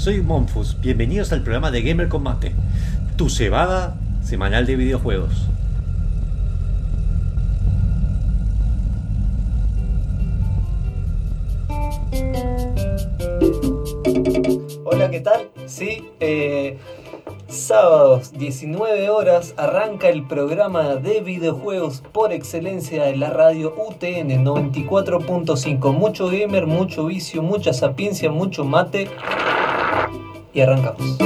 soy Monfus. Bienvenidos al programa de Gamer Combate, tu cebada semanal de videojuegos. Hola, ¿qué tal? Sí, sábados 19 horas arranca el programa de videojuegos por excelencia de la radio UTN 94.5. Mucho gamer, mucho vicio, mucha sapiencia, mucho mate. Y arrancamos.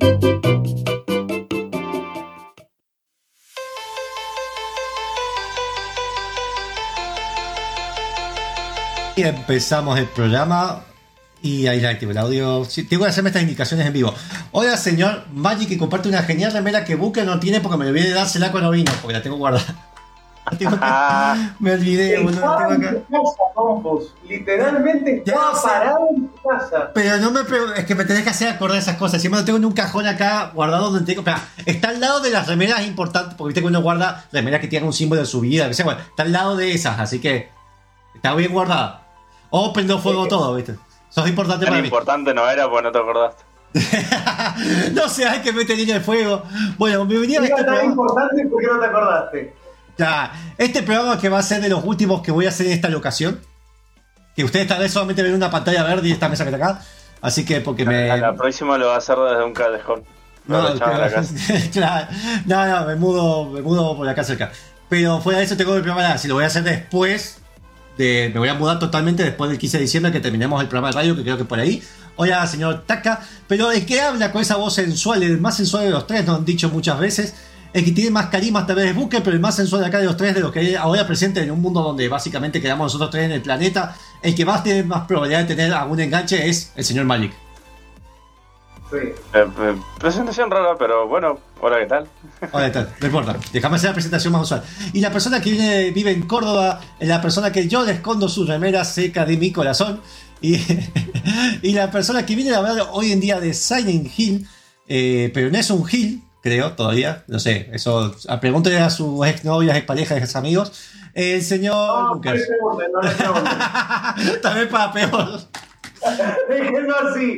Y empezamos el programa. Y ahí la activo el audio. Sí, tengo que hacerme estas indicaciones en vivo. Hola, señor Magic, que comparte una genial remera que Booker no tiene porque me olvidé de dársela cuando vino, porque la tengo guardada. Me olvidé, boludo. Estaba en tu casa, Compos. Literalmente estaba parado en tu casa. Pero no es que me tenés que hacer acordar esas cosas. Siempre lo tengo en un cajón acá guardado donde tengo. Espera, está al lado de las remeras importantes, porque viste que uno guarda remeras que tienen un símbolo de su vida. Que sea, bueno, está al lado de esas, así que está bien guardada. O prendo fuego todo, viste. Eso es importante para mí. Importante no era porque no te acordaste. No sé, hay que meter línea de fuego. Bueno, bienvenido a este Era tan programa. importante porque no te acordaste. Ya, este programa que va a ser de los últimos que voy a hacer en esta locación. Que ustedes tal vez solamente ven una pantalla verde y esta mesa que está acá. Así que porque me... La próxima lo va a hacer desde un callejón. No, Claro. claro, no, me mudo por acá cerca. Pero fuera de eso tengo el programa, si lo voy a hacer después me voy a mudar totalmente después del 15 de diciembre que terminemos el programa de radio, que creo que por ahí. Hola, señor Taka. Pero el que habla con esa voz sensual, el más sensual de los tres, nos han dicho muchas veces. El que tiene más carisma tal vez es Booker, pero el más sensual de acá de los tres, de los que hay ahora presente en un mundo donde básicamente quedamos nosotros tres en el planeta, el que más tiene más probabilidad de tener algún enganche es el señor Malik. Sí. Presentación rara, pero bueno, hola, ¿qué tal? Hola, tal, no importa, déjame hacer la presentación más usual. Y la persona que vive en Córdoba, la persona que yo le escondo su remera seca de mi corazón, y, y la persona que viene a hablar hoy en día de Silent Hill, pero no es un Hill, creo, todavía, no sé, eso, pregúntale a sus exnovias, exparejas, ex amigos, el señor No, Booker. no le pregunten. También para peor. Déjenlo así.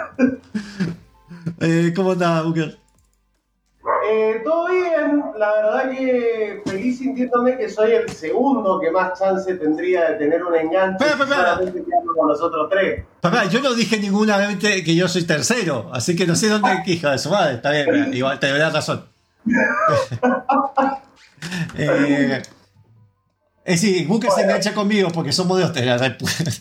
¿Cómo anda, Booker? Todo bien, la verdad que feliz sintiéndome que soy el segundo que más chance tendría de tener un enganche. Espera. Solamente quedando con los otros tres. Papá, yo no dije ninguna vez que yo soy tercero, así que no sé dónde hija de su madre. Está bien, igual te doy la razón. Sí, Booker se engancha conmigo porque somos de ustedes.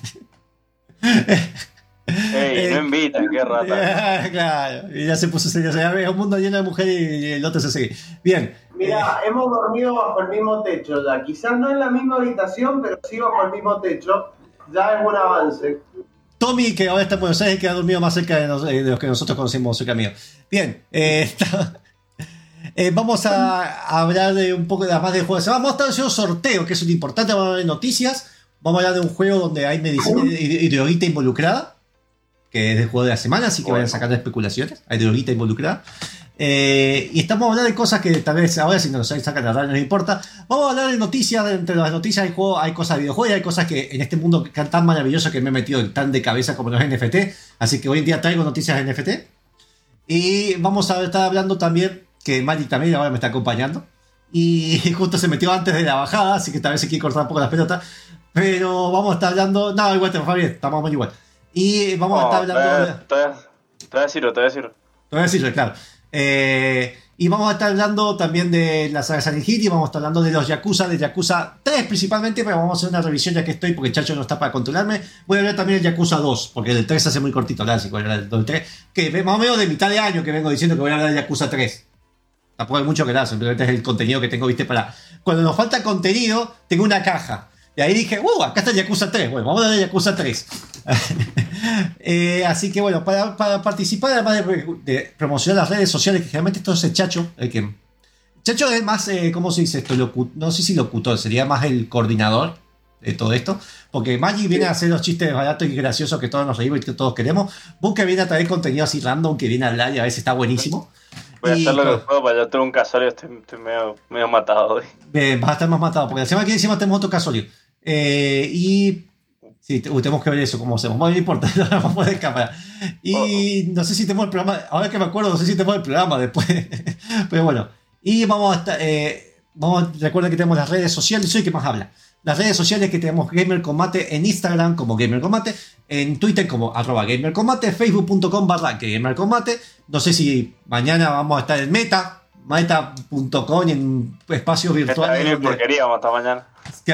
Ey, no invitan, qué rata. Claro, y ya se puso serio. O sea, es un mundo lleno de mujeres y el otro se sigue. Bien. Mira, hemos dormido bajo el mismo techo ya. Quizás no en la misma habitación, pero sí bajo el mismo techo. Ya es un avance. Tommy, que ahora está en Buenos Aires, que ha dormido más cerca de los que nosotros conocemos cerca mío. Bien, vamos a hablar de un poco de más de juegos. Vamos a estar haciendo sorteo, que es lo importante. Vamos a hablar de noticias. Vamos a hablar de un juego donde hay medicina y droguita involucrada, que es el juego de la semana, así que vayan sacando especulaciones. Hay droguita involucrada. Y estamos hablando de cosas que tal vez ahora, si nos sacan la radio, no nos importa. Vamos a hablar de noticias. Entre las noticias del juego hay cosas de videojuegos y hay cosas que en este mundo tan maravilloso que me he metido tan de cabeza como los NFT. Así que hoy en día traigo noticias de NFT. Y vamos a estar hablando también, que Magic también ahora me está acompañando. Y justo se metió antes de la bajada, así que tal vez se quiere cortar un poco las pelotas. Pero vamos a estar hablando. No, igual te va bien, estamos muy igual. Y vamos a estar hablando. Te voy a decirlo. Te voy a decirlo, claro. Y vamos a estar hablando también de la saga Silent Hill y vamos a estar hablando de los Yakuza, de Yakuza 3 principalmente, pero vamos a hacer una revisión ya que estoy, porque Chacho no está para controlarme. Voy a hablar también del Yakuza 2, porque el 3 hace muy cortito, ¿verdad? El 3, que más o menos de mitad de año que vengo diciendo que voy a hablar de Yakuza 3. Tampoco hay mucho que dar, simplemente es el contenido que tengo, viste, para... Cuando nos falta contenido, tengo una caja. Y ahí dije, acá está el Yakuza 3. Bueno, vamos a hablar de Yakuza 3. Así que bueno, para participar, además de promocionar las redes sociales, que generalmente esto es el Chacho, Chacho es más, ¿cómo se dice esto? No sé si locutor, sería más el coordinador de todo esto, porque Magic viene a hacer los chistes baratos y graciosos que todos nos reímos y que todos queremos. Busca viene a traer contenido así random que viene a hablar y a veces está buenísimo. Voy a hacer lo que puedo, para yo tengo un casorio, estoy medio matado hoy. Vas a estar más matado, porque la semana que encima tenemos otro casorio. Y Sí, tenemos que ver eso, cómo hacemos. Bueno, no importa, no vamos a poner cámara. Y no sé si tenemos el programa, ahora que me acuerdo, no sé si tenemos el programa después. Pero bueno, y vamos a estar, recuerden que tenemos las redes sociales, soy el que más habla. Las redes sociales que tenemos Gamer Combate en Instagram como Gamer Combate, en Twitter como @Gamer Combate, facebook.com/Gamer Combate. No sé si mañana vamos a estar en meta.com y en espacios virtuales. Esta porquería vamos hasta mañana.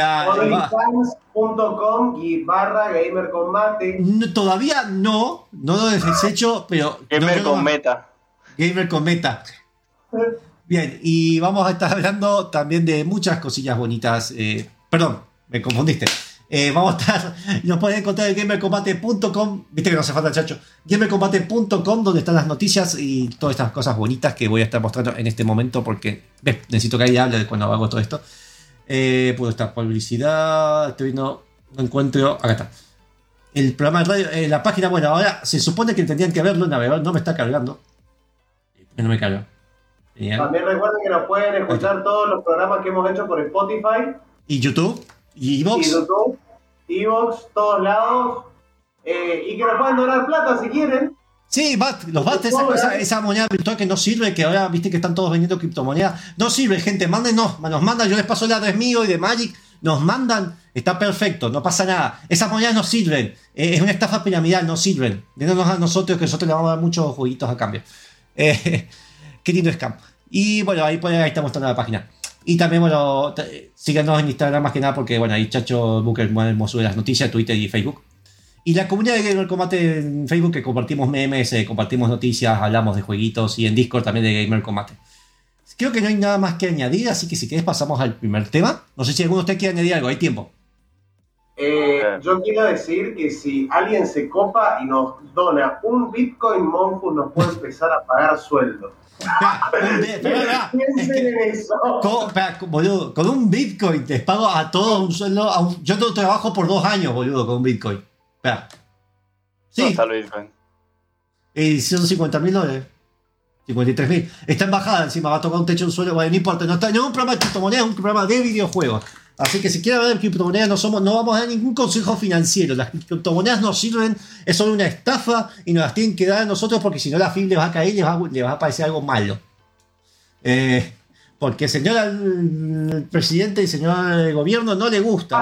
OnlyFans.com/Gamer Combate. Todavía no lo he hecho, pero... Gamer con Meta. Gamer con Meta. Bien, y vamos a estar hablando también de muchas cosillas bonitas. Perdón, me confundiste. Vamos a estar... Nos pueden encontrar en gamercombate.com. Viste que no hace falta, chacho. Gamercombate.com, donde están las noticias y todas estas cosas bonitas que voy a estar mostrando en este momento, porque necesito que alguien hable de cuando hago todo esto. Puedo estar publicidad. Estoy viendo, no encuentro. Acá está. El programa de radio, la página, bueno, ahora se supone que tendrían que verlo en navegador, no me está cargando. No me carga. Genial. También recuerden que nos pueden escuchar todos los programas que hemos hecho por Spotify. Y YouTube. Y Evox. Y YouTube, Evox, todos lados. Y que nos pueden donar plata si quieren. Sí, los BAT, esa moneda virtual que no sirve, que ahora viste que están todos vendiendo criptomonedas. No sirve, gente, mándenos, nos mandan, yo les paso el adres mío y de Magic, nos mandan, está perfecto, no pasa nada. Esas monedas no sirven, es una estafa piramidal, no sirven. Denos a nosotros, que nosotros le vamos a dar muchos jueguitos a cambio. Qué lindo scam. Y bueno, ahí está mostrando la página. Y también, bueno, síganos en Instagram más que nada, porque bueno, ahí Chacho Booker sube las noticias, Twitter y Facebook. Y la comunidad de Gamer Combate en Facebook, que compartimos memes, compartimos noticias, hablamos de jueguitos, y en Discord también de Gamer Combate. Creo que no hay nada más que añadir, así que si querés pasamos al primer tema. No sé si alguno de ustedes quiere añadir algo, hay tiempo. Yo quiero decir que si alguien se copa y nos dona un Bitcoin, Monfus nos puede empezar a pagar sueldo. Piensen en eso. Boludo, con un Bitcoin te pago a todos un sueldo. Yo no trabajo por 2 años, boludo, con un Bitcoin. Espera. Sí. ¿Dónde está el Bitcoin? Son $50.000. 53.000. Está en bajada encima, va a tocar un techo, un suelo. Bueno, no importa. No es un programa de criptomonedas, es un programa de videojuegos. Así que si quieren hablar de criptomonedas, no vamos a dar ningún consejo financiero. Las criptomonedas no sirven, es solo una estafa y nos las tienen que dar a nosotros, porque si no la FIB les va a caer y les va a parecer algo malo. Porque el señor presidente y el señor gobierno no le gusta.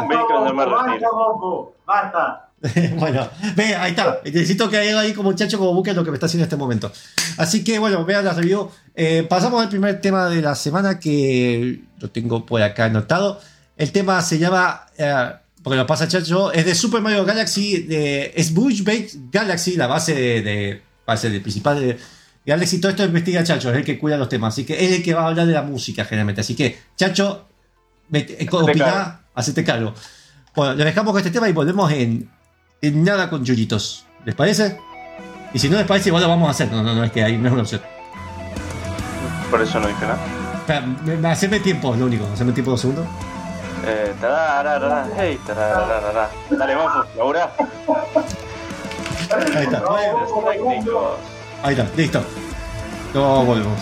Basta. Bueno, ve, ahí está. Necesito que haya ahí como muchacho como Booker lo que me está haciendo en este momento. Así que bueno, vean la review. Pasamos al primer tema de la semana, que lo tengo por acá anotado. El tema se llama, porque lo pasa Chacho, es de Super Mario Galaxy, es Bush Base Galaxy, la base principal de Galaxy. Todo esto investiga Chacho, es el que cuida los temas, así que es el que va a hablar de la música generalmente. Así que Chacho, opina, hacete cargo. Bueno, lo dejamos con este tema y volvemos en nada con Yuyitos. ¿Les parece? Y si no les parece, igual lo vamos a hacer. No es que ahí no es una opción. Por eso no dije nada. Espera, haceme tiempo, es lo único. Haceme tiempo 2 segundos. Hey, dale, vamos, Laura. Ahí está. Ahí está, listo. Luego volvemos.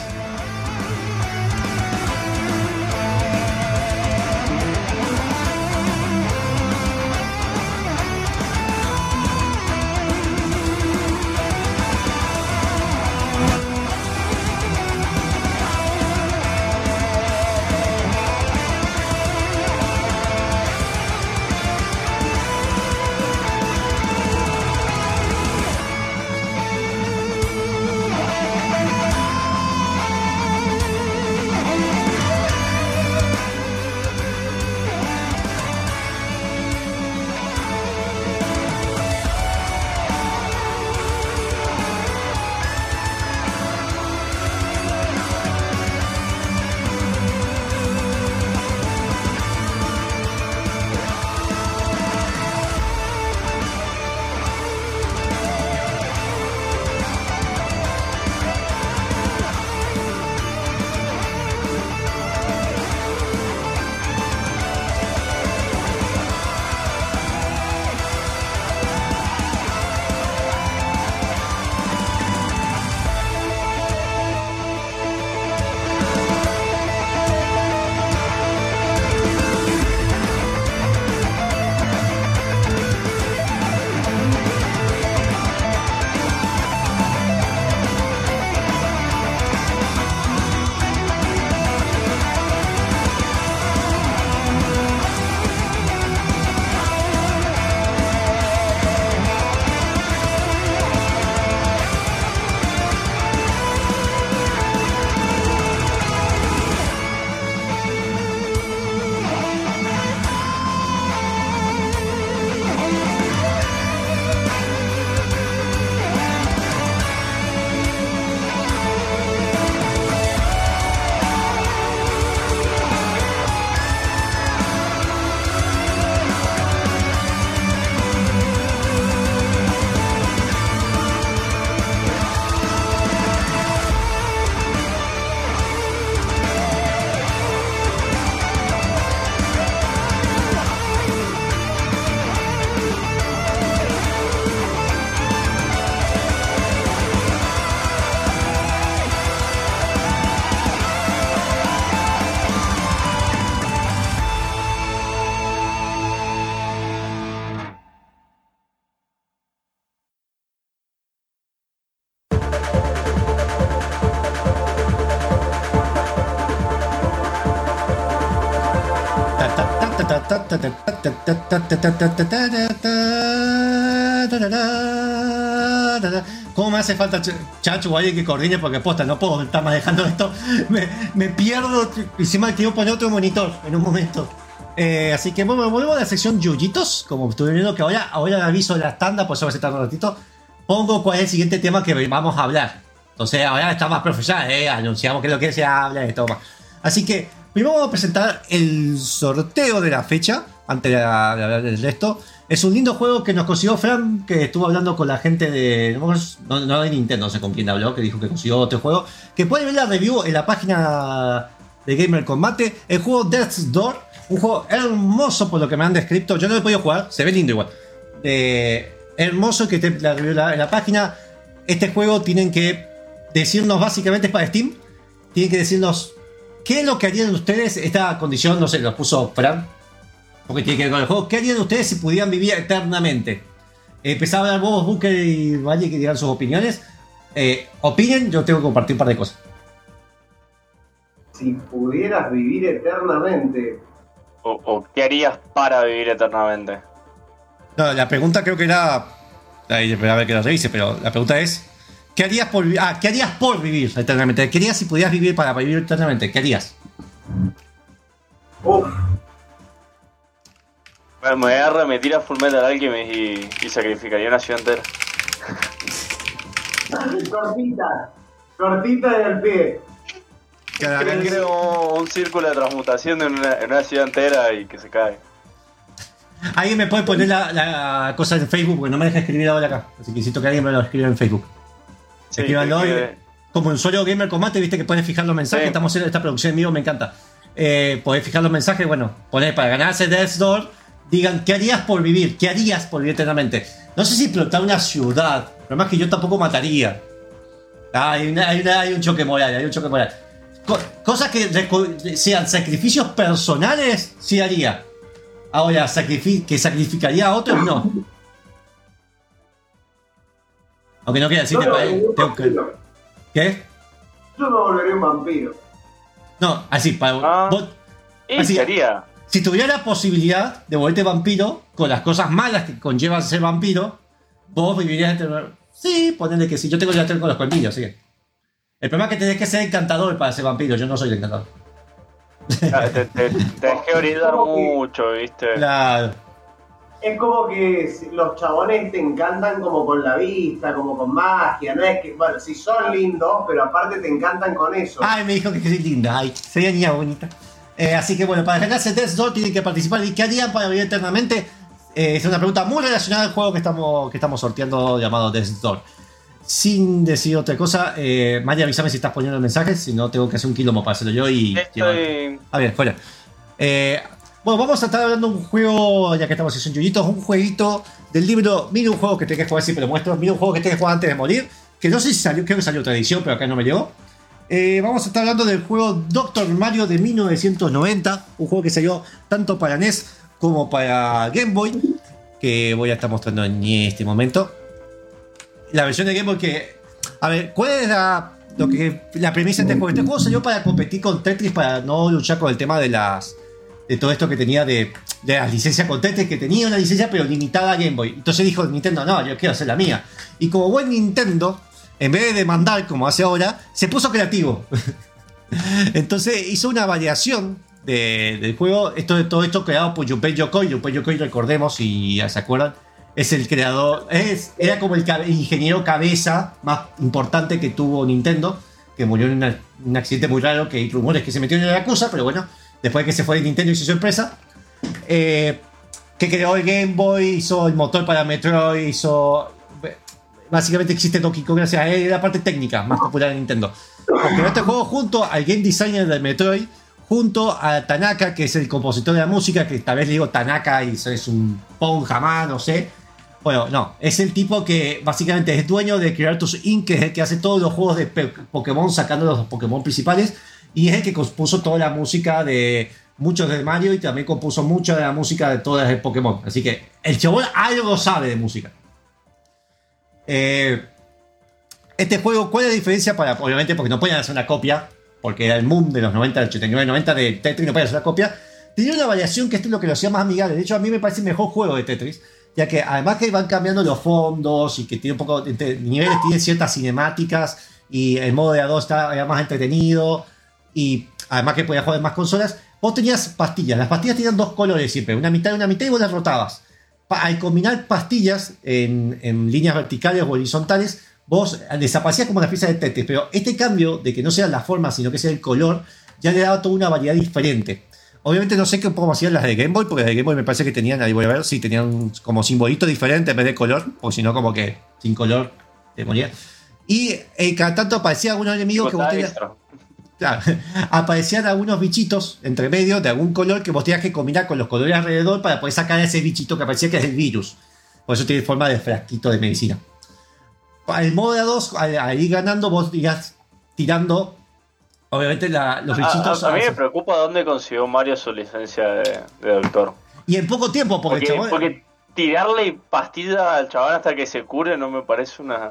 ¿Cómo me hace falta Chacho o alguien que coordine? Porque posta, no puedo estar manejando esto. Me pierdo. Encima quiero poner otro monitor en un momento. Así que bueno, volvemos a la sección Yuyitos. Como estoy viendo que ahora aviso las tandas, por eso va a estar un ratito. Pongo cuál es el siguiente tema que vamos a hablar. Entonces ahora está más profesional, anunciamos qué es lo que se habla de todo más. Así que primero vamos a presentar el sorteo de la fecha, antes de hablar del resto. Es un lindo juego que nos consiguió Fran, que estuvo hablando con la gente de... No de Nintendo, no sé con quién habló, que dijo que consiguió otro juego. Que pueden ver la review en la página de Gamer Combate. El juego Death's Door, un juego hermoso por lo que me han descrito. Yo no lo he podido jugar, se ve lindo igual. Hermoso que esté la review en la página. Este juego tienen que decirnos, básicamente es para Steam, tienen que decirnos qué es lo que harían ustedes. Esta condición, no sé, lo puso Fran, porque tiene que ver con el juego. ¿Qué harían ustedes si pudieran vivir eternamente? Empezaba a hablar Bobos, Booker y Valle, que digan sus opiniones. Opinen, yo tengo que compartir un par de cosas. Si pudieras vivir eternamente. ¿O qué harías para vivir eternamente? No, la pregunta creo que era... Ahí, a ver que la revise, pero la pregunta es... ¿Qué harías por vivir? ¿Qué harías por vivir eternamente? ¿Qué harías si pudieras vivir para vivir eternamente? ¿Qué harías? Uf. Bueno, me voy a remitir a Fullmetal Alchemist y sacrificaría una ciudad entera. Cortita en el pie. Creo un círculo de transmutación en una ciudad entera y que se cae. Alguien me puede poner la cosa en Facebook, porque no me deja escribir ahora acá. Así que necesito que alguien me lo escriba en Facebook. Sí, Escríbanlo. Como en Solo Gamer Combate, viste que puedes fijar los mensajes. Sí. Estamos haciendo esta producción en vivo, me encanta. Podés fijar los mensajes, bueno, poner para ganarse Death's Door. Digan, ¿qué harías por vivir? ¿Qué harías por vivir eternamente? No sé si explotar una ciudad, pero más que yo tampoco mataría. Hay un choque moral, Cosas que sean sacrificios personales, sí haría. Ahora, que sacrificaría a otros, no. Aunque no quiera decirte para él. ¿Qué? Yo me volveré un vampiro. No, así, para vos. Así, sería. Si tuviera la posibilidad de volverte vampiro, con las cosas malas que conlleva ser vampiro, vos vivirías eternamente. Sí, ponele que sí. Yo tengo ya con los colmillos, así que. El problema es que tenés que ser encantador para ser vampiro. Yo no soy el encantador. Te tenés que brindar mucho, ¿viste? Claro. Es como que los chabones te encantan como con la vista, como con magia, no es que, bueno, sí son lindos, pero aparte te encantan con eso. Ay, me dijo que soy linda, ay, sería niña bonita. Así que bueno, para ganarse Death's Door tienen que participar. ¿Y qué harían para vivir eternamente? Es una pregunta muy relacionada al juego que estamos sorteando, llamado Death's Door. Sin decir otra cosa, Maya, avísame si estás poniendo mensajes, si no tengo que hacer un quilombo para hacerlo yo y... A ver, fuera. Bueno, vamos a estar hablando de un juego, ya que estamos haciendo yuyitos, un jueguito del libro. Mira un juego que tenés que jugar, siempre lo muestro. Mira un juego que tenés que jugar antes de morir, que no sé si salió, creo que salió otra edición, pero acá no me llegó. Vamos a estar hablando del juego Dr. Mario de 1990, un juego que salió tanto para NES como para Game Boy, que voy a estar mostrando en este momento. La versión de Game Boy que... A ver, ¿cuál es la premisa de este juego? Este juego salió para competir con Tetris, para no luchar con el tema de todo esto que tenía de las licencias con Tetris, que tenía una licencia pero limitada a Game Boy. Entonces dijo Nintendo, no, yo quiero hacer la mía. Y como buen Nintendo, en vez de demandar como hace ahora, se puso creativo. Entonces hizo una variación del juego. Todo esto creado por Junpei Yokoi. Junpei Yokoi, recordemos, si se acuerdan, es el creador, era como el ingeniero cabeza más importante que tuvo Nintendo, que murió en un accidente muy raro, que hay rumores que se metió en la Yakuza, pero bueno, después de que se fue de Nintendo y hizo su empresa, que creó el Game Boy, hizo el motor para Metroid, básicamente existe Donkey Kong gracias a él, era la parte técnica más popular de Nintendo. Creó este juego junto al game designer de Metroid, junto a Tanaka, que es el compositor de la música, que tal vez le digo Tanaka y es un Ponjamán, no sé. Bueno, no, es el tipo que básicamente es dueño de Creators Inc., que es el que hace todos los juegos de Pokémon, sacando los Pokémon principales, y es el que compuso toda la música de muchos de Mario y también compuso mucha de la música de todas las de Pokémon. Así que el chabón algo sabe de música. Este juego, ¿cuál es la diferencia? Obviamente porque no pueden hacer una copia, porque era el boom de los 90, del 89, 90 de Tetris, no pueden hacer una copia. tenía una variación que esto es lo que lo hacía más amigable. De hecho, a mí me parece el mejor juego de Tetris, ya que además que van cambiando los fondos y que tiene un poco de niveles, tiene ciertas cinemáticas y el modo de A2 era más entretenido y además que podías jugar en más consolas. Vos tenías pastillas, las pastillas tenían dos colores siempre, una mitad y vos las rotabas. Al combinar pastillas en líneas verticales o horizontales, vos desaparecías como una pieza de Tetris, pero este cambio de que no sea la forma sino que sea el color ya le daba toda una variedad diferente. Obviamente no sé cómo hacían las de Game Boy, porque las de Game Boy me parece que tenían, ahí voy a ver, sí, tenían como simbolitos diferentes en vez de color, o si no como que sin color te moría. Y cada tanto aparecían algunos enemigos que vos tenías... Claro, aparecían algunos bichitos entre medio de algún color que vos tenías que combinar con los colores alrededor para poder sacar a ese bichito que parecía que es el virus. Por eso tiene forma de frasquito de medicina. El modo de A2, al ir ganando, vos irás tirando, obviamente, los bichitos. A mí me preocupa dónde consiguió Mario su licencia de doctor. Y en poco tiempo, porque tirarle pastilla al chabón hasta que se cure no me parece una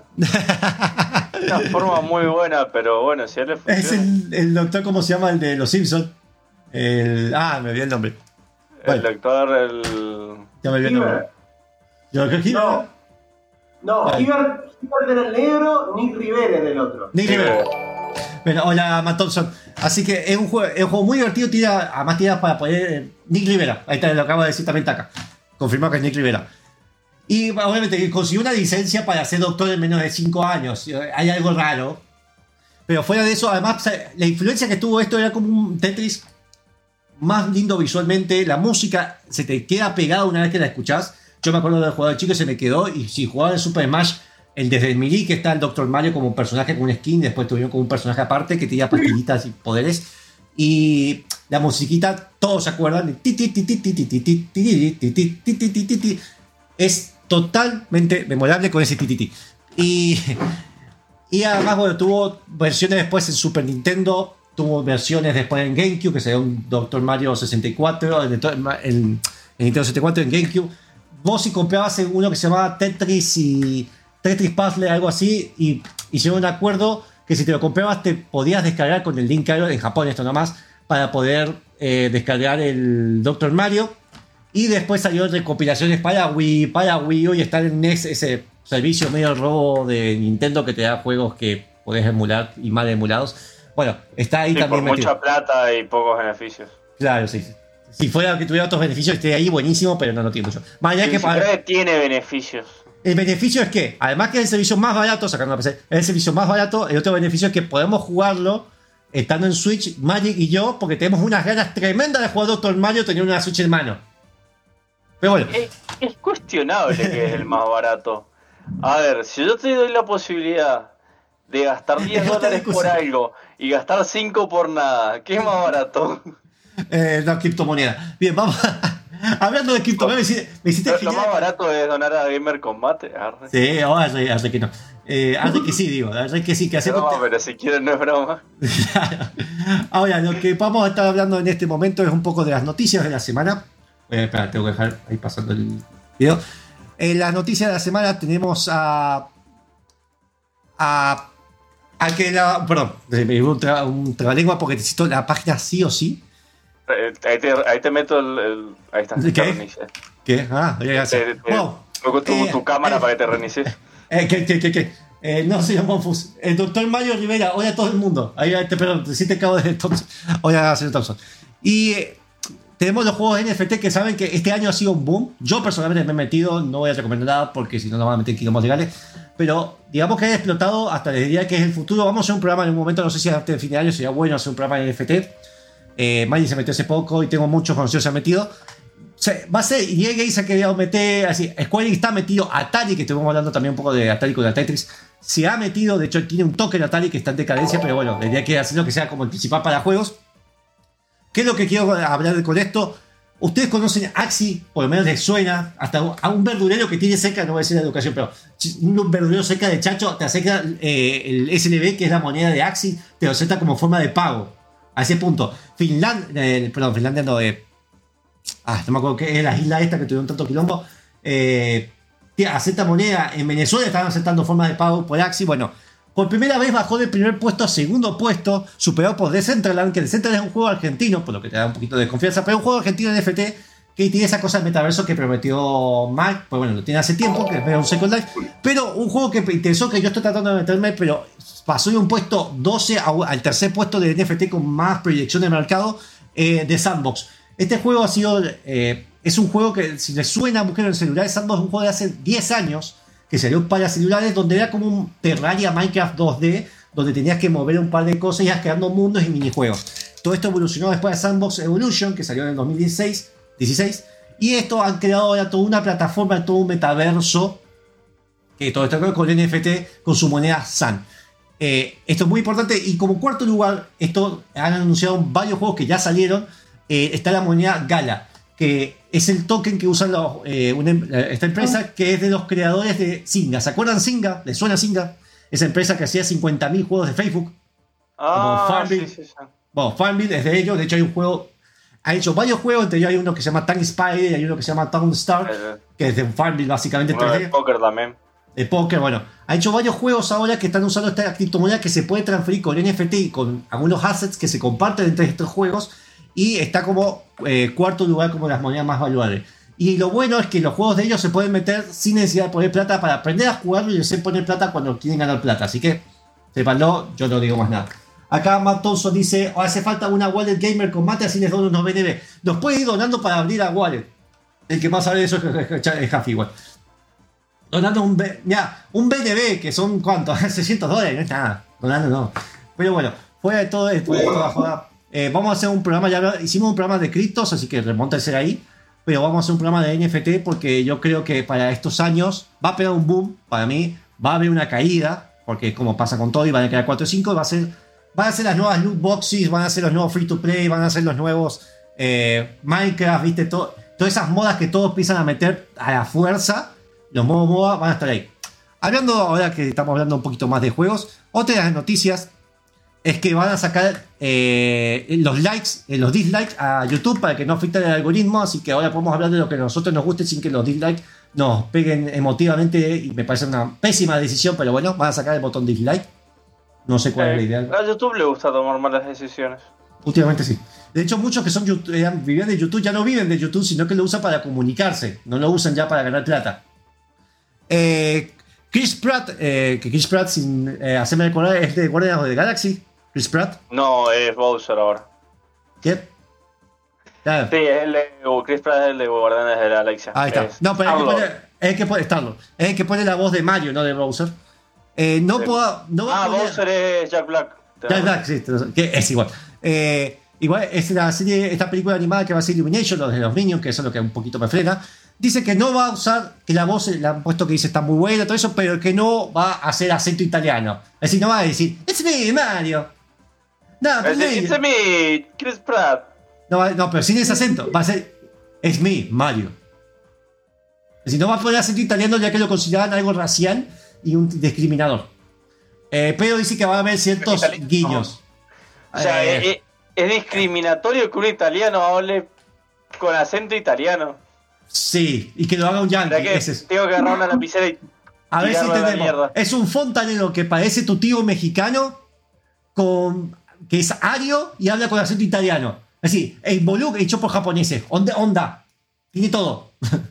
forma muy buena, pero bueno, si a él le funciona. Es el doctor, ¿cómo se llama? El de los Simpsons. Me olvidé el nombre. El doctor, Ya me olvidé el nombre. Yo creo que No, Hibbert era el negro, Nick Rivera era el otro. Nick Rivera. Bueno, hola, Matt Thompson. Así que es un juego muy divertido. Además tira para poder... Nick Rivera. Ahí está, lo acabo de decir también Taka. Confirmado que es Nick Rivera. Y obviamente consiguió una licencia para ser doctor en menos de 5 años. Hay algo raro. Pero fuera de eso, además, la influencia que tuvo esto era como un Tetris más lindo visualmente. La música se te queda pegada una vez que la escuchás. Yo me acuerdo del jugador chico y se me quedó. Y si jugaba en Super Smash, desde el Melee, que está el Dr. Mario como un personaje con un skin. Después tuvieron como un personaje aparte que tenía pastillitas y poderes. Y la musiquita, todos se acuerdan. Es totalmente memorable con ese tititi. Y además, bueno, tuvo versiones después en Super Nintendo. Tuvo versiones después en GameCube, que sería un Dr. Mario 64. En Nintendo 64, en GameCube. Vos si comprabas uno que se llamaba Tetris y Tetris Puzzle, algo así, y hicieron un acuerdo que si te lo comprabas te podías descargar con el link en Japón, esto nomás, para poder descargar el Dr. Mario. Y después salieron recopilaciones para Wii U y está en NES, ese servicio medio robo de Nintendo que te da juegos que podés emular y mal emulados. Bueno, está ahí también por metido. Mucha plata y pocos beneficios. Claro, sí. Si fuera que tuviera otros beneficios, esté ahí buenísimo, pero no tiene mucho. Más allá que tiene beneficios. El beneficio es que, además que es el servicio más barato, sacando la PC, es el servicio más barato. El otro beneficio es que podemos jugarlo estando en Switch, Magic y yo, porque tenemos unas ganas tremendas de jugar Dr. Mario teniendo una Switch en mano. Pero bueno. Es cuestionable que es el más barato. A ver, si yo te doy la posibilidad de gastar $10 por algo y gastar 5 por nada, ¿qué es más barato? No, criptomoneda. Bien, vamos hablando de criptomonedas, me hiciste lo más barato es donar a Gamer Combate. Sí, arre que no. Arre que sí, digo. Arre que sí, que hacemos. No, pero si quieren no es broma. Ahora, lo que vamos a estar hablando en este momento es un poco de las noticias de la semana. Espera, tengo que dejar ahí pasando el video. En las noticias de la semana tenemos perdón, me dio un trabalengua porque necesito la página sí o sí. Ahí te meto ahí está. ¿Qué? Gracias. Tu cámara para que te reinicies. ¿Qué? No se llama Fus. El doctor Mario Rivera, hola a todo el mundo. Perdón, sí te acabo de Thompson. Hola, señor Thompson. Y tenemos los juegos NFT que saben que este año ha sido un boom. Yo personalmente me he metido, no voy a recomendar nada porque si no nos van a meter kilómetros legales. Pero digamos que ha explotado hasta les diría que es el futuro. Vamos a hacer un programa en un momento, no sé si hasta el fin de año sería bueno hacer un programa de NFT. Maggie se metió hace poco y tengo muchos conocidos que se han metido. O sea, va a ser EA Games ha querido meter así. Square Enix está metido. Atari, que estuvimos hablando también un poco de Atari con la Tetris, se ha metido. De hecho, tiene un toque de Atari que está en decadencia, pero bueno, tendría que hacerlo que sea como el principal para juegos. ¿Qué es lo que quiero hablar con esto? Ustedes conocen Axie, por lo menos les suena, hasta a un verdurero que tiene cerca, no voy a decir la educación, pero un verdurero cerca de Chacho te acerca el SLB, que es la moneda de Axie, te lo acepta como forma de pago. A ese punto. Finlandia no, no me acuerdo qué es la isla esta que tuvieron tanto quilombo. Acepta moneda. En Venezuela estaban aceptando formas de pago por Axie. Bueno, por primera vez bajó del primer puesto a segundo puesto, superado por Decentraland, que Decentraland es un juego argentino, por lo que te da un poquito de confianza, pero un juego argentino de NFT que tiene esa cosa del metaverso que prometió Mike, pues bueno, lo tiene hace tiempo, que es un Second Life, pero un juego que me interesó, que yo estoy tratando de meterme, pero pasó de un puesto 12 al tercer puesto de NFT con más proyección de mercado, de Sandbox. Este juego ha sido, es un juego que, si les suena a buscar en el celular, Sandbox es un juego de hace 10 años, que salió para celulares, donde era como un Terraria Minecraft 2D, donde tenías que mover un par de cosas y ibas creando mundos y minijuegos. Todo esto evolucionó después de Sandbox Evolution, que salió en el 2016, y esto han creado ahora toda una plataforma, todo un metaverso, que todo esto con NFT, con su moneda SAN. Esto es muy importante, y como cuarto lugar, esto han anunciado varios juegos que ya salieron. Está la moneda Gala, que es el token que usan esta empresa, que es de los creadores de Zynga. ¿Se acuerdan Zynga? ¿Les suena Zynga? Esa empresa que hacía 50.000 juegos de Facebook. Sí. Bueno, Farmville es de ellos. De hecho, hay un juego. Ha hecho varios juegos. Entre ellos hay uno que se llama Tank Spider y hay uno que se llama Town Star, que es de Farmville, básicamente. De póker también. De póker, bueno. Ha hecho varios juegos ahora que están usando esta criptomoneda que se puede transferir con NFT y con algunos assets que se comparten entre estos juegos. Y está como cuarto lugar como las monedas más valuables. Y lo bueno es que los juegos de ellos se pueden meter sin necesidad de poner plata para aprender a jugarlo y después poner plata cuando quieren ganar plata. Así que, sépanlo, yo no digo más nada. Acá Matt Thompson dice, hace falta una wallet gamer con mate, así les doy unos BNB. Nos puede ir donando para abrir la wallet. El que más sabe de eso es Jaffi igual. Donando un BNB, que son ¿cuántos? $600, no es nada. Donando no. Pero bueno, fuera de todo esto, la joda. Vamos a hacer un programa, ya hicimos un programa de criptos, así que remóntense ahí, pero vamos a hacer un programa de NFT porque yo creo que para estos años va a pegar un boom, para mí, va a haber una caída, porque como pasa con todo y van a quedar 4 o 5, van a ser las nuevas loot boxes, van a ser los nuevos free to play, van a ser los nuevos Minecraft, viste, todas esas modas que todos empiezan a meter a la fuerza, los modos moda van a estar ahí. Hablando, ahora que estamos hablando un poquito más de juegos, otra de las noticias es que van a sacar los likes, los dislikes a YouTube para que no afecte el algoritmo, así que ahora podemos hablar de lo que a nosotros nos guste sin que los dislikes nos peguen emotivamente, y me parece una pésima decisión, pero bueno, van a sacar el botón dislike. No sé cuál es la idea. A YouTube le gusta tomar malas decisiones. Últimamente sí. De hecho, muchos que son vivían de YouTube ya no viven de YouTube, sino que lo usan para comunicarse, no lo usan ya para ganar plata. Chris Pratt, que Chris Pratt, sin hacerme recordar, es de Guardians of the Galaxy. Chris Pratt. No, es Bowser ahora. ¿Qué? Claro. Sí, es el de Chris Pratt, es el de Guardianes de la Galaxia. Ahí está. No, pero es el que pone Star-Lord. Es el que pone la voz de Mario, no de Bowser. No sí. va a poner... Bowser es Jack Black. Jack Black, sí, que es igual. Igual es la serie, esta película animada que va a ser Illumination, los de los Minions, que eso es lo que un poquito me frena. Dice que no va a usar, que la voz le han puesto que dice está muy buena, todo eso, pero que no va a hacer acento italiano. Es decir, no va a decir, it's me, Mario. No, it's me, Chris Pratt. No, pero sin ese acento, va a ser, it's me, Mario. Es decir, no va a poner acento italiano ya que lo consideran algo racial y un discriminador. Pero dice que va a haber ciertos guiños. O sea, es discriminatorio que un italiano hable con acento italiano. Sí, y que lo haga un yankee. Tengo que agarrar una lapicera y a ver si entendemos. Es un fontanero que parece tu tío mexicano que es ario y habla con acento italiano. Es decir, involucra hecho por japoneses. Onda. Tiene todo.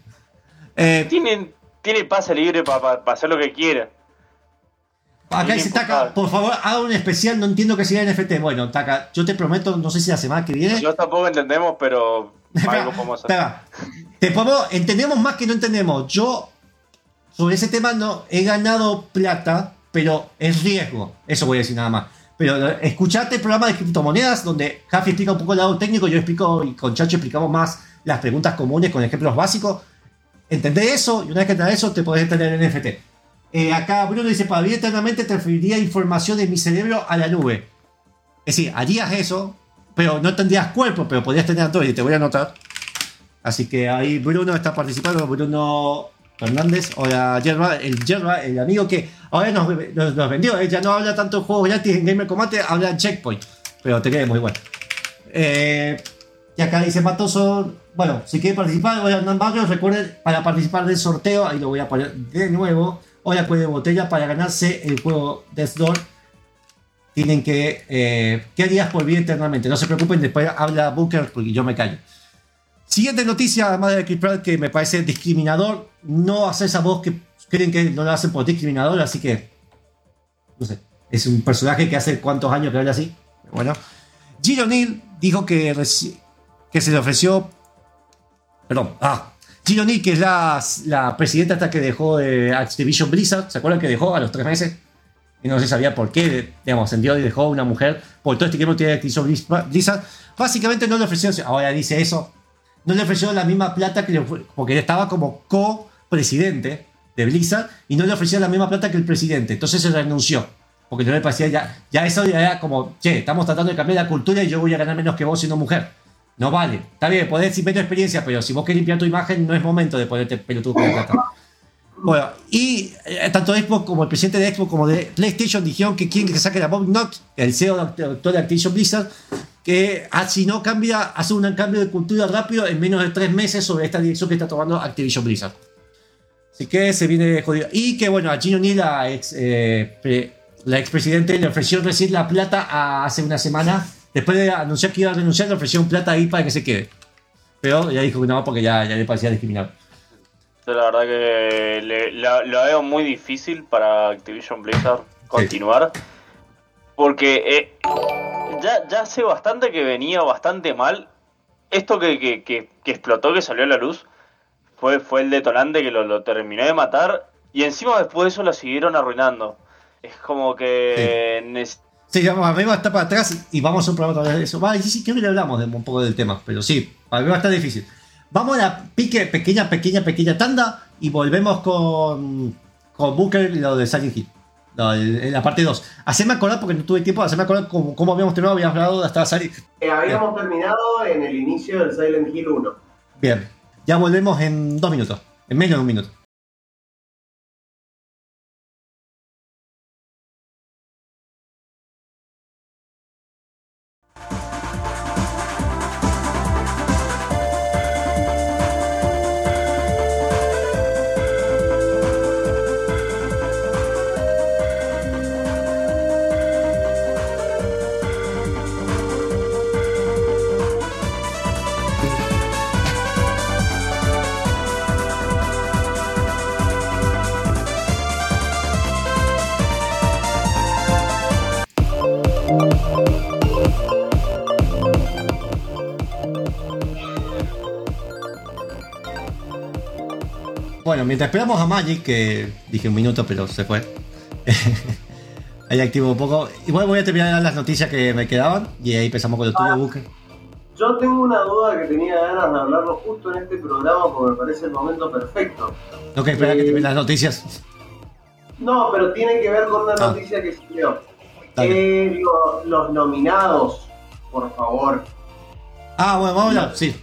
Tiene pase libre para hacer lo que quiera. Acá dice Taka, por favor, haga un especial, no entiendo qué sería NFT. Bueno, Taka, yo te prometo, no sé si la semana que viene. Yo tampoco entendemos, pero algo podemos hacer. Entendemos más que no entendemos. Yo, sobre ese tema, no he ganado plata, pero es riesgo. Eso voy a decir nada más. Pero escuchate el programa de criptomonedas, donde Jaffi explica un poco el lado técnico, yo explico, y con Chacho explicamos más las preguntas comunes con ejemplos básicos. Entendés eso, y una vez que entendés eso, te podés entender en NFT. Acá Bruno dice, para vivir eternamente transferiría información de mi cerebro a la nube. Es decir, harías eso, pero no tendrías cuerpo, pero podrías tener Android, y te voy a anotar. Así que ahí Bruno está participando, Bruno Fernández, hola Yerba, el amigo que ahora nos vendió, ya no habla tanto de juegos gratis en Gamer Combate, habla en Checkpoint, pero te queremos igual. Y acá dice Matoso, bueno, si quiere participar, voy a andar varios, recuerden, para participar del sorteo, ahí lo voy a poner de nuevo, o la cuello de botella para ganarse el juego Death Door. Tienen que... ¿qué harías por vivir eternamente? No se preocupen, después habla Booker porque yo me callo. Siguiente noticia, además de Chris Pratt, que me parece discriminador. No hacer esa voz que creen que no lo hacen por discriminador, así que... No sé. Es un personaje que hace cuántos años que habla así. Bueno. Jill O'Neill dijo que se le ofreció... Perdón. Jill O'Neill, que es la presidenta hasta que dejó de Activision Blizzard. ¿Se acuerdan que dejó a los 3 meses? Y no se sabía por qué, digamos, ascendió y dejó a una mujer por todo este tiempo que tiene Activision Blizzard. Básicamente no le ofreció, ahora dice eso, no le ofreció la misma plata que porque estaba como co-presidente de Blizzard y no le ofreció la misma plata que el presidente. Entonces se renunció, porque no le parecía ya eso ya era como, che, estamos tratando de cambiar la cultura y yo voy a ganar menos que vos siendo mujer. No vale, está bien, podés decir menos experiencia, pero si vos querés limpiar tu imagen no es momento de ponerte pelotudo con la plata. Bueno, y tanto Xbox como el presidente de Xbox como de PlayStation dijeron que quieren que saque a Bob Knox, el CEO de Activision Blizzard, que si no cambia, hace un cambio de cultura rápido en menos de 3 meses sobre esta dirección que está tomando Activision Blizzard. Así que se viene jodido. Y que bueno, a Jill O'Neill, la expresidente, le ofreció recién la plata hace una semana. Después de anunciar que iba a renunciar, le ofrecieron plata ahí para que se quede. Pero ya dijo que no, porque ya le parecía discriminar. Yo la verdad que lo veo muy difícil para Activision Blizzard continuar. Sí. Porque ya hace bastante que venía bastante mal. Esto que explotó, que salió a la luz, fue el detonante que lo terminó de matar. Y encima después de eso lo siguieron arruinando. Es como que... Sí, vamos a ver, va a estar para atrás y vamos a un programa de eso. Sí, creo que le hablamos un poco del tema, pero sí, para mí va a estar difícil. Vamos a la pequeña tanda y volvemos con Booker y lo de Silent Hill. En la parte 2. Haceme acordar, porque no tuve tiempo, haceme acordar cómo habíamos terminado. Habíamos hablado hasta Silent Hill. Habíamos terminado en el inicio del Silent Hill 1. Bien, ya volvemos en 2 minutos. En menos de 1 minuto. Bueno, mientras esperamos a Magic, que dije 1 minuto, pero se fue. Ahí activo un poco. Igual voy a terminar las noticias que me quedaban y ahí empezamos con lo tuyo, Booker. Yo tengo una duda que tenía ganas de hablarlo justo en este programa porque me parece el momento perfecto. No, que espera que termine las noticias. No, pero tiene que ver con una noticia que salió. Los nominados, por favor. Bueno, vamos a hablar, sí.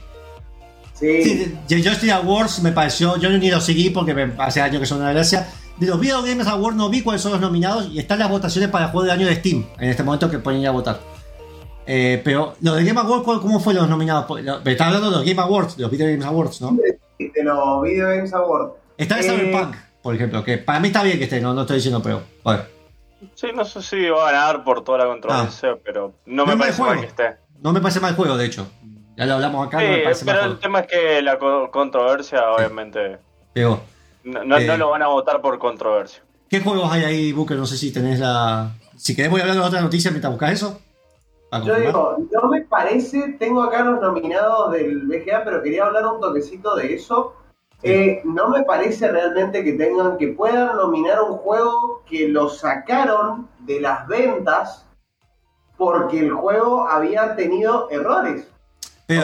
Sí, The Joystick Awards me pareció, yo ni lo seguí porque hace años que son una gracia. De los Video Games Awards no vi cuáles son los nominados y están las votaciones para el juego del año de Steam en este momento que pueden ir a votar. Pero los de Game Awards, ¿cómo fueron los nominados? Me estaba hablando de los Game Awards, de los Video Games Awards, ¿no? De los Video Games Awards. Está el Cyberpunk, por ejemplo, que para mí está bien que esté, no estoy diciendo, pero bueno. Sí, no sé si va a ganar por toda la controversia, pero no me parece mal que esté. No me parece mal el juego, de hecho. Ya lo hablamos acá, no me parece mal. Pero el tema es que la controversia, obviamente, pegó. No lo van a votar por controversia. ¿Qué juegos hay ahí, Booker? No sé si tenés la... Si querés voy a hablar de otra noticia mientras buscas eso. Yo digo, no me parece, tengo acá los nominados del BGA, pero quería hablar un toquecito de eso. No me parece realmente que puedan nominar un juego que lo sacaron de las ventas porque el juego había tenido errores. Pero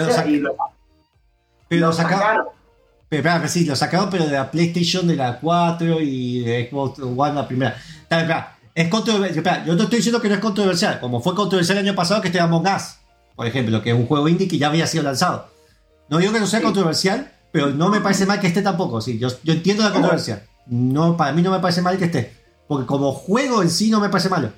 lo sacaron. Pero sí, lo sacaron, pero de la PlayStation, de la 4 y de Xbox One, la primera. Es controversial. Yo no estoy diciendo que no es controversial, como fue controversial el año pasado que esté Among Us, por ejemplo, que es un juego indie que ya había sido lanzado. No digo que no sea controversial, pero no me parece mal que esté tampoco. Sí, yo entiendo la controversia. No, para mí no me parece mal que esté, porque como juego en sí no me parece malo.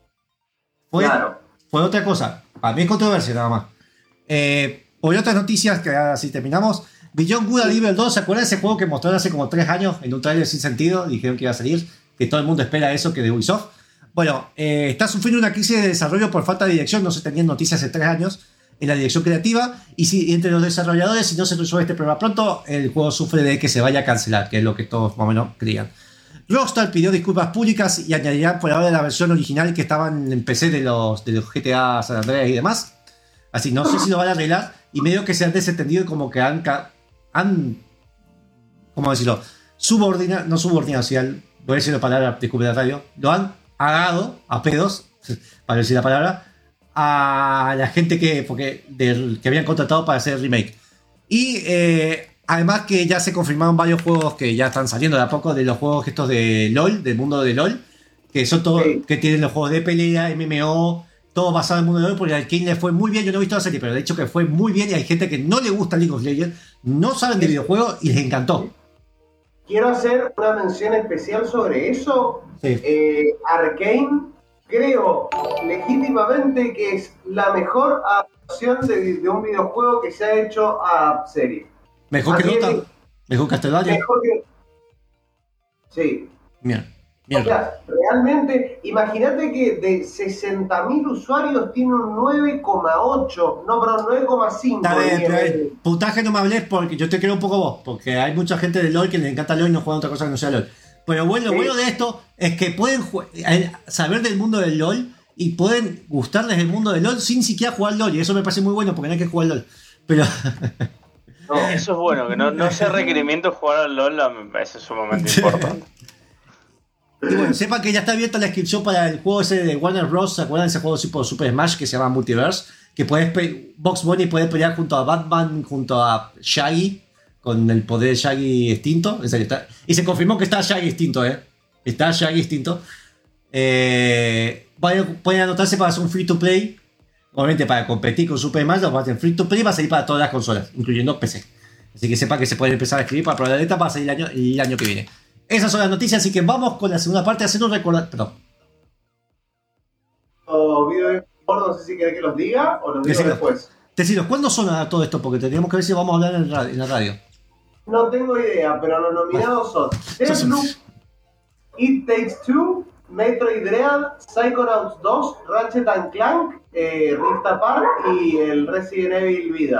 Fue otra cosa. Para mí es controversia nada más. Por otras noticias, que así terminamos. Beyond Good and Evil 2, ¿se acuerdan de ese juego que mostraron hace como 3 años en un trailer sin sentido? Dijeron que iba a salir, que todo el mundo espera eso, que de Ubisoft. Bueno, está sufriendo una crisis de desarrollo por falta de dirección, no se tenían noticias hace 3 años en la dirección creativa, y entre los desarrolladores, si no se resuelve este problema pronto, el juego sufre de que se vaya a cancelar, que es lo que todos más o menos creían. Rockstar pidió disculpas públicas y añadirán por ahora la versión original que estaban en PC de los GTA San Andreas y demás. Así, no sé si lo van a arreglar, y medio que se han desentendido como que han ¿cómo decirlo? No subordinado, voy a decir la palabra, disculpe la radio, lo han agado a pedos, para decir la palabra, a la gente que habían contratado para hacer el remake. Y además que ya se confirmaron varios juegos que ya están saliendo de a poco, de los juegos estos de LOL, del mundo de LOL, que son todos, que tienen los juegos de pelea, MMO, todo basado en el mundo de LOL, porque al King le fue muy bien. Yo no he visto la serie, pero de hecho que fue muy bien, y hay gente que no le gusta League of Legends, no saben de videojuegos y les encantó. Quiero hacer una mención especial sobre eso. Sí. Arcane, creo legítimamente que es la mejor adaptación de un videojuego que se ha hecho a serie. Mejor que Dota, mejor Castlevania. Mejor que... Sí. Mierda. O sea, realmente, imagínate que de 60.000 usuarios tiene un 9,8, no, perdón, 9,5. Está bien, pero el puntaje no me hables porque yo te creo un poco vos, porque hay mucha gente de LoL que les encanta LoL y no juega otra cosa que no sea LoL. Pero bueno, lo bueno de esto es que pueden saber del mundo del LoL y pueden gustarles el mundo del LoL sin siquiera jugar LoL, y eso me parece muy bueno porque no hay que jugar LoL. Pero... No, eso es bueno, que no sea requerimiento jugar al LoL, me parece sumamente importante. Y bueno, sepan que ya está abierta la inscripción para el juego ese de Warner Bros. ¿Se acuerdan de ese juego tipo Super Smash que se llama Multiverse? Que Box Bunny puede pelear junto a Batman, junto a Shaggy, con el poder de Shaggy extinto. En serio, y se confirmó que está Shaggy extinto, Está Shaggy extinto. Pueden anotarse para hacer un free to play. Obviamente para competir con Super Smash, lo va a hacer free to play, va a salir para todas las consolas, incluyendo PC. Así que sepan que se pueden empezar a escribir para probar la beta, para salir el año que viene. Esas son las noticias, así que vamos con la segunda parte, haciendo un recordatorio. Perdón. No sé si querés que los diga o los digo después. Deciros, ¿cuándo suena todo esto? Porque tendríamos que ver si vamos a hablar en la radio. No tengo idea, pero los nominados son Deathloop, It Takes Two, Metroid Dread, Psychonauts 2, Ratchet & Clank, Rift Apart y el Resident Evil Vida.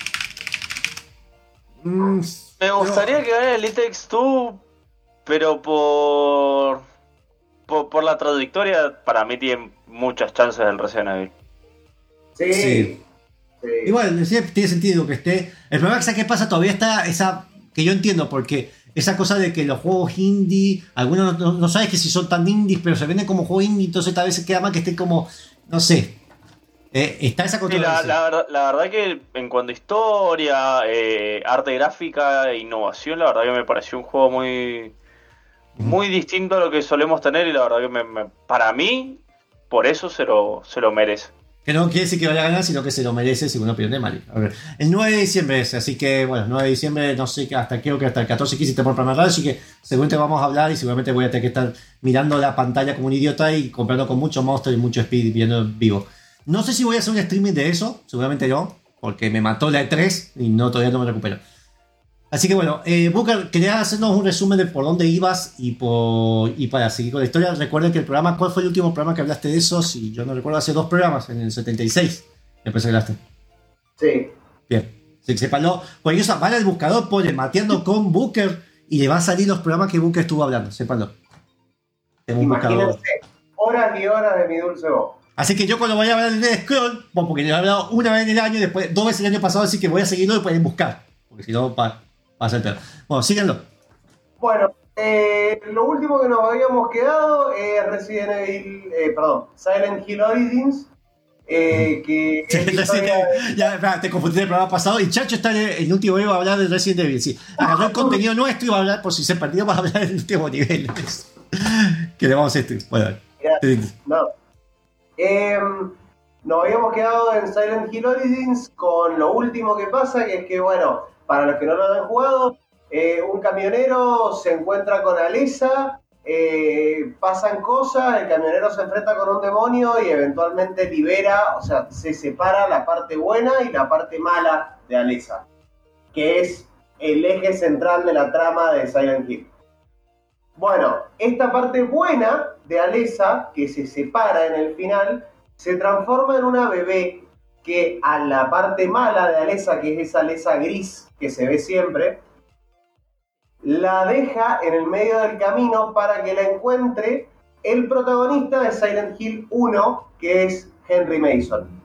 Me gustaría que gane el It Takes Two, pero por la trayectoria, para mí tiene muchas chances del Resident Evil. Sí. Igual, tiene sentido que esté. El problema es que ¿qué pasa? Todavía está esa, que yo entiendo, porque esa cosa de que los juegos indie, algunos no sabes que si son tan indies, pero se venden como juegos indie, entonces tal vez se queda mal que estén como, no sé. Está esa controversia. Sí, la verdad que en cuanto a historia, arte gráfica, innovación, la verdad que me pareció un juego muy distinto a lo que solemos tener, y la verdad que para mí, por eso se lo merece. Que no quiere decir que vaya a ganar, sino que se lo merece, según la opinión de Mari. A ver, el 9 de diciembre es, así que, bueno, 9 de diciembre, no sé, creo que hasta el 14 quisiste por programa radio, así que seguramente vamos a hablar y seguramente voy a tener que estar mirando la pantalla como un idiota y comprando con mucho Monster y mucho Speed viendo en vivo. No sé si voy a hacer un streaming de eso, seguramente no, porque me mató la E3 y todavía no me recupero. Así que bueno, Booker, quería hacernos un resumen de por dónde ibas y para seguir con la historia. Recuerden que el programa, ¿cuál fue el último programa que hablaste de eso? Si yo no recuerdo, hace 2 programas, en el 76, me parece que hablaste. Sí. Bien, sépanlo. Cualquier cosa, van al buscador, pone Mateando con Booker y le va a salir los programas que Booker estuvo hablando, sépanlo. Imagínense, horas y horas de mi dulce voz. Así que yo cuando voy a hablar de Scroll, porque lo he hablado una vez en el año y después 2 veces el año pasado, así que voy a seguirlo y pueden buscar, porque si no va a ser peor. Bueno, síganlo. Bueno, lo último que nos habíamos quedado es Resident Evil, Silent Hill Origins, que ya, te confundí el programa pasado y Chacho está en el último nivel, va a hablar de Resident Evil, sí. Agarró el contenido nuestro y va a hablar, por si se perdió, va a hablar del último nivel. Que le vamos a hacer. Bueno, nos habíamos quedado en Silent Hill Origins con lo último que pasa, que es que, bueno, para los que no lo han jugado, un camionero se encuentra con Alessa, pasan cosas, el camionero se enfrenta con un demonio y eventualmente libera, o sea, se separa la parte buena y la parte mala de Alessa, que es el eje central de la trama de Silent Hill. Bueno, esta parte buena de Alessa, que se separa en el final, se transforma en una bebé que a la parte mala de Alessa, que es esa Alessa gris que se ve siempre, la deja en el medio del camino para que la encuentre el protagonista de Silent Hill 1, que es Henry Mason.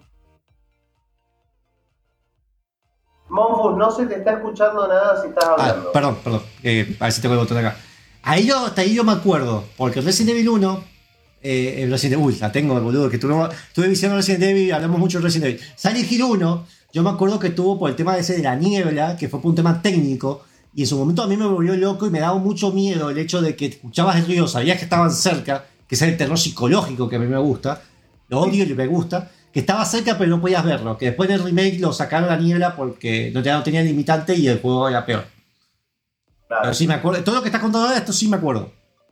Monfus, no se te está escuchando nada si estás hablando. Perdón. A ver si tengo el botón acá. Hasta ahí yo me acuerdo, porque Resident Evil 1, la tengo, boludo, que tuve visión de Resident Evil, hablamos mucho de Resident Evil. Silent Hill 1, yo me acuerdo que tuvo por el tema ese de la niebla, que fue por un tema técnico, y en su momento a mí me volvió loco y me daba mucho miedo el hecho de que escuchabas el ruido, sabías que estaban cerca, que es el terror psicológico que a mí me gusta, lo odio y me gusta, que estaba cerca pero no podías verlo, que después del remake lo sacaron a la niebla porque no tenía limitante y el juego era peor. Claro. Pero sí me acuerdo, todo lo que estás contando ahora, esto sí me acuerdo.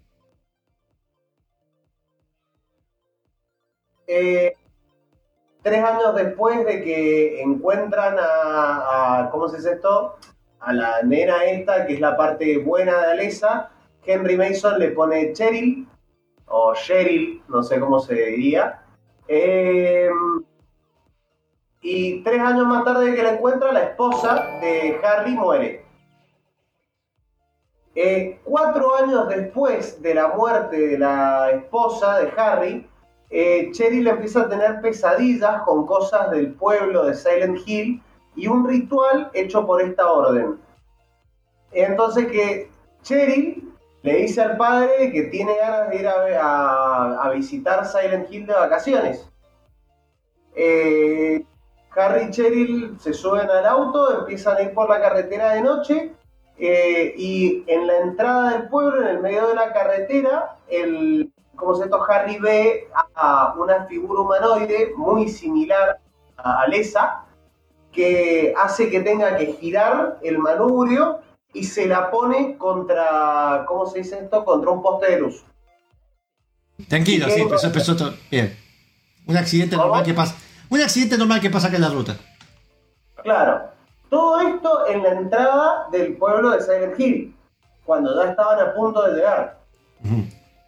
3 años después de que encuentran a ¿cómo se dice esto? A la nena esta, que es la parte buena de Alessa, Henry Mason le pone Cheryl, o Cheryl, no sé cómo se diría. Y 3 años más tarde de que la encuentra, la esposa de Harry muere. 4 años después de la muerte de la esposa de Harry, Cheryl empieza a tener pesadillas con cosas del pueblo de Silent Hill y un ritual hecho por esta orden. Entonces que Cheryl le dice al padre que tiene ganas de ir a visitar Silent Hill de vacaciones. Harry y Cheryl se suben al auto, empiezan a ir por la carretera de noche, y en la entrada del pueblo, en el medio de la carretera, Harry ve a una figura humanoide muy similar a Alessa, que hace que tenga que girar el manubrio y se la pone contra, ¿cómo se dice esto? Contra un poste de luz. Tranquilo, sí, empezó todo bien. Un accidente normal que pasa. Un accidente normal que pasa acá en la ruta. Claro. Todo esto en la entrada del pueblo de Silent Hill, cuando ya estaban a punto de llegar. Uh-huh.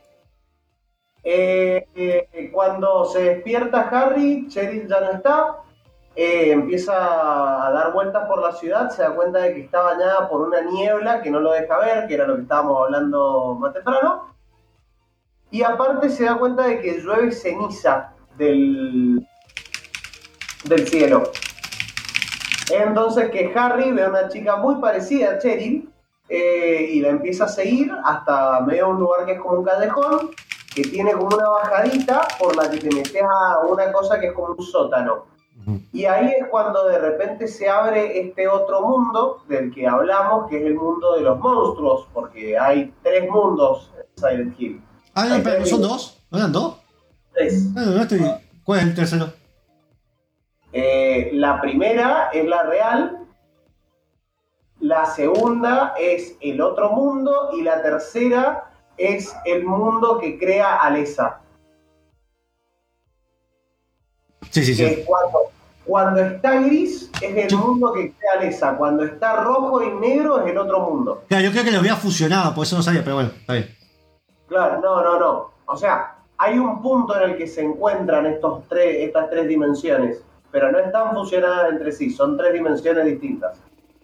Cuando se despierta Harry, Cheryl ya no está, empieza a dar vueltas por la ciudad, se da cuenta de que está bañada por una niebla que no lo deja ver, que era lo que estábamos hablando más temprano, y aparte se da cuenta de que llueve ceniza del cielo. Entonces que Harry ve a una chica muy parecida a Cheryl, y la empieza a seguir hasta medio de un lugar que es como un callejón, que tiene como una bajadita por la que te metes a una cosa que es como un sótano. Uh-huh. Y ahí es cuando de repente se abre este otro mundo del que hablamos, que es el mundo de los monstruos, porque hay 3 mundos en Silent Hill. No, pero ¿son 2? ¿No eran 2? 3. ¿Cuál es el tercero? La primera es la real, la segunda es el otro mundo y la tercera es el mundo que crea Alessa. Sí. Cuando está gris es el mundo que crea Alessa, cuando está rojo y negro es el otro mundo. Claro, yo creo que los había fusionado, por eso no sabía, pero bueno, está bien. Claro, no. O sea, hay un punto en el que se encuentran estas 3 dimensiones, pero no están fusionadas entre sí, son 3 dimensiones distintas.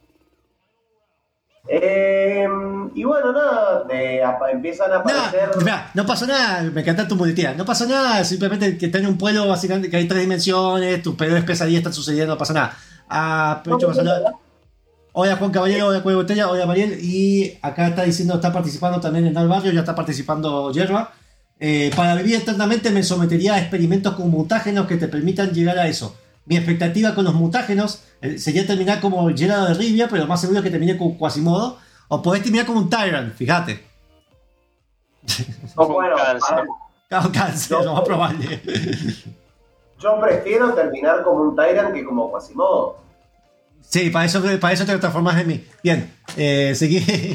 Y bueno, nada, empiezan a aparecer. No pasó nada, me encanta tu muletía. No pasó nada, simplemente que está en un pueblo básicamente que hay 3 dimensiones, tus peores pesadillas están sucediendo, no pasa nada. Hola Juan Caballero, hola Cueva Botella, hola Mariel. Y acá está diciendo, está participando también en el barrio, ya está participando Yerba. Para vivir eternamente me sometería a experimentos con mutágenos que te permitan llegar a eso. Mi expectativa con los mutágenos sería terminar como Gerard de Rivia, pero más seguro que termine con Quasimodo. O podés terminar como un Tyrant, fíjate. Como cáncer. Cáncer, lo más probable. Yo prefiero terminar como un Tyrant que como Quasimodo. Sí, para eso te transformas en mí. Bien, seguí.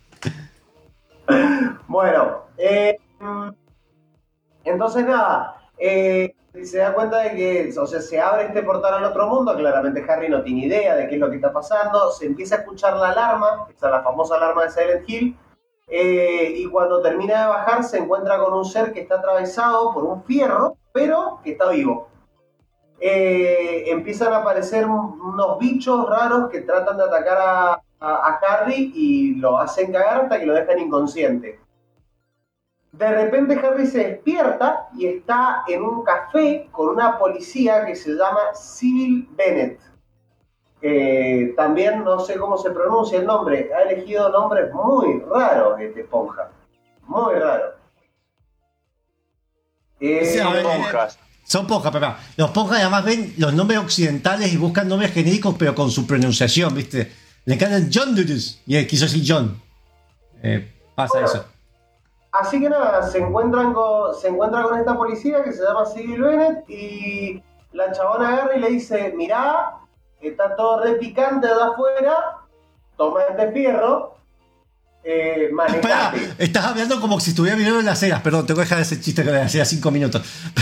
Bueno, entonces nada. Se da cuenta de que, o sea, se abre este portal al otro mundo, claramente Harry no tiene idea de qué es lo que está pasando, se empieza a escuchar la alarma, esa es la famosa alarma de Silent Hill, y cuando termina de bajar se encuentra con un ser que está atravesado por un fierro, pero que está vivo. Empiezan a aparecer unos bichos raros que tratan de atacar a Harry y lo hacen cagar hasta que lo dejan inconsciente. De repente Harry se despierta y está en un café con una policía que se llama Civil Bennett. También no sé cómo se pronuncia el nombre, ha elegido nombres muy raros este esponja, muy raro. Sí, a ver, Esponjas. son ponjas, pero los ponjas además ven los nombres occidentales y buscan nombres genéricos, pero con su pronunciación, ¿viste? Le cantan John Dudus y él quiso decir John. Pasa eso. Así que nada, se encuentra con esta policía que se llama Civil Bennett y la chabona agarra y le dice, mirá, está todo re picante allá afuera, toma este fierro, Espera, manejate. estás hablando como si estuviera viviendo en las eras. Perdón, tengo que dejar ese chiste que le hacía 5 minutos.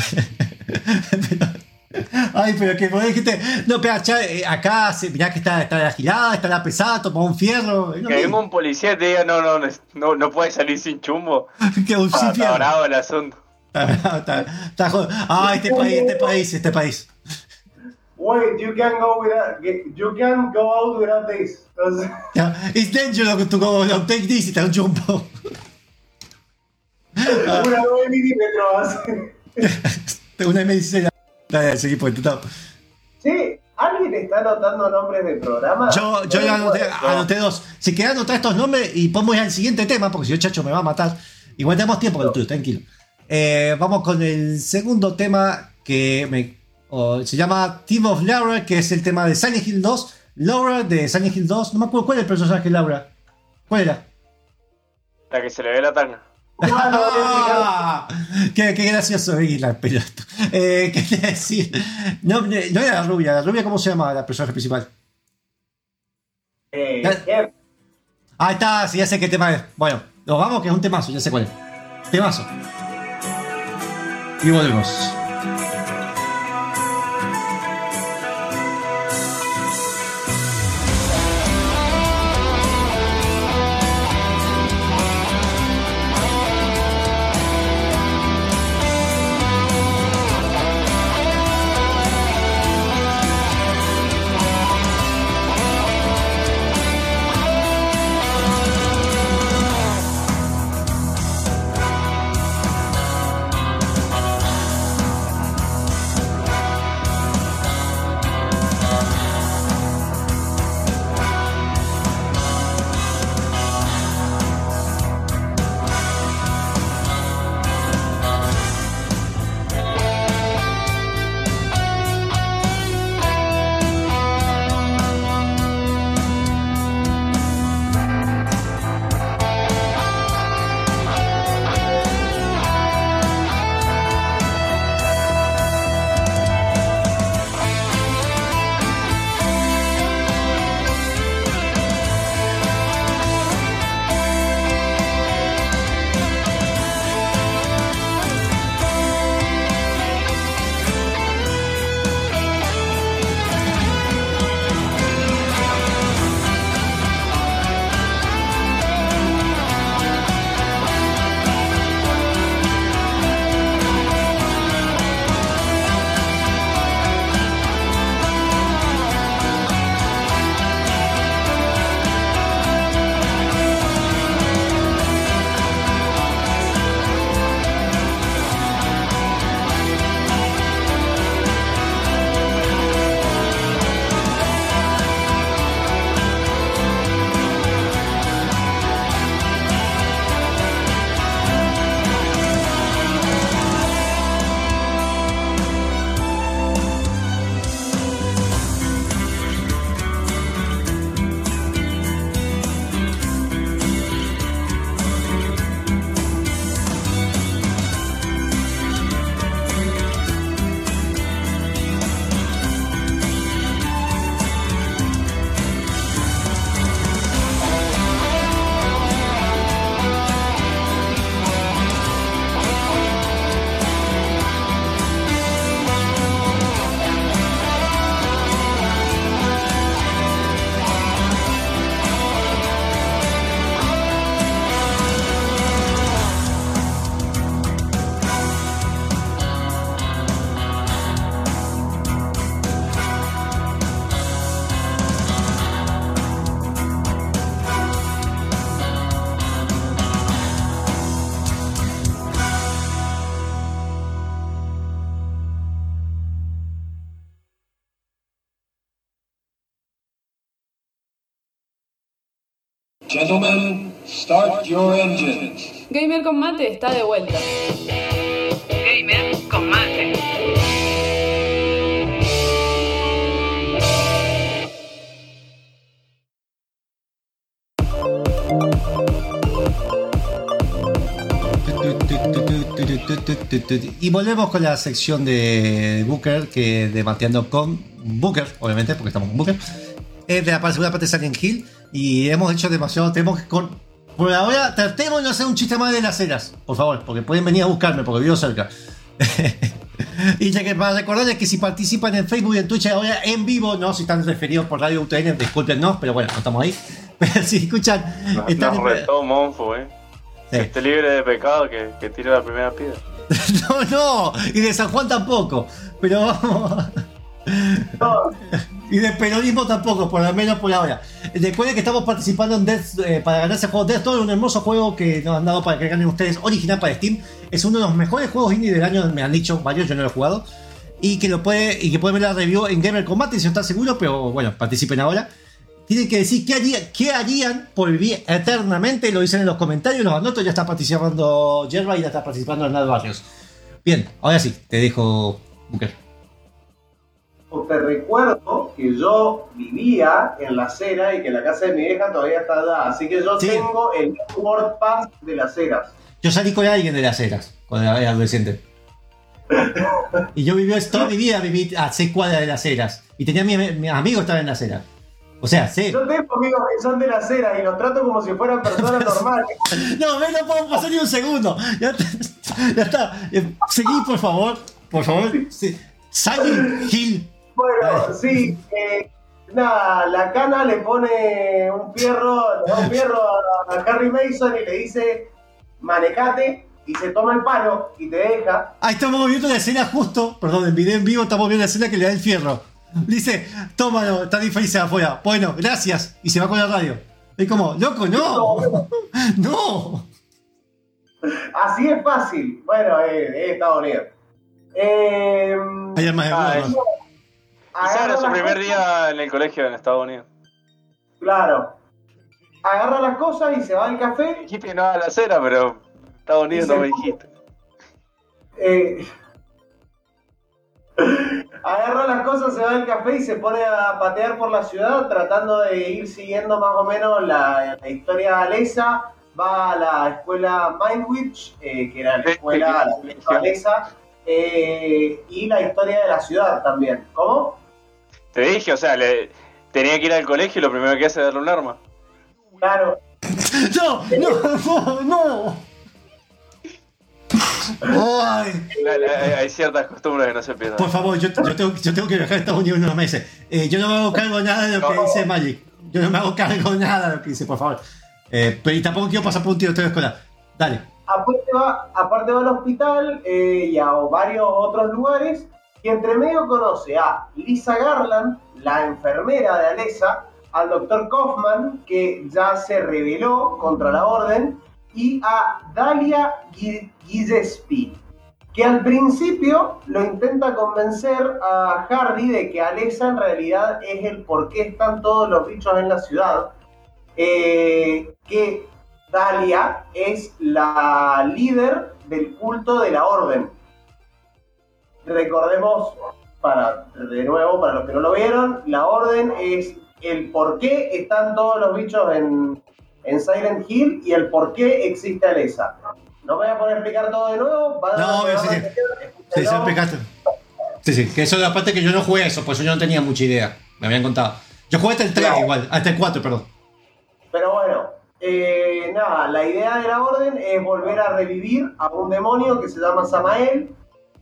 Ay, pero que vos dijiste. No, espera, acá mirá que está la gilada, está la pesada, toma un fierro. Que venga un policía y te diga, no puede salir sin chumbo. Que un sin Está fierro. bravo el asunto. Está jodido. Ah, este país. Wait, you can't go out without this. Entonces, It's dangerous to go on take this y está un chumbo. una 9 milímetros. Tengo una medicina. Dale, seguí por intentado. Sí, ¿alguien está anotando nombres de programa? Yo ya anoté 2. Si querés anotar estos nombres y podemos ir al siguiente tema, porque si no, Chacho me va a matar. Igual tenemos tiempo con el tuyo, tranquilo. Vamos con el segundo tema que se llama Team of Laura, que es el tema de Silent Hill 2. Laura de Silent Hill 2. No me acuerdo cuál es el personaje de Laura. ¿Cuál era? La que se le ve la tanga. ¡Ah! Qué gracioso vi la pelota. ¿Qué quería decir? No era la rubia. ¿La rubia cómo se llama la personaje principal? Jeff, Ahí está, sí, ya sé qué tema es. Bueno, nos vamos, que es un temazo, ya sé cuál es. Temazo. Y volvemos. Gentlemen, start your engines. Gamer con Mate está de vuelta. Gamer con Mate. Y volvemos con la sección de Booker, que de Mateando con Booker, obviamente, porque estamos con Booker. Es de la segunda parte de Silent Hill. Y hemos hecho demasiado. Tenemos que. Por ahora, tratemos de no hacer un chiste más de las eras, por favor, porque pueden venir a buscarme, porque vivo cerca. Y ya que para recordarles que si participan en Facebook y en Twitch ahora en vivo, no, si están referidos por Radio UTN, discúlpenos, pero bueno, no estamos ahí. Pero si escuchan. Nos retó Monfo, Sí. Que esté libre de pecado, que tire la primera piedra. No, y de San Juan tampoco, pero vamos. Y de peronismo tampoco, por lo menos por ahora. Recuerden que estamos participando en para ganarse el juego Death Door, un hermoso juego que nos han dado para que ganen ustedes, original para Steam. Es uno de los mejores juegos indie del año, me han dicho varios, yo no lo he jugado. Y que pueden ver la review en Gamer Combate si no están seguros, pero bueno, participen ahora. Tienen que decir qué harían por vivir eternamente, lo dicen en los comentarios, los anoto, ya está participando Yerba y ya está participando Hernán Barrios. Bien, ahora sí, te dejo, Booker. Te recuerdo que yo vivía en La Acera y que la casa de mi vieja todavía está allá, así que yo tengo el World Pass de Las Heras. Yo salí con alguien de Las Heras cuando era adolescente. Y yo toda mi vida viví a 6 cuadras de Las Heras. Y tenía mis amigos estaban en Las Heras. O sea, sí. Yo tengo amigos que son de Las Heras y los trato como si fueran personas normales. No puedo pasar ni un segundo. Ya está. Seguí, por favor. Por favor. Sí. Silent Hill. Bueno, sí. Nada, la cana le pone un fierro a Harry Mason y le dice manejate y se toma el palo y te deja. Ahí estamos viendo la escena justo. Perdón, en video en vivo estamos viendo la escena que le da el fierro. Dice, tómalo, está difícil afuera. Bueno, gracias. Y se va con la radio. Es como, loco, no. No. Así es fácil. Bueno, Estados Unidos. Hay armas de guerra. Quizá era su primer día en el colegio en Estados Unidos. Claro. Agarra las cosas y se va al café. Dijiste que no a la acera, pero Estados Unidos no me dijiste. Agarra las cosas, se va al café y se pone a patear por la ciudad tratando de ir siguiendo más o menos la historia de Alessa. Va a la escuela Mindwitch, que era la escuela de Alessa, y la historia de la ciudad también. ¿Cómo? Te dije, o sea, tenía que ir al colegio y lo primero que hace es darle un arma. Claro. No. Ay. Hay ciertas costumbres que no se pierden. Por favor, yo tengo que viajar a Estados Unidos en unos meses. Yo no me hago cargo nada de lo que dice Magic. Yo no me hago cargo nada de lo que dice, por favor. Pero y tampoco quiero pasar por un tiroteo escolar. Dale. Aparte va al hospital y a varios otros lugares. Y entre medio conoce a Lisa Garland, la enfermera de Alessa, al Dr. Kaufman, que ya se rebeló contra la orden, y a Dahlia Gillespie, que al principio lo intenta convencer a Harry de que Alessa en realidad es el por qué están todos los bichos en la ciudad, que Dahlia es la líder del culto de la orden. Recordemos, de nuevo, para los que no lo vieron, la orden es el por qué están todos los bichos en Silent Hill y el por qué existe Alessa. No me voy a poner a explicar todo de nuevo. Sí, se lo explicaste. Sí, que eso es la parte que yo no jugué eso, por eso yo no tenía mucha idea. Me habían contado. Yo jugué hasta el 3 igual, hasta el 4, perdón. Pero bueno, nada, la idea de la orden es volver a revivir a un demonio que se llama Samael.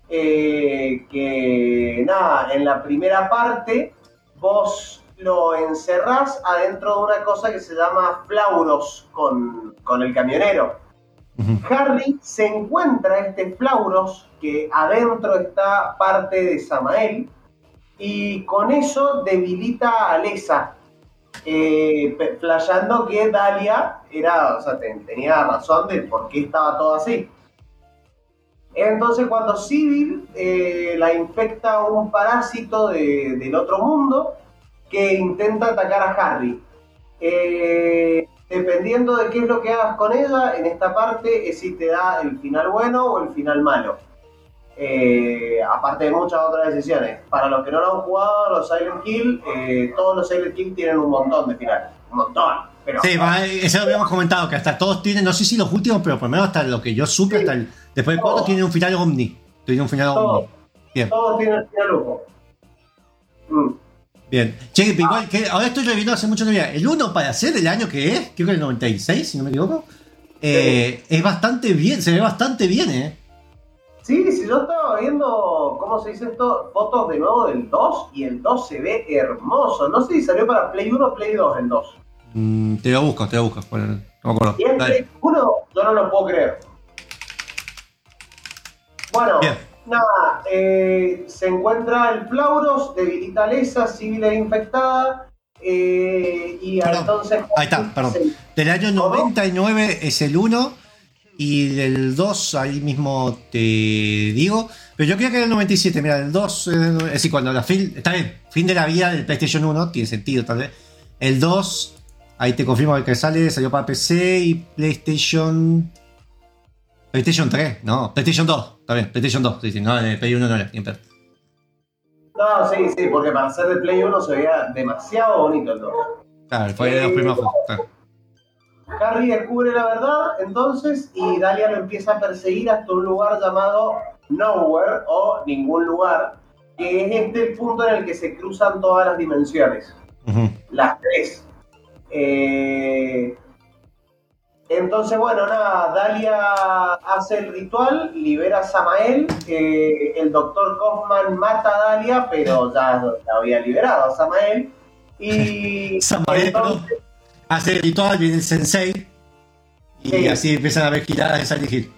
Que nada, en la primera parte vos lo encerrás adentro de una cosa que se llama Flauros con el camionero. Harry se encuentra este Flauros que adentro está parte de Samael y con eso debilita a Alessa, flasheando que Dahlia tenía razón de por qué estaba todo así. Entonces cuando Sybil la infecta un parásito del otro mundo que intenta atacar a Harry. Dependiendo de qué es lo que hagas con ella, en esta parte es si te da el final bueno o el final malo. Aparte de muchas otras decisiones. Para los que no lo han jugado, los Silent Hill, todos los Silent Hill tienen un montón de finales. Un montón. Pero, Sí, eso lo habíamos comentado, que hasta todos tienen, no sé si los últimos, pero por lo menos hasta lo que yo supe, Sí. hasta después de 4 tienen un final Omni. Tienen un final Omni. Bien. todos tienen el final lujo. Bien. Che, igual que ahora estoy reviendo hace mucho tiempo. El 1 para ser el año que es, creo que el 96, si no me equivoco, es bastante bien, se ve bastante bien, Sí, si yo estaba viendo, ¿cómo se dice esto? Fotos de nuevo del 2 y el 2 se ve hermoso. No sé si salió para Play 1 o Play 2 el 2. Te lo busco. Bueno, no me acuerdo. Y el Dale. Play 1 yo no lo puedo creer. Bueno, Bien. nada, se encuentra el Flauros, debilita a Lesa, civil e infectada. Y Perdón, entonces. ahí está, perdón. Sí. Del año ¿Cómo? 99 es el 1 y del 2 ahí mismo te digo. Pero yo creo que era el 97, mira, el 2 es decir, cuando la está bien, fin de la vida del PlayStation 1, tiene sentido tal vez. El 2, ahí te confirmo que salió para PC y PlayStation 3, no, PlayStation 2, está bien, PlayStation 2, sí, no, el Play 1 no era, ni en pedo. No, sí, porque para ser de Play 1 se veía demasiado bonito el 2. Claro, fue de los primeros juegos, claro. Harry descubre la verdad, entonces, y Dahlia lo empieza a perseguir hasta un lugar llamado Nowhere, o Ningún Lugar, que es el punto en el que se cruzan todas las dimensiones. Ujú. Las tres. Entonces, bueno, nada, Dahlia hace el ritual, libera a Samael, el doctor Kaufman mata a Dahlia, pero ya la había liberado a Samael, y Samael, entonces, perdón. Hace el ritual, viene el sensei y Sí. así empiezan a ver giradas de Silent Hill.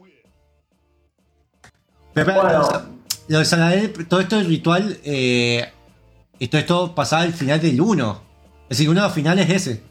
Pero espera, Bueno. lo de Samael, todo esto del ritual, esto pasaba al final del 1. Es decir, uno de los finales es ese.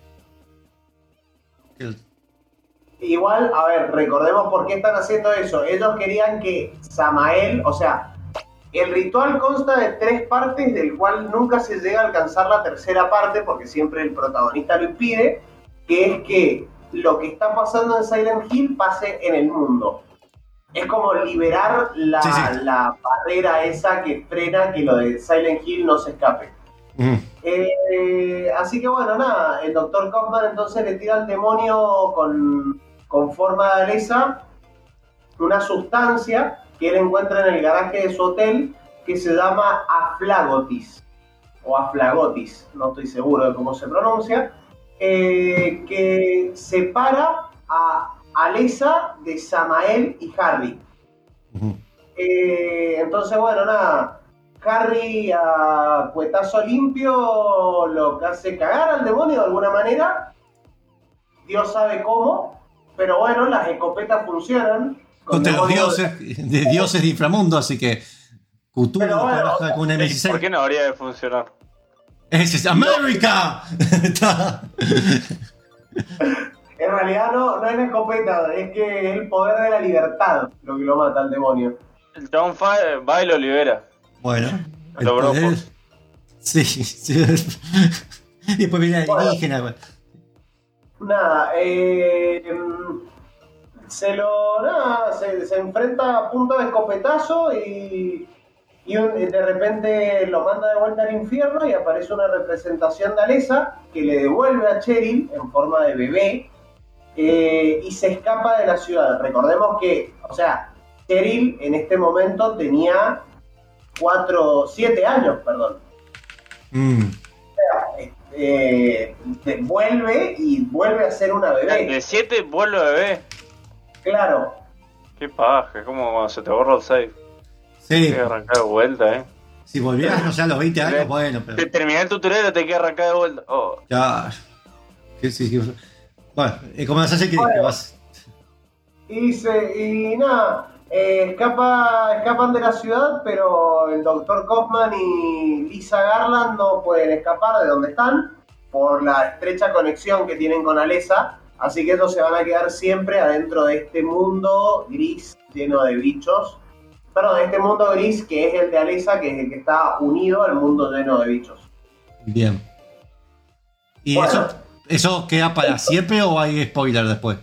igual, a ver, recordemos por qué están haciendo eso. Ellos querían que Samael, o sea, el ritual consta de 3 partes, del cual nunca se llega a alcanzar la tercera parte, porque siempre el protagonista lo impide, que es que lo que está pasando en Silent Hill pase en el mundo. Es como liberar la, Sí. la barrera esa que frena que lo de Silent Hill no se escape. Ujú. Así que bueno, nada, el Dr. Kaufman entonces le tira al demonio con forma de Alesa una sustancia que él encuentra en el garaje de su hotel que se llama Aflagotis, o Aflagotis, no estoy seguro de cómo se pronuncia, que separa a Alesa de Samael y Harry. Ujú. Entonces, bueno, nada, Harry a cuetazo limpio lo que hace cagar al demonio de alguna manera. Dios sabe cómo, pero bueno, las escopetas funcionan. Con Contra los demonios- dioses de inframundo, así que Cthulhu Pero bueno, trabaja con un ¿Por qué M16. no habría de funcionar? Ese es América. En realidad no es la escopeta, es que es el poder de la libertad lo que lo mata al demonio. El chabón va y lo libera. Bueno, el Logró, poder. pues. Sí. Y después viene el alienígena. Bueno. Nada, se enfrenta a punta de escopetazo y de repente lo manda de vuelta al infierno y aparece una representación de Alesa que le devuelve a Cheryl en forma de bebé y se escapa de la ciudad. Recordemos que, o sea, Cheryl en este momento tenía 7 años, perdón. Vuelve a ser una bebé. De 7 vuelve bebé. Claro. Qué paja, es como cuando se te borra el save. Sí, Tienes que arrancar de vuelta, si volvieras, no sé, a los 20 años, bueno, Te pero. terminé el tutorial y te que arrancar de vuelta. Oh. Ya. Sí. Bueno, como las hace que vas. Y nada, escapan de la ciudad, pero el Dr. Kaufman y Lisa Garland no pueden escapar de donde están por la estrecha conexión que tienen con Alesa, así que ellos se van a quedar siempre adentro de este mundo gris lleno de bichos. Perdón, este mundo gris que es el de Alesa, que es el que está unido al mundo lleno de bichos. Bien. Y Bueno. eso. ¿Eso queda para siempre o hay spoiler después?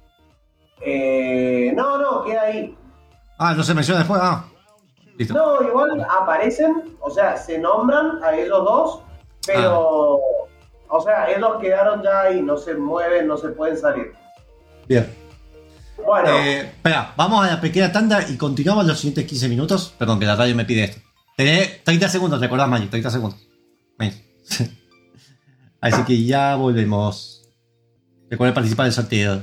No, queda ahí. Ah, ¿no se menciona después? Ah, listo. No, igual aparecen, o sea, se nombran a ellos dos, pero, o sea, ellos quedaron ya ahí, no se mueven, no se pueden salir. Bien. Bueno, Espera, vamos a la pequeña tanda y continuamos los siguientes 15 minutos. Perdón, que la radio me pide esto. Tenés 30 segundos, ¿te acordás, Maggi? 30 segundos. Así que ya volvemos. Recuerda participar del sorteo.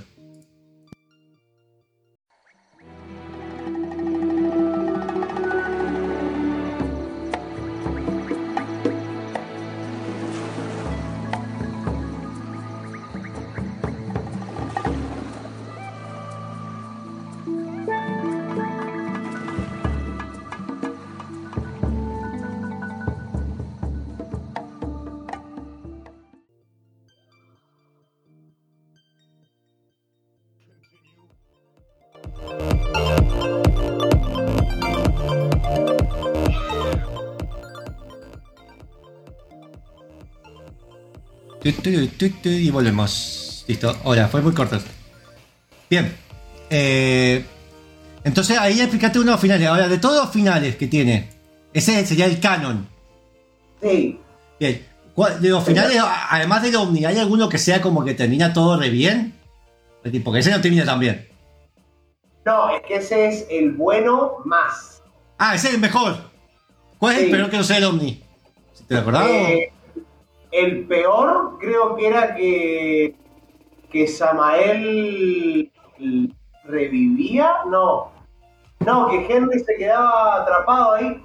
Y volvemos. Listo. Ahora, fue muy corto. Bien. Entonces ahí explicaste unos finales. Ahora, de todos los finales que tiene, ese sería el canon. sí. Bien. De los finales, además del Omni, ¿hay alguno que sea como que termina todo re bien? Porque ese no termina tan bien. No, es que ese es el bueno más. Ah, ese es el mejor. ¿Cuál es el peor que no sea el Omni? ¿Te acordás? El peor creo que era que Samael revivía, no, que Henry se quedaba atrapado ahí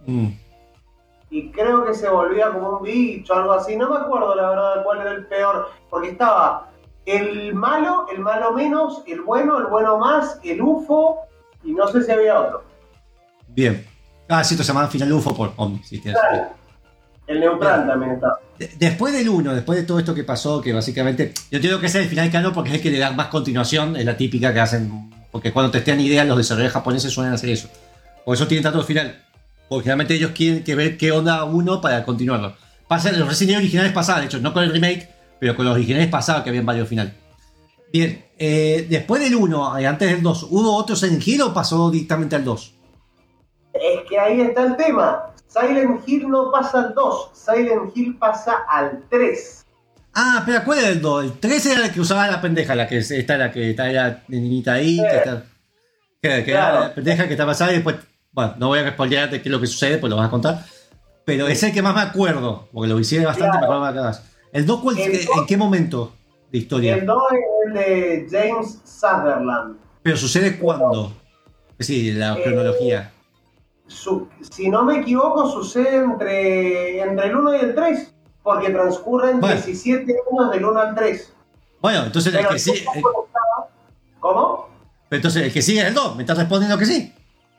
y creo que se volvía como un bicho, algo así, no me acuerdo la verdad cuál era el peor, porque estaba el malo menos, el bueno más, el UFO y no sé si había otro. Bien. Ah, sí, esto se llama Final UFO por Omni. Sí, claro. El Neutral también estaba. Después del 1, después de todo esto que pasó, que básicamente, yo tengo que ser el final canon porque es el que le da más continuación, es la típica que hacen, porque cuando testean ideas los desarrolladores japoneses suelen hacer eso. Por eso tienen tanto final, porque generalmente ellos quieren que ver qué onda uno para continuarlo. Pasa, los Resident Evil originales pasaban, de hecho, no con el remake, pero con los originales pasaba que habían varios finales. Bien, después del 1, antes del 2, ¿hubo otro Silent Hill o pasó directamente al 2? Es que ahí está el tema. Silent Hill no pasa al 2, Silent Hill pasa al 3. Ah, pero ¿cuál era el 2? El 3 era el que usaba la pendeja, la que está la niñita ahí, que era la pendeja que está pasada y después, bueno, no voy a spoilearte qué es lo que sucede, pues lo vas a contar. Pero es el que más me acuerdo, porque lo hicieron bastante, me acuerdo más. ¿El 2 en qué momento de historia? El 2 es el de James Sutherland. ¿Pero sucede cuándo? Es decir, la cronología. Si no me equivoco, sucede entre el 1 y el 3, porque transcurren 17 años del 1 al 3. Bueno, entonces el que sí. ¿Cómo? Entonces el que sigue es el 2, ¿me estás respondiendo que sí?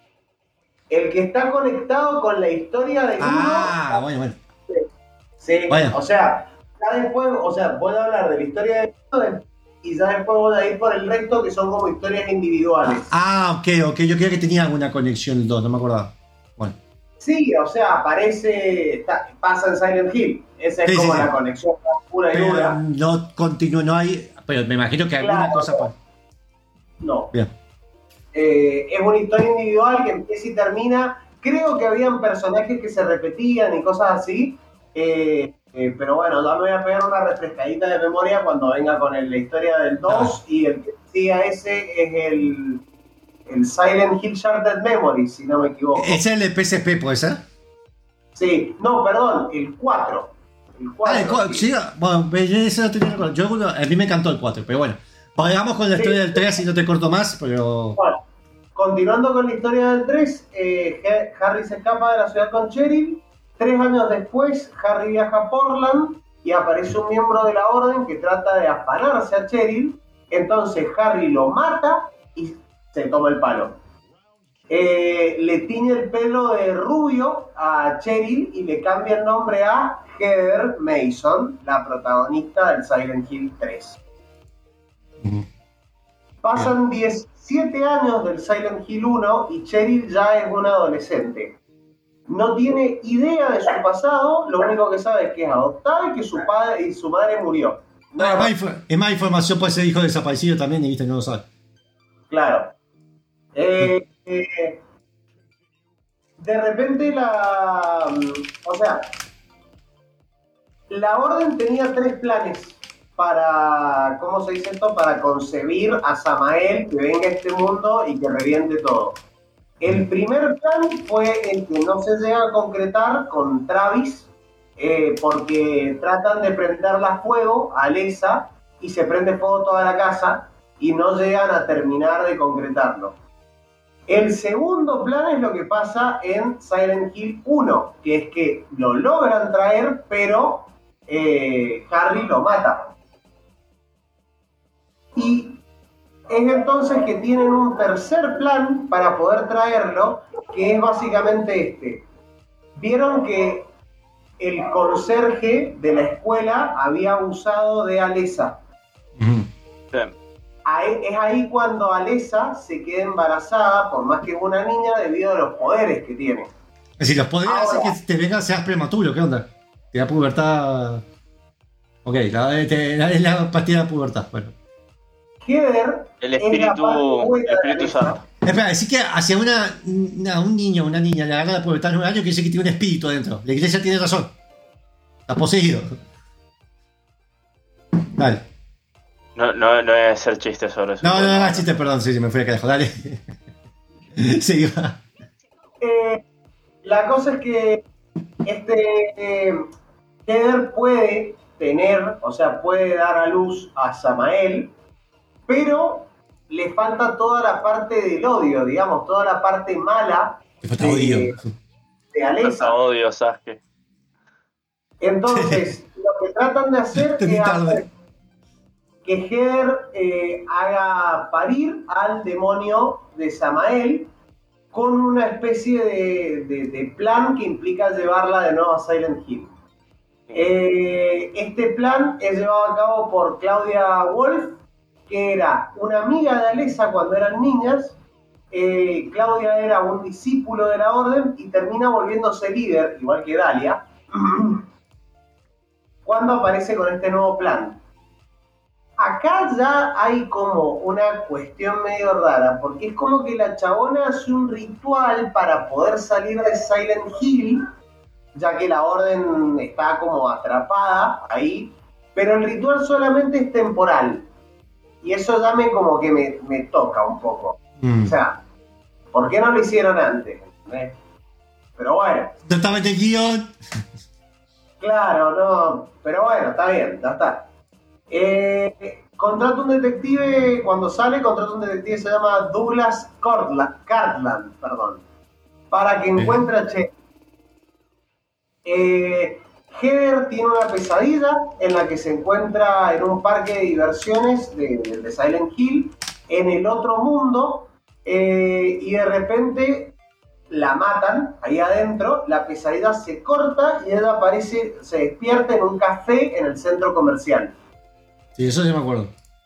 El que está conectado con la historia del 1. Ah, bueno. Sí, bueno. O sea, ya después, voy a hablar de la historia del 1 y ya después voy a ir por el resto que son como historias individuales. Ok, yo creía que tenía alguna conexión el 2, no me acordaba. Bueno. Sí, o sea, pasa en Silent Hill. Esa es como la conexión pura y dura. No continúa, no hay. Pero me imagino que alguna cosa pasa. No. Bien. Es una historia individual que empieza y termina. Creo que habían personajes que se repetían y cosas así. Pero bueno, ya me voy a pegar una refrescadita de memoria cuando venga con la historia del 2 y el que siga ese es el Silent Hill Shattered Memory, si no me equivoco. ¿Es el de PSP, puede ser? Sí, no, perdón, el 4. El 4 sí. Bueno, ese no tenía. A mí me encantó el 4, pero bueno. Vayamos con la historia del 3 y no te corto más, pero. Bueno, continuando con la historia del 3, Harry se escapa de la ciudad con Cheryl. 3 años después, Harry viaja a Portland y aparece un miembro de la orden que trata de afanarse a Cheryl. Entonces Harry lo mata y se toma el palo. Le tiñe el pelo de rubio a Cheryl y le cambia el nombre a Heather Mason, la protagonista del Silent Hill 3. Pasan 17 años del Silent Hill 1 y Cheryl ya es una adolescente. No tiene idea de su pasado, lo único que sabe es que es adoptada y que su padre y su madre murió. No, Es más información, puede ser hijo desaparecido también y viste, no lo sabe. claro. De repente o sea, la Orden tenía 3 planes para, ¿cómo se dice esto? Para concebir a Samael que venga a este mundo y que reviente todo. El primer plan fue el que no se llega a concretar con Travis, porque tratan de prenderla a fuego a Alessa y se prende fuego toda la casa y no llegan a terminar de concretarlo. El segundo plan es lo que pasa en Silent Hill 1, que es que lo logran traer, pero Harry lo mata. Y es entonces que tienen un tercer plan para poder traerlo, que es básicamente este. Vieron que el conserje de la escuela había abusado de Alessa. Bien. Es ahí cuando Alessa se queda embarazada, por más que es una niña, debido a los poderes que tiene. Es decir, los poderes hacen que te venga, seas prematuro, ¿qué onda? Te da pubertad. Ok, es la pastilla de pubertad, bueno. Heather El es la parte buena de Espíritu Alessa. Santo. Espera, decir que hacia un niño o una niña le agarra la pubertad en un año, quiere decir que tiene un espíritu adentro. La iglesia tiene razón. Está poseído. Dale. No voy a hacer chistes sobre eso. No, chiste, perdón, sí, me fui a carajo, dale. Sí, va. La cosa es que Heather puede tener, o sea, puede dar a luz a Samael, pero le falta toda la parte del odio, digamos, toda la parte mala Te falta odio. de Alessa. Tanta odio, Sasuke. Entonces, lo que tratan de hacer Te vi es tarde. hacer que Heather haga parir al demonio de Samael con una especie de plan que implica llevarla de nuevo a Silent Hill. Este plan es llevado a cabo por Claudia Wolf, que era una amiga de Alessa cuando eran niñas. Claudia era un discípulo de la Orden y termina volviéndose líder, igual que Dahlia, cuando aparece con este nuevo plan. Acá ya hay como una cuestión medio rara, porque es como que la chabona hace un ritual para poder salir de Silent Hill, ya que la Orden está como atrapada ahí, pero el ritual solamente es temporal. Y eso ya como que me toca un poco. O sea, ¿por qué no lo hicieron antes? Pero bueno. Totalmente el guión. Claro, no, pero bueno, está bien, ya está. Contrata un detective, cuando sale, contrata un detective, se llama Douglas Cartland, para que encuentre a Che. Heather tiene una pesadilla en la que se encuentra en un parque de diversiones de Silent Hill, en el otro mundo, y de repente la matan ahí adentro, la pesadilla se corta y ella aparece, se despierta en un café en el centro comercial. Sí, eso sí me acuerdo.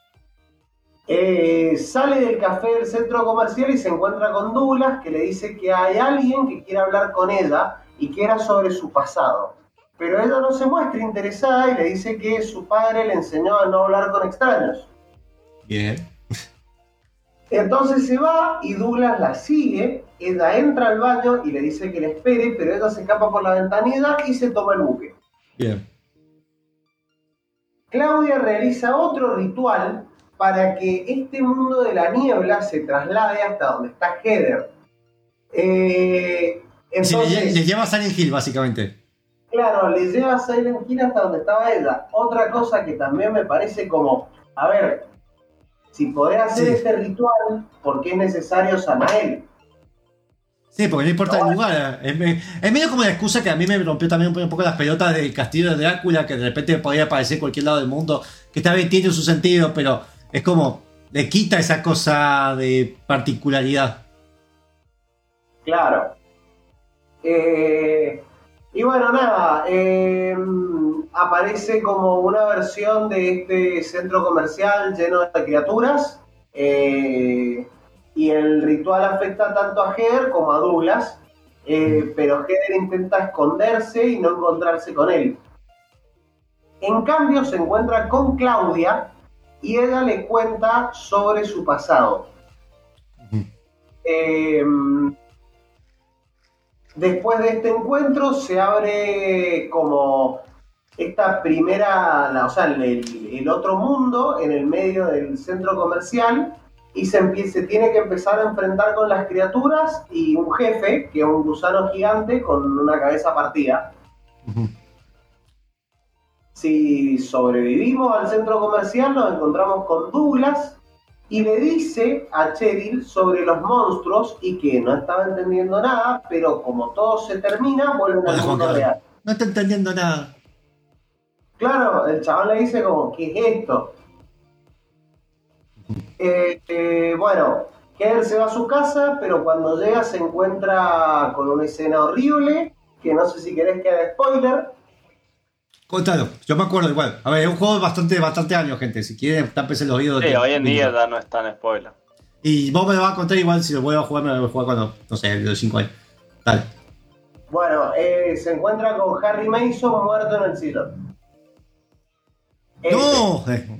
Sale del café del centro comercial y se encuentra con Douglas, que le dice que hay alguien que quiere hablar con ella y que era sobre su pasado. Pero ella no se muestra interesada y le dice que su padre le enseñó a no hablar con extraños. Bien. Entonces se va y Douglas la sigue, ella entra al baño y le dice que le espere, pero ella se escapa por la ventanilla y se toma el buque. Bien. Claudia realiza otro ritual para que este mundo de la niebla se traslade hasta donde está Heather. Entonces, Le lleva a Silent Hill, básicamente. claro, le lleva a Silent Hill hasta donde estaba ella. Otra cosa que también me parece como, a ver, si podés hacer este ritual, ¿por qué es necesario Samael? Sí, porque no importa el lugar. Es medio como la excusa que a mí me rompió también un poco las pelotas del castillo de Drácula, que de repente podía aparecer en cualquier lado del mundo, que está bien, tiene su sentido, pero es como, le quita esa cosa de particularidad. Claro. Y bueno, nada, aparece como una versión de este centro comercial lleno de criaturas, y el ritual afecta tanto a Heather como a Douglas, pero Heather intenta esconderse y no encontrarse con él. En cambio, se encuentra con Claudia y ella le cuenta sobre su pasado. Después de este encuentro se abre como esta primera, o sea, el otro mundo en el medio del centro comercial y se tiene que empezar a enfrentar con las criaturas y un jefe, que es un gusano gigante con una cabeza partida. Si sobrevivimos al centro comercial, nos encontramos con Douglas y le dice a Cheryl sobre los monstruos y que no estaba entendiendo nada, pero como todo se termina, vuelven al mundo real. No está entendiendo nada. Claro, el chaval le dice como, ¿qué es esto? Bueno, Heather se va a su casa, pero cuando llega se encuentra con una escena horrible, que no sé si querés que haga spoiler. Contalo, yo me acuerdo igual. A ver, es un juego de bastante años, gente. Si quieren, tápense los oídos. Sí, hoy en día ya no es tan spoiler. Y vos me lo vas a contar igual, si lo vuelvo a jugar, me lo voy a jugar cuando, no sé, de los 5 años. Dale. Bueno, se encuentra con Harry Mason muerto en el sillón. ¡No!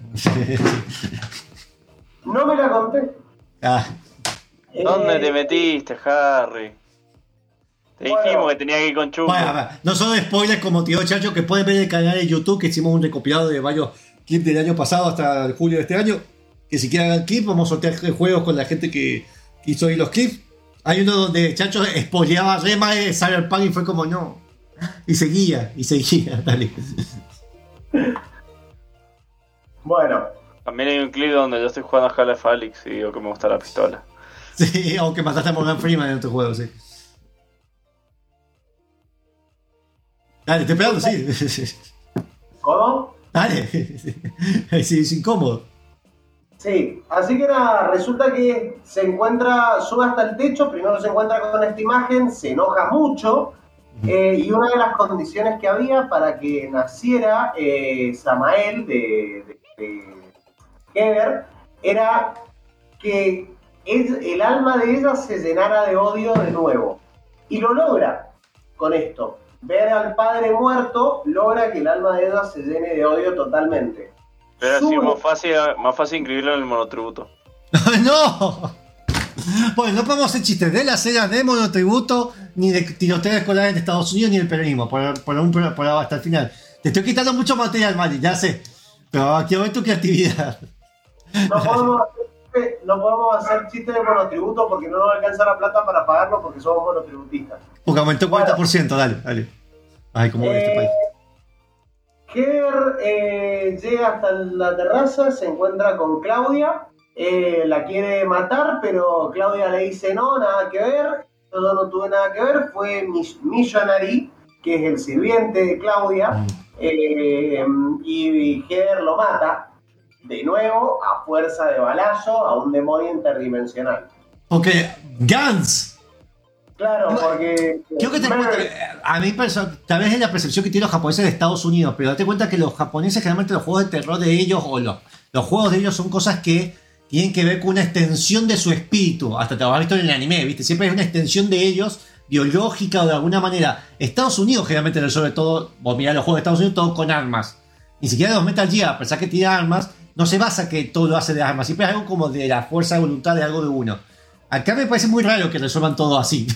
No me la conté. ¿Dónde te metiste, Harry? Te dijimos que tenía que ir con Chumbo. Bueno, no son spoilers como tío Chacho, que pueden ver en el canal de YouTube, que hicimos un recopilado de varios clips del año pasado hasta julio de este año. Que si quieren el clip, vamos a sortear juegos con la gente que hizo ahí los clips. Hay uno donde Chacho spoileaba Rema de Cyberpunk y fue como no. Y seguía, dale. Bueno. También hay un clip donde yo estoy jugando a Half-Life Alyx y digo que me gusta la pistola. Sí, aunque mataste a Morgan Freeman en otro juego, sí. Dale, estoy esperando, sí. ¿Cómo? Dale. Sí, es incómodo. Sí, así que nada, resulta que se encuentra, sube hasta el techo, primero se encuentra con esta imagen, se enoja mucho, y una de las condiciones que había para que naciera Samael de Heather era que el alma de ella se llenara de odio de nuevo. Y lo logra con esto. Ver al padre muerto logra que el alma de ella se llene de odio totalmente. Pero así es más fácil inscribirlo en el monotributo. ¡No! Bueno, no podemos hacer chistes de las escenas de monotributo, ni de tiroteos escolares en Estados Unidos, ni del peronismo, por hasta el final. Te estoy quitando mucho material, Mari, ya sé. Pero quiero ver tu creatividad. No podemos hacer chistes de monotributo porque no nos alcanza la plata para pagarlo porque somos monotributistas. Porque aumentó 40%, dale. Ay, cómo es este país. Heather llega hasta la terraza, se encuentra con Claudia, la quiere matar, pero Claudia le dice no, nada que ver, yo no tuve nada que ver, fue Missionary, que es el sirviente de Claudia, y Heather lo mata, de nuevo, a fuerza de balazo, a un demonio interdimensional. Ok, Gans. Claro, porque... Creo que te cuenta, a mí tal vez es la percepción que tienen los japoneses de Estados Unidos, pero date cuenta que los japoneses generalmente los juegos de terror de ellos o los juegos de ellos son cosas que tienen que ver con una extensión de su espíritu. Hasta te lo has visto en el anime, ¿viste? Siempre es una extensión de ellos, biológica o de alguna manera. Estados Unidos generalmente resuelve todo, vos mirá los juegos de Estados Unidos, todo con armas. Ni siquiera los Metal Gear, a pesar que tiene armas, no se basa que todo lo hace de armas. Siempre es algo como de la fuerza de voluntad de algo de uno. Acá me parece muy raro que resuelvan todo así.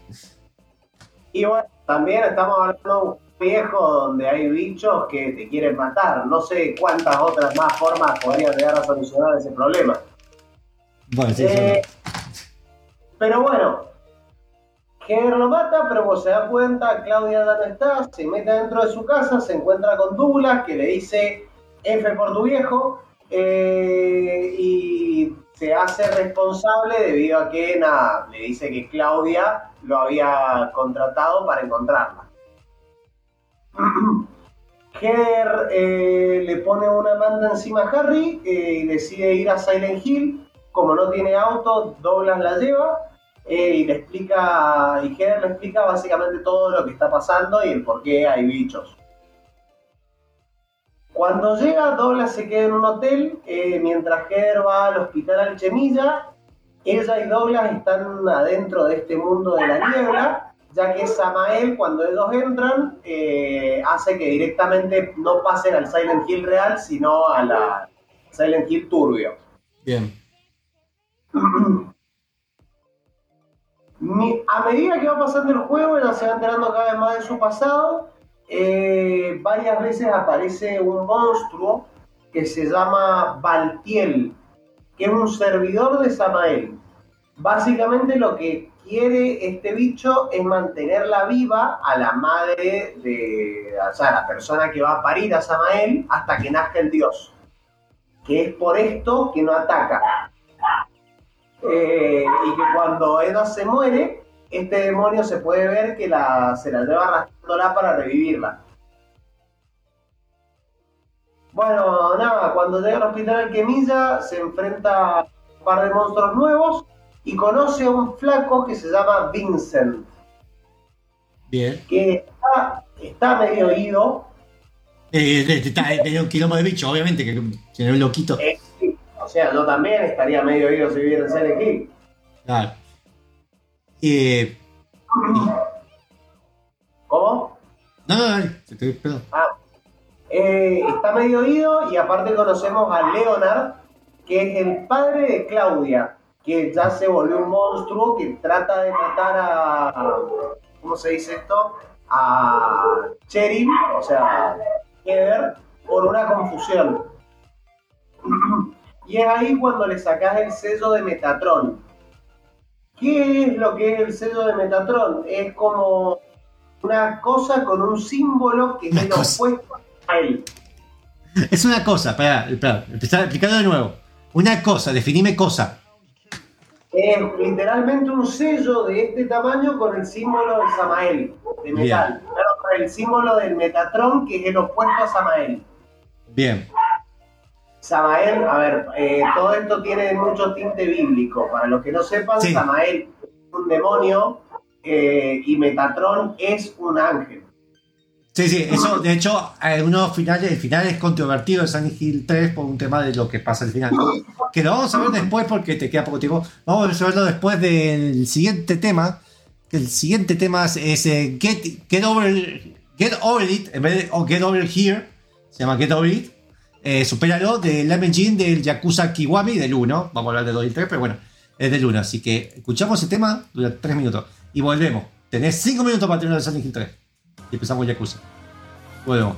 Y bueno, también estamos hablando de un viejo donde hay bichos que te quieren matar. No sé cuántas otras más formas podrían llegar a solucionar ese problema. Bueno, sí, pero bueno, Heather lo mata, pero cuando se da cuenta, Claudia ya no está, se mete dentro de su casa, se encuentra con Douglas, que le dice F por tu viejo, y se hace responsable debido a que, le dice que Claudia lo había contratado para encontrarla. Heather le pone una manta encima a Harry y decide ir a Silent Hill. Como no tiene auto, Douglas la lleva y Heather le explica básicamente todo lo que está pasando y el por qué hay bichos. Cuando llega, Douglas se queda en un hotel, mientras Heather va al hospital Alchemilla. Ella y Douglas están adentro de este mundo de la niebla ya que Samael, cuando ellos entran, hace que directamente no pasen al Silent Hill real, sino a la Silent Hill turbio. Bien. A medida que va pasando el juego, ella se va enterando cada vez más de su pasado. Varias veces aparece un monstruo que se llama Baltiel, que es un servidor de Samael. Básicamente lo que quiere este bicho es mantenerla viva a la madre o sea, la persona que va a parir a Samael hasta que nazca el dios. Que es por esto que no ataca. Y que cuando ella se muere, este demonio se puede ver que se la lleva arrastrándola para revivirla. Bueno, nada, cuando llega al hospital Alquemilla se enfrenta a un par de monstruos nuevos y conoce a un flaco que se llama Vincent. Bien. Que está medio ido. Tenía un quilombo de bicho, obviamente, que era un loquito. Sí. O sea, yo también estaría medio ido si viviera en Silent Hill. Claro. ¿Cómo? No, perdón. Está medio ido y aparte conocemos a Leonard, que es el padre de Claudia, que ya se volvió un monstruo que trata de matar a... ¿Cómo se dice esto? A Cheryl, o sea, Heather, por una confusión. Y es ahí cuando le sacás el sello de Metatron. ¿Qué es lo que es el sello de Metatron? Es como una cosa con un símbolo que es el opuesto a él. Es una cosa, espera, empezar a explicarlo de nuevo. Una cosa, definime cosa. Es literalmente un sello de este tamaño con el símbolo de Samael, de metal. Claro, con el símbolo del Metatron, que es el opuesto a Samael. Bien. Samael, a ver, todo esto tiene mucho tinte bíblico. Para los que no sepan, sí. Samael es un demonio y Metatron es un ángel. Sí, eso, de hecho, el final es controvertido de Silent Hill 3 por un tema de lo que pasa al final. Que lo vamos a ver después porque te queda poco tiempo. Vamos a verlo después del siguiente tema. Que el siguiente tema es Get Over It, en vez de Get Over Here, se llama Get Over It. Supéralo del Engine del Yakuza Kiwami del 1. Vamos a hablar de 2 y 3, pero bueno, es del 1. Así que escuchamos ese tema, dura 3 minutos. Y volvemos. Tenés 5 minutos para terminar el Silent Hill 3. Y empezamos Yakuza. Bueno.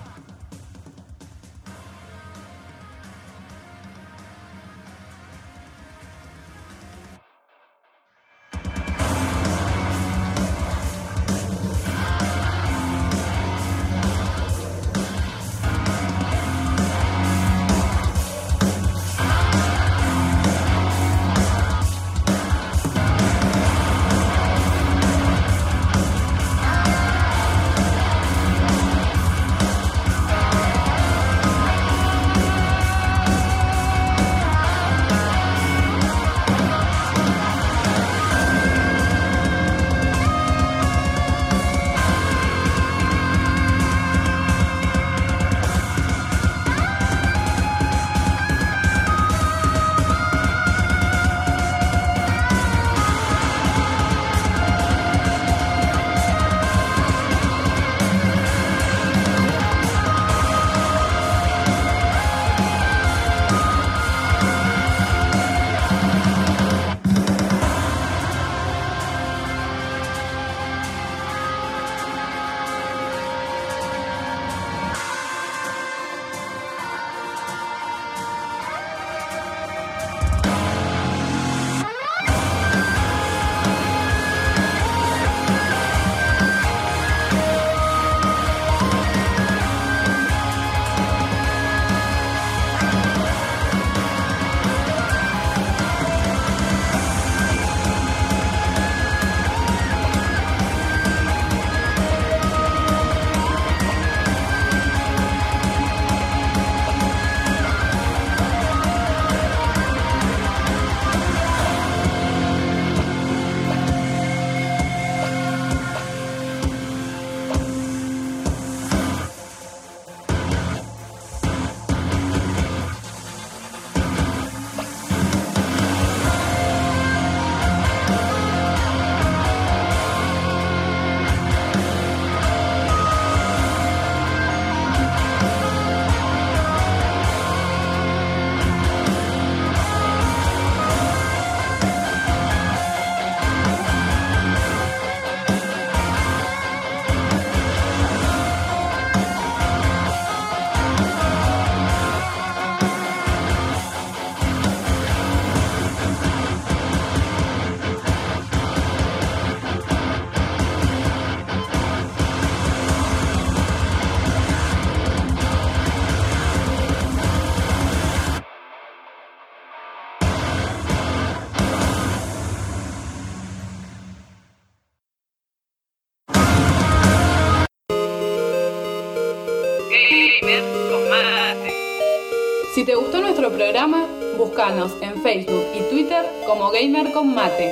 te gustó nuestro programa, búscanos en Facebook y Twitter como Gamer con Mate.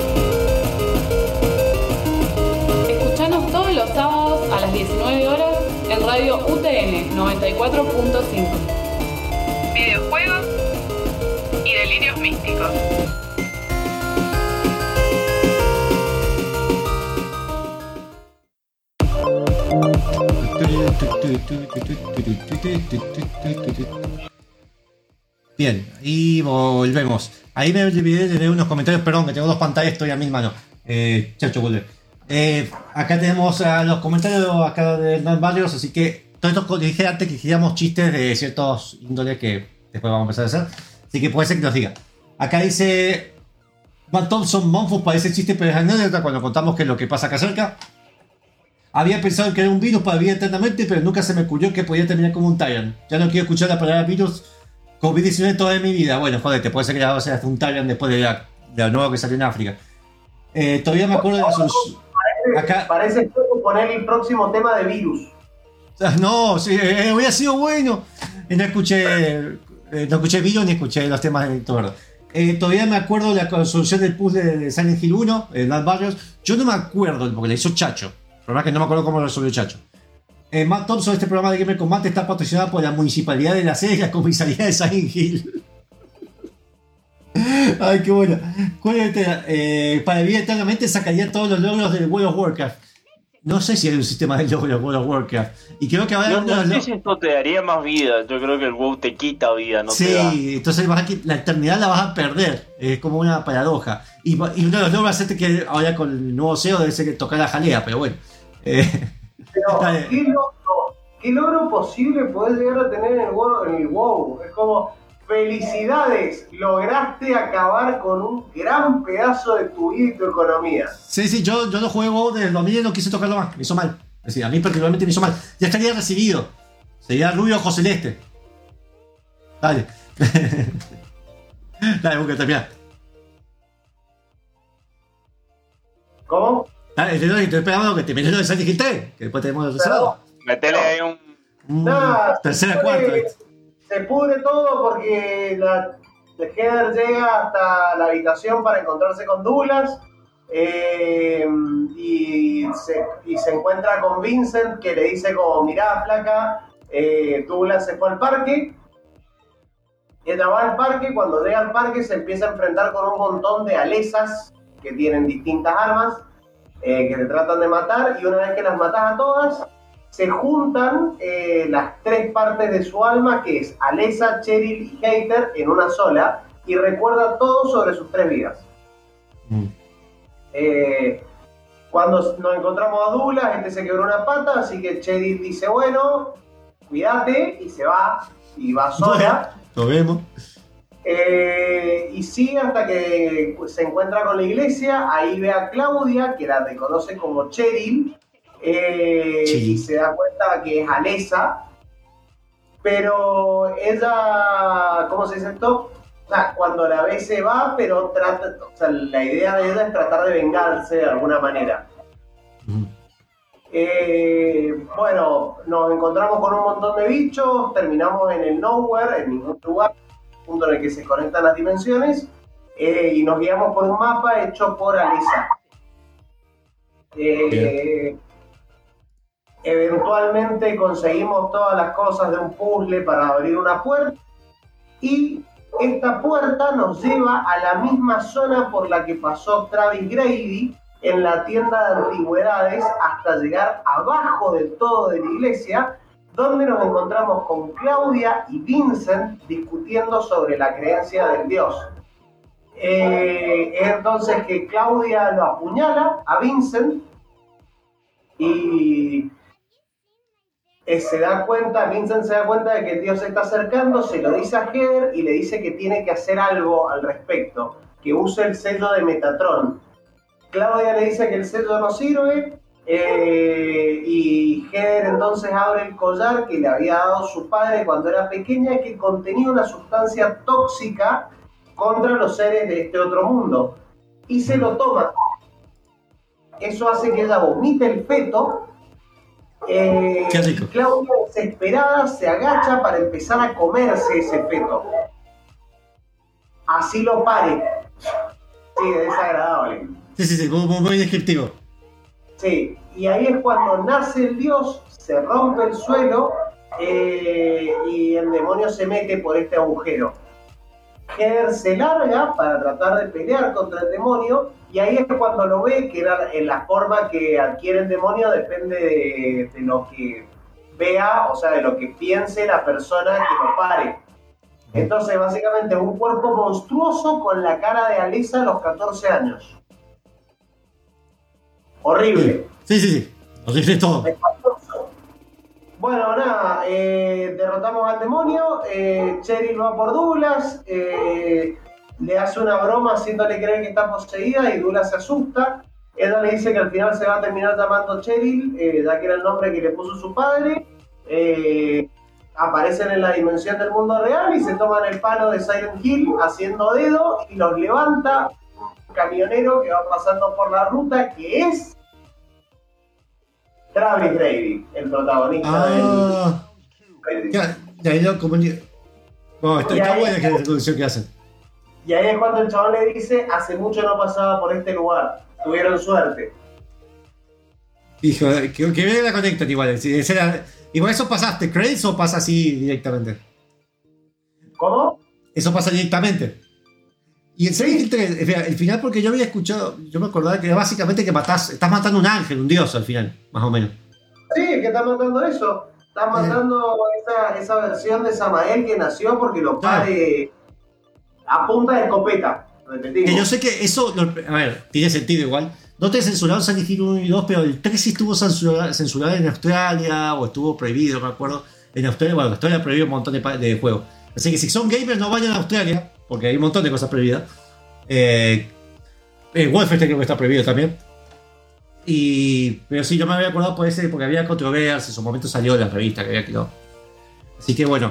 Escuchanos todos los sábados a las 19 horas en Radio UTN 94.5. Videojuegos y delirios místicos. Bien, y volvemos. Ahí me olvidé de leer unos comentarios, perdón, que tengo dos pantallas, estoy a mi mano. Chacho, vuelve. Acá tenemos los comentarios acá de Hernán Barrios, así que todo esto dije antes que queríamos chistes de ciertos índoles que después vamos a empezar a hacer. Así que puede ser que nos diga. Acá dice Matt Thompson, Monfus parece chiste, pero es anécdota cuando contamos que es lo que pasa acá cerca. Había pensado que era un virus para vivir eternamente, pero nunca se me ocurrió que podía terminar como un Tyrant. Ya no quiero escuchar la palabra virus COVID-19 toda mi vida. Bueno, jodete, puede ser que ya sea un Tyrant después de la nueva que salió en África. Todavía me acuerdo de la solución. Parece poner el próximo tema de virus. No, sí, hubiera sido bueno. No escuché virus ni escuché los temas de todo. Todavía me acuerdo de la solución del puzzle de Silent Hill 1, Matt Barrios. Yo no me acuerdo porque la hizo Chacho. El problema es que no me acuerdo cómo lo resolvió Chacho. Matt Thompson, este programa de Gamer Combate está patrocinado por la municipalidad de la sede y la comisaría de Silent Hill. Ay, qué bueno. Para vivir eternamente sacaría todos los logros del World of Warcraft. No sé si hay un sistema de logros del World of Warcraft. Y creo que ahora no sé si esto te daría más vida. Yo creo que el WoW te quita vida, no sí, te da. Entonces la eternidad la vas a perder. Es como una paradoja. Y uno de los logros es que ahora con el nuevo SEO debe ser que tocar la jalea, pero bueno. Pero, ¿qué logro posible podés llegar a tener en el WoW? Es como, felicidades, lograste acabar con un gran pedazo de tu vida y tu economía. Sí, yo no jugué WoW desde el 2000 y no quise tocarlo más, me hizo mal. Es decir, a mí particularmente me hizo mal. Ya estaría recibido. Sería rubio ojo celeste. Dale. Dale, busca, termina. ¿Cómo? Dale, estoy esperando que termine lo de Silent Hill 3, que después tenemos el reservado. Metele ahí un... Tercera, cuarta. Se pudre todo porque Heather llega hasta la habitación para encontrarse con Douglas y se encuentra con Vincent, que le dice como, mirá, flaca, Douglas se fue al parque. Ella va al parque, cuando llega al parque se empieza a enfrentar con un montón de alesas que tienen distintas armas que le tratan de matar, y una vez que las matas a todas, se juntan las tres partes de su alma, que es Alessa, Cheryl y Hater, en una sola, y recuerda todo sobre sus tres vidas. Cuando nos encontramos a Douglas, este se quebró una pata, así que Cheryl dice, bueno, cuídate, y se va, y va sola. Lo vemos. Y sigue hasta que se encuentra con la iglesia, ahí ve a Claudia, que la reconoce como Cheryl, y se da cuenta que es Alessa, pero ella, ¿cómo se dice esto? O sea, cuando la ve se va, pero la idea de ella es tratar de vengarse de alguna manera. Bueno, nos encontramos con un montón de bichos, terminamos en el nowhere, en ningún lugar, punto en el que se conectan las dimensiones, y nos guiamos por un mapa hecho por Alessa. Eventualmente conseguimos todas las cosas de un puzzle para abrir una puerta, y esta puerta nos lleva a la misma zona por la que pasó Travis Grady en la tienda de antigüedades, hasta llegar abajo del todo de la iglesia, donde nos encontramos con Claudia y Vincent discutiendo sobre la creencia del dios. Entonces que Claudia lo apuñala a Vincent y Vincent se da cuenta de que el dios se está acercando, se lo dice a Heather y le dice que tiene que hacer algo al respecto, que use el sello de Metatron. Claudia le dice que el sello no sirve, y Heather entonces abre el collar que le había dado su padre cuando era pequeña, que contenía una sustancia tóxica contra los seres de este otro mundo, y se lo toma. Eso hace que ella vomite el feto, Qué rico. Y Claudia, desesperada, se agacha para empezar a comerse ese feto. Así lo pare. Sí, es desagradable. Sí, muy descriptivo. Sí, y ahí es cuando nace el dios, se rompe el suelo y el demonio se mete por este agujero. Heather se larga para tratar de pelear contra el demonio y ahí es cuando lo ve, que era en la forma que adquiere el demonio depende de lo que vea, o sea, de lo que piense la persona que lo pare. Entonces, básicamente, un cuerpo monstruoso con la cara de Alisa a los 14 años. Horrible. Sí. Horrible todo. Bueno, nada, derrotamos al demonio, Cheryl va por Douglas, le hace una broma haciéndole creer que está poseída y Douglas se asusta. Ella le dice que al final se va a terminar llamando Cheryl, ya que era el nombre que le puso su padre. Aparecen en la dimensión del mundo real y se toman el palo de Silent Hill haciendo dedo y los levanta un camionero que va pasando por la ruta, que es Travis Grady, el protagonista del... Ya, ahí lo comunico. Bueno, está buena la introducción que hacen. Y ahí es cuando el chabón le dice, hace mucho no pasaba por este lugar, tuvieron suerte. Dijo, que bien la conectan igual. Igual eso pasaste, ¿crees o pasa así directamente? ¿Cómo? Eso pasa directamente. Y en Silent Hill 3, el final, porque yo había escuchado, yo me acordaba que era básicamente que estás matando un ángel, un dios al final, más o menos. Sí, que está matando eso. Está matando esa versión de Samael que nació porque lo pare a punta de escopeta. Repetimos. Que yo sé que eso, a ver, tiene sentido igual. No te censuraron Silent Hill 1 y 2, pero el 3 sí estuvo censurado en Australia, o estuvo prohibido, no me acuerdo. En Australia, bueno, Australia prohibió un montón de juegos. Así que si son gamers, no vayan a Australia, porque hay un montón de cosas prohibidas. Wolfenstein creo que está prohibido también. Pero sí, yo me había acordado por ese, porque había controversia, en su momento salió la revista que había quedado. Así que bueno.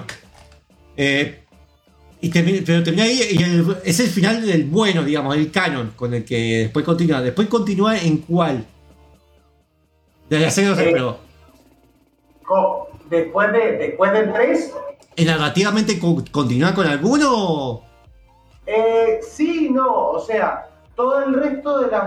Pero termina ahí, y es el final del bueno, digamos, el canon, con el que después continúa. ¿Después continúa en cuál? De la serie, pero... Después del 3... ¿Narrativamente continúa con alguno? Sí, no, o sea, todo el resto de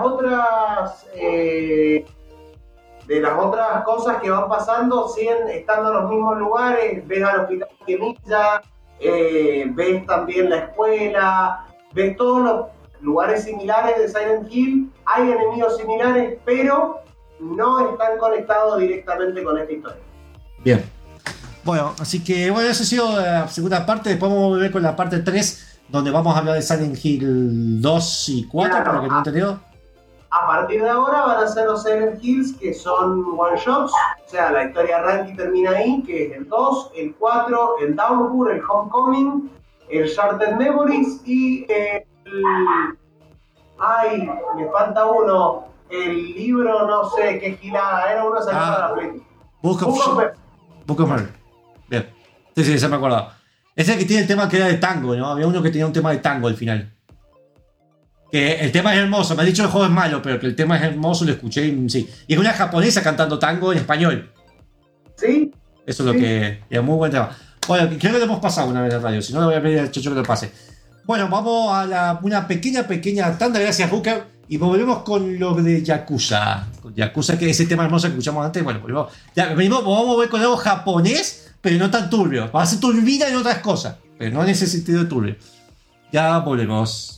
las otras cosas que van pasando siguen estando en los mismos lugares. Ves al hospital Gemilla, ves también la escuela, ves todos los lugares similares de Silent Hill. Hay enemigos similares, pero no están conectados directamente con esta historia. Bien. Bueno, así que bueno, eso ha sido la segunda parte. Después vamos a volver con la parte 3, donde vamos a hablar de Silent Hill 2 y 4, claro, por lo que no he entendido. A partir de ahora van a ser los Silent Hills, que son one shots, o sea, la historia arranca y termina ahí, que es el 2, el 4, el Downpour, el Homecoming, el Shattered Memories y el... Ay, me falta uno, el libro, no sé qué gilada, era uno salido de la película. Book of Murder. Bien. Sí, se me acordaba. Ese que tiene el tema que era de tango, ¿no? Había uno que tenía un tema de tango al final. Que el tema es hermoso. Me han dicho que el juego es malo, pero que el tema es hermoso, lo escuché y sí. Y es una japonesa cantando tango en español. ¿Sí? Eso es lo que... Era muy buen tema. Bueno, creo que lo hemos pasado una vez en la radio. Si no, le voy a pedir al Chocho que lo pase. Bueno, vamos a una pequeña tanda. Gracias, Hooker. Y volvemos con lo de Yakuza. Con Yakuza, que es ese tema hermoso que escuchamos antes. Bueno, vamos a ver con algo japonés, pero no tan turbio. Va a ser turbina en otras cosas, pero no en ese sentido de turbio. Ya volvemos.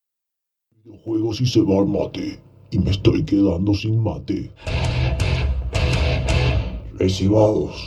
Juegos y se va al mate, y me estoy quedando sin mate. Recibados.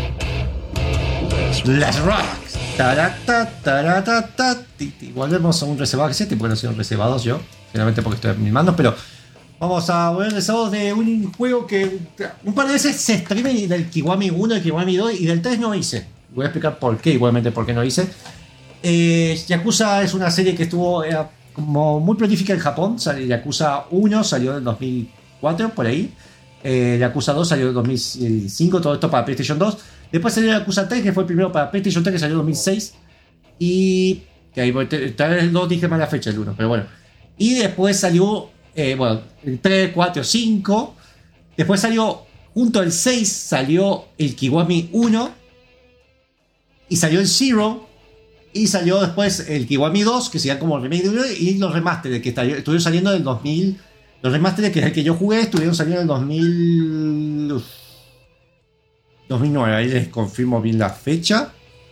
Las Rocks. Tarata, tarata, tati. Volvemos a un reservado que sé, porque no soy reservados yo, generalmente porque estoy en mis manos, pero vamos a volver reservados de un juego que un par de veces se streame del Kiwami 1, del Kiwami 2 y del 3 no hice. Voy a explicar por qué, igualmente por qué no hice. Yakuza es una serie que estuvo como muy prolífica en Japón. Yakuza 1 salió en el 2004, por ahí. Yakuza 2 salió en 2005, todo esto para PlayStation 2. Después salió Yakuza 3, que fue el primero para PlayStation 3, que salió en 2006. Y que ahí tal vez el 2 dije mal la fecha, el 1, pero bueno. Y después salió, el 3, 4, 5. Después salió, junto al 6, salió el Kiwami 1. Y salió el 0. Y salió después el Kiwami 2, que sería como el remake de 1. Y los remasteres, que estuvieron saliendo en el 2000. Los remasteres, que es el que yo jugué, estuvieron saliendo en el 2009. Ahí les confirmo bien la fecha.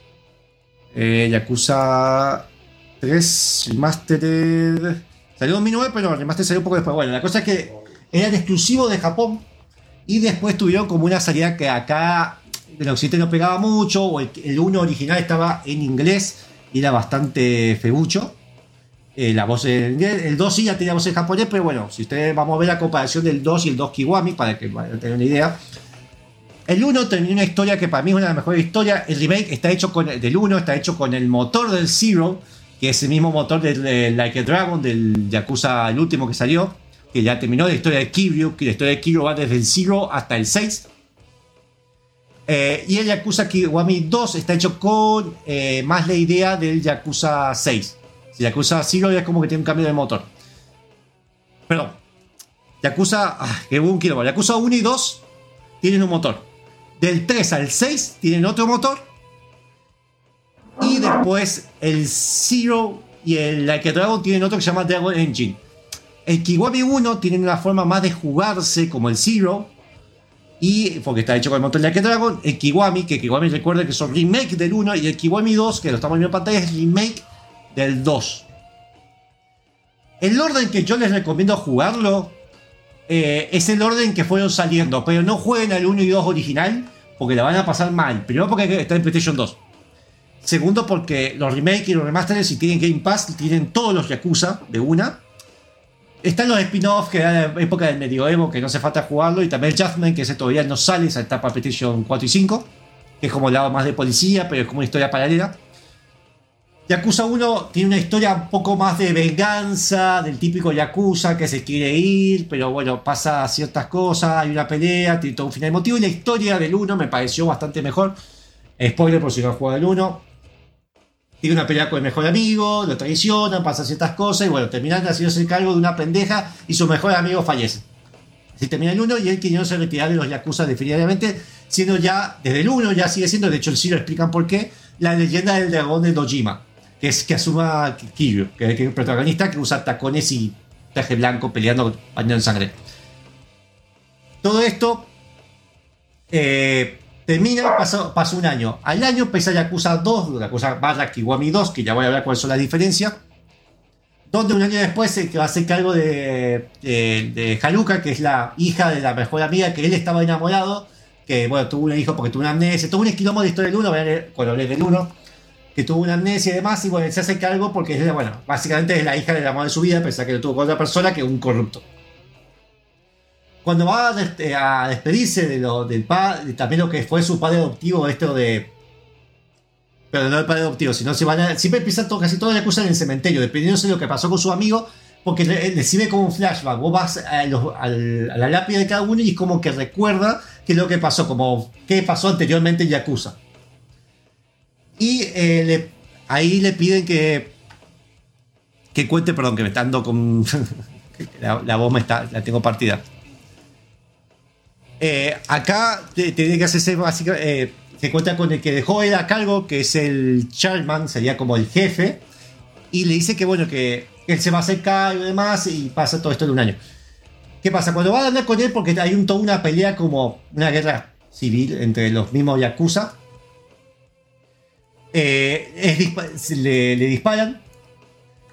Yakuza 3 Remastered salió en 2009, pero el remaster salió un poco después. Bueno, la cosa es que eran exclusivos de Japón. Y después tuvieron como una salida que acá en occidente no pegaba mucho. O el 1 original estaba en inglés y era bastante feucho. La voz en inglés. El 2 sí ya tenía voz en japonés, pero bueno, si ustedes vamos a ver la comparación del 2 y el 2 Kiwami, para que vayan a tener una idea. El 1 terminó una historia que para mí es una de las mejores historias. El remake está hecho del 1, está hecho con el motor del 0, que es el mismo motor del Like a Dragon, del Yakuza, el último que salió, que ya terminó la historia de Kiryu, que la historia de Kiryu va desde el 0 hasta el 6. Y el Yakuza Kiwami 2 está hecho con más la idea del Yakuza 6. El Yakuza 0 ya es como que tiene un cambio de motor. Perdón. Yakuza 1 y 2 tienen un motor. Del 3 al 6 tienen otro motor. Y después el 0 y el Like a Dragon tienen otro que se llama Dragon Engine. El Kiwami 1 tiene una forma más de jugarse como el 0. Y porque está hecho con el motor de Like a Dragon. El Kiwami, que Kiwami recuerda que son remake del 1. Y el Kiwami 2, que lo estamos viendo en pantalla, es remake del 2. El orden que yo les recomiendo jugarlo es el orden que fueron saliendo, pero no jueguen al 1 y 2 original porque la van a pasar mal. Primero porque está en PlayStation 2. Segundo porque los remakes y los remasters, si tienen Game Pass, tienen todos los Yakuza de una. Están los spin-offs que era la época del medioevo, que no hace falta jugarlo, y también el Judgment, que ese todavía no sale, esa etapa PlayStation 4 y 5, que es como el lado más de policía, pero es como una historia paralela. Yakuza 1 tiene una historia un poco más de venganza del típico Yakuza que se quiere ir, pero bueno, pasa ciertas cosas, hay una pelea, tiene todo un final emotivo, y la historia del 1 me pareció bastante mejor. Spoiler por si no han jugado el 1. Tiene una pelea con el mejor amigo, lo traicionan, pasan ciertas cosas, y bueno, terminan haciéndose cargo de una pendeja y su mejor amigo fallece. Así termina el 1 y él queriéndose retirar de los Yakuza definitivamente, siendo ya, desde el 1 ya sigue siendo, de hecho el sí lo explican por qué, la leyenda del dragón de Dojima. Que es que asuma Kiryu, que es el protagonista que usa tacones y traje blanco peleando bañado en sangre. Todo esto termina, pasó un año. Al año empieza Yakuza 2, Yakuza barra Kiwami 2, que ya voy a hablar cuáles son las diferencias. Donde un año después se va a hacer cargo de Haruka, que es la hija de la mejor amiga, que él estaba enamorado, que bueno, tuvo un hijo porque tuvo una amnesia, tuvo un esquilombo de historia del 1, cuando hablé del 1. Que tuvo una amnesia y demás, y bueno, se hace cargo porque es, bueno, básicamente es la hija del amor de su vida, pensar que lo tuvo con otra persona que un corrupto. Cuando va a despedirse del padre, también lo que fue su padre adoptivo, pero no el padre adoptivo, sino siempre empieza casi todo Yakuza en el cementerio, dependiendo de lo que pasó con su amigo, porque le sirve como un flashback. Vos vas a la lápida de cada uno y es como que recuerda qué es lo que pasó, como qué pasó anteriormente en Yakuza. Y ahí le piden que cuente, perdón, que me está dando con la voz la tengo partida. Acá tiene que hacerse básicamente, se cuenta con el que dejó él a cargo, que es el chairman, sería como el jefe, y le dice que bueno, que él se va a hacer cargo y demás, y pasa todo esto en un año. ¿Qué pasa? Cuando va a hablar con él, porque hay toda una pelea como una guerra civil entre los mismos Yakuza, le disparan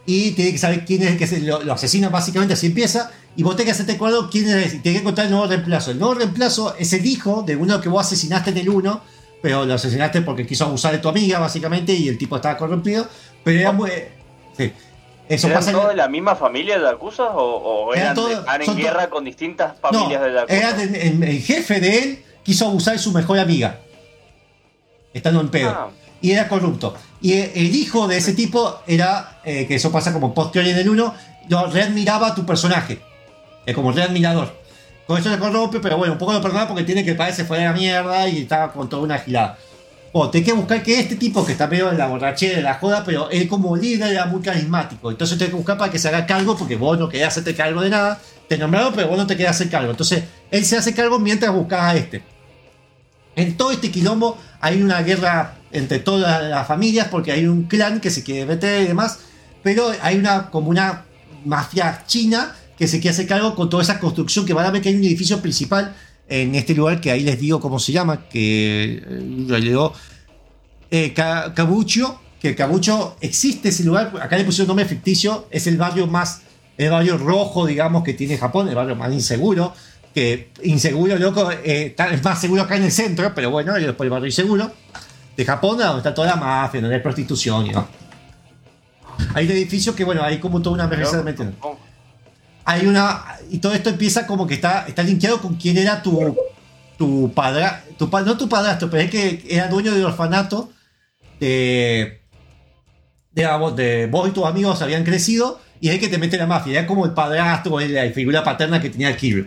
y tiene que saber quién es el que lo asesina, básicamente así empieza, y vos tenés que hacerte acuerdo quién es, y tenés que encontrar el nuevo reemplazo. El nuevo reemplazo es el hijo de uno que vos asesinaste en el 1, pero lo asesinaste porque quiso abusar de tu amiga, básicamente, y el tipo estaba corrompido, pero era muy... Sí. Eso ¿Eran pasa todos de la misma familia de Yakuza o eran en guerra con distintas familias de Yakuza? El jefe de él quiso abusar de su mejor amiga, estando en pedo, y era corrupto. Y el hijo de ese tipo era, que eso pasa como post-teoría en el 1, lo readmiraba a tu personaje, como readmirador. Con eso le corrompe, pero bueno, un poco lo perdona porque tiene que parece fuera de la mierda y estaba con toda una gilada. Bueno, tenés que buscar que este tipo, que está medio en la borrachera, de la joda, pero él como líder era muy carismático. Entonces tenés que buscar para que se haga cargo, porque vos no querés hacerte cargo de nada. Te nombraron, pero vos no te querés hacer cargo. Entonces él se hace cargo mientras buscas a este. En todo este quilombo hay una guerra entre todas las familias, porque hay un clan que se quiere meter y demás, pero hay como una mafia china que se quiere hacer cargo con toda esa construcción, que van a ver que hay un edificio principal en este lugar, que ahí les digo cómo se llama, que le digo Kabucho, que Kabucho existe ese lugar, acá le pusieron un nombre ficticio, es el barrio rojo, digamos, que tiene Japón, el barrio más inseguro, que inseguro, loco, es más seguro acá en el centro, pero bueno, y después el barrio inseguro de Japón, donde está toda la mafia, donde hay prostitución y no. Hay un edificio que, bueno, hay como toda una emergencia de hay una, y todo esto empieza como que está linkeado con quién era tu padrastro, no tu padrastro, pero es que era dueño del orfanato de vos y tus amigos habían crecido, y es el que te mete la mafia, era como el padrastro, la figura paterna que tenía Kiryu.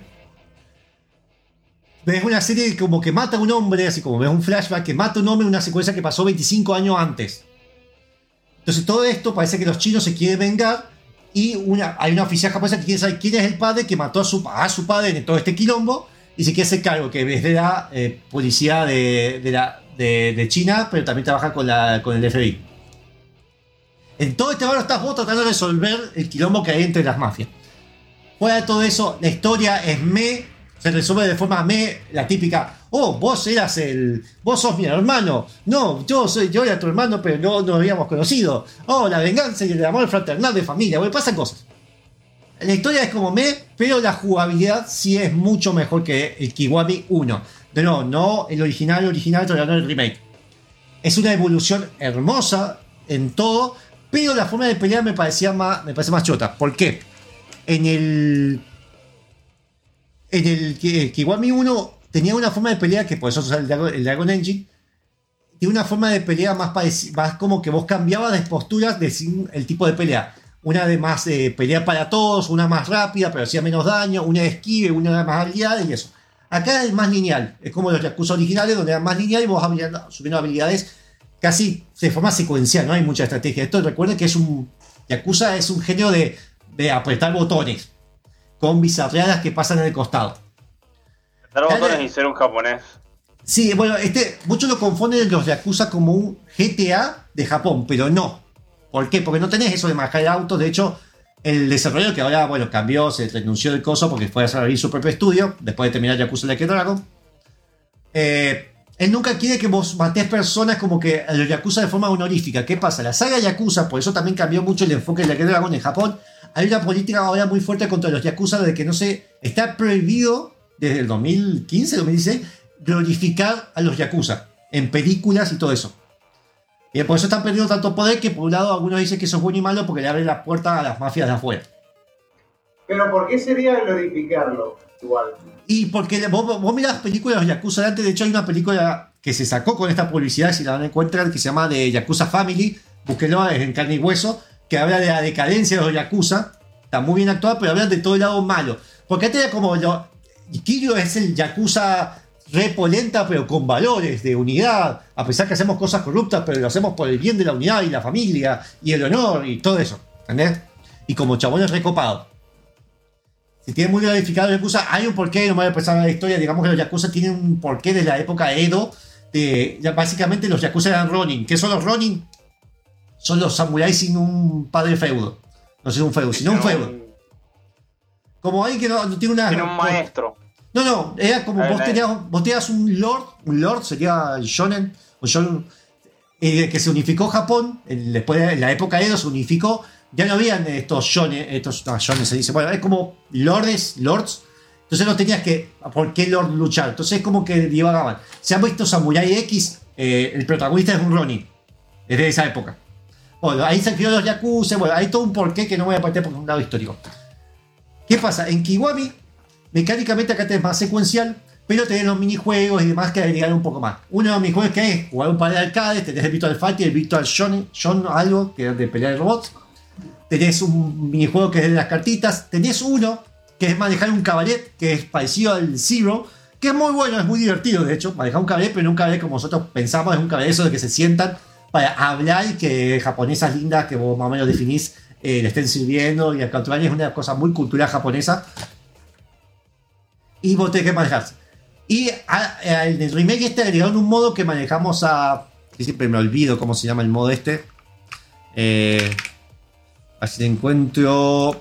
Ves una serie como que mata a un hombre, así como ves un flashback que mata a un hombre en una secuencia que pasó 25 años antes. Entonces todo esto parece que los chinos se quieren vengar, y hay una oficial japonesa que quiere saber quién es el padre que mató a su padre en todo este quilombo, y se quiere hacer cargo, que es de la policía de China, pero también trabaja con el FBI. En todo este barrio estás vos tratando de resolver el quilombo que hay entre las mafias. Fuera de todo eso, la historia es se resuelve de forma la típica: oh, vos sos mi hermano. No, yo era tu hermano, pero no nos habíamos conocido. Oh, la venganza y el amor fraternal de familia. Bueno, pasan cosas. La historia es como pero la jugabilidad sí es mucho mejor que el Kiwami 1. No el original, todavía no el remake. Es una evolución hermosa en todo, pero la forma de pelear me parece más chota. ¿Por qué? En el Kiwami 1 tenía una forma de pelea, que por eso usa el Dragon Engine, tiene una forma de pelea más como que vos cambiabas de posturas el tipo de pelea. Una de más pelea para todos, una más rápida pero hacía menos daño, una de esquive, una de más habilidades y eso. Acá es más lineal, es como los Yakuza originales, donde era más lineal y vos vas subiendo habilidades casi de forma secuencial, no hay mucha estrategia. Esto recuerden que Yakuza es un género de apretar botones con bizarreadas que pasan en el costado. Apretar botones y ser un japonés. Sí, bueno, muchos lo confunden los Yakuza como un GTA de Japón, pero no. ¿Por qué? Porque no tenés eso de manejar autos. De hecho, el desarrollador, que ahora, bueno, cambió, se renunció del coso porque fue a abrir su propio estudio después de terminar Yakuza Like a Dragon. Él nunca quiere que vos matés personas como que a los Yakuza de forma honorífica. ¿Qué pasa? La saga Yakuza, por eso también cambió mucho el enfoque de Like a Dragon en Japón. Hay una política ahora muy fuerte contra los Yakuza de que está prohibido desde el 2015, 2016, glorificar a los Yakuza en películas y todo eso. Y por eso están perdiendo tanto poder que por un lado algunos dicen que eso es bueno y malo porque le abren la puerta a las mafias de afuera. Pero ¿por qué sería glorificarlo igual? Y porque vos mirás películas de los Yakuza de antes. De hecho hay una película que se sacó con esta publicidad, si la encuentran, que se llama The Yakuza Family, búsquenlo, es en carne y hueso, que habla de la decadencia de los Yakuza. Está muy bien actuada, pero hablan de todo el lado malo. Porque antes era como Kiryu es el Yakuza repolenta, pero con valores de unidad, a pesar que hacemos cosas corruptas, pero lo hacemos por el bien de la unidad y la familia y el honor y todo eso, ¿entendés? Y como chabones recopados. Si tienen muy glorificado los Yakuza, hay un porqué, no me voy a empezar la historia, digamos que los Yakuza tienen un porqué de la época Edo, básicamente los Yakuza eran Ronin. ¿Qué son los Ronin? Son los samuráis sin un padre feudo. No sin un feudo, sino un feudo. Como alguien que no tiene una... Tiene un maestro. No, era como vos tenías un lord sería el shonen, que se unificó Japón, después de la época Edo se unificó, ya no habían estos shonen, shonen se dice, bueno, es como lords, entonces no tenías que, ¿por qué lord luchar? Entonces es como que divagaban. Se han visto Samurai X, el protagonista es un Ronin, es de esa época. Bueno, ahí se creó los Yakuza, bueno, hay todo un porqué que no voy a partir porque es un lado histórico. ¿Qué pasa? En Kiwami, mecánicamente acá tenés más secuencial, pero tenés los minijuegos y demás que agregar un poco más. Uno de los minijuegos que es jugar un par de arcades, tenés el Virtual Fighter, el Virtual Shonen algo, que es de pelear de robots. Tenés un minijuego que es de las cartitas. Tenés uno que es manejar un cabaret, que es parecido al Zero, que es muy bueno, es muy divertido de hecho, manejar un cabaret, pero no un cabaret como nosotros pensamos, es un cabaret eso de que se sientan para hablar y que japonesas lindas que vos más o menos definís le estén sirviendo, y al contrario es una cosa muy cultural japonesa y vos tenés que manejarse. Y en el remake este agregaron un modo que manejamos que siempre me olvido cómo se llama el modo este, así lo encuentro,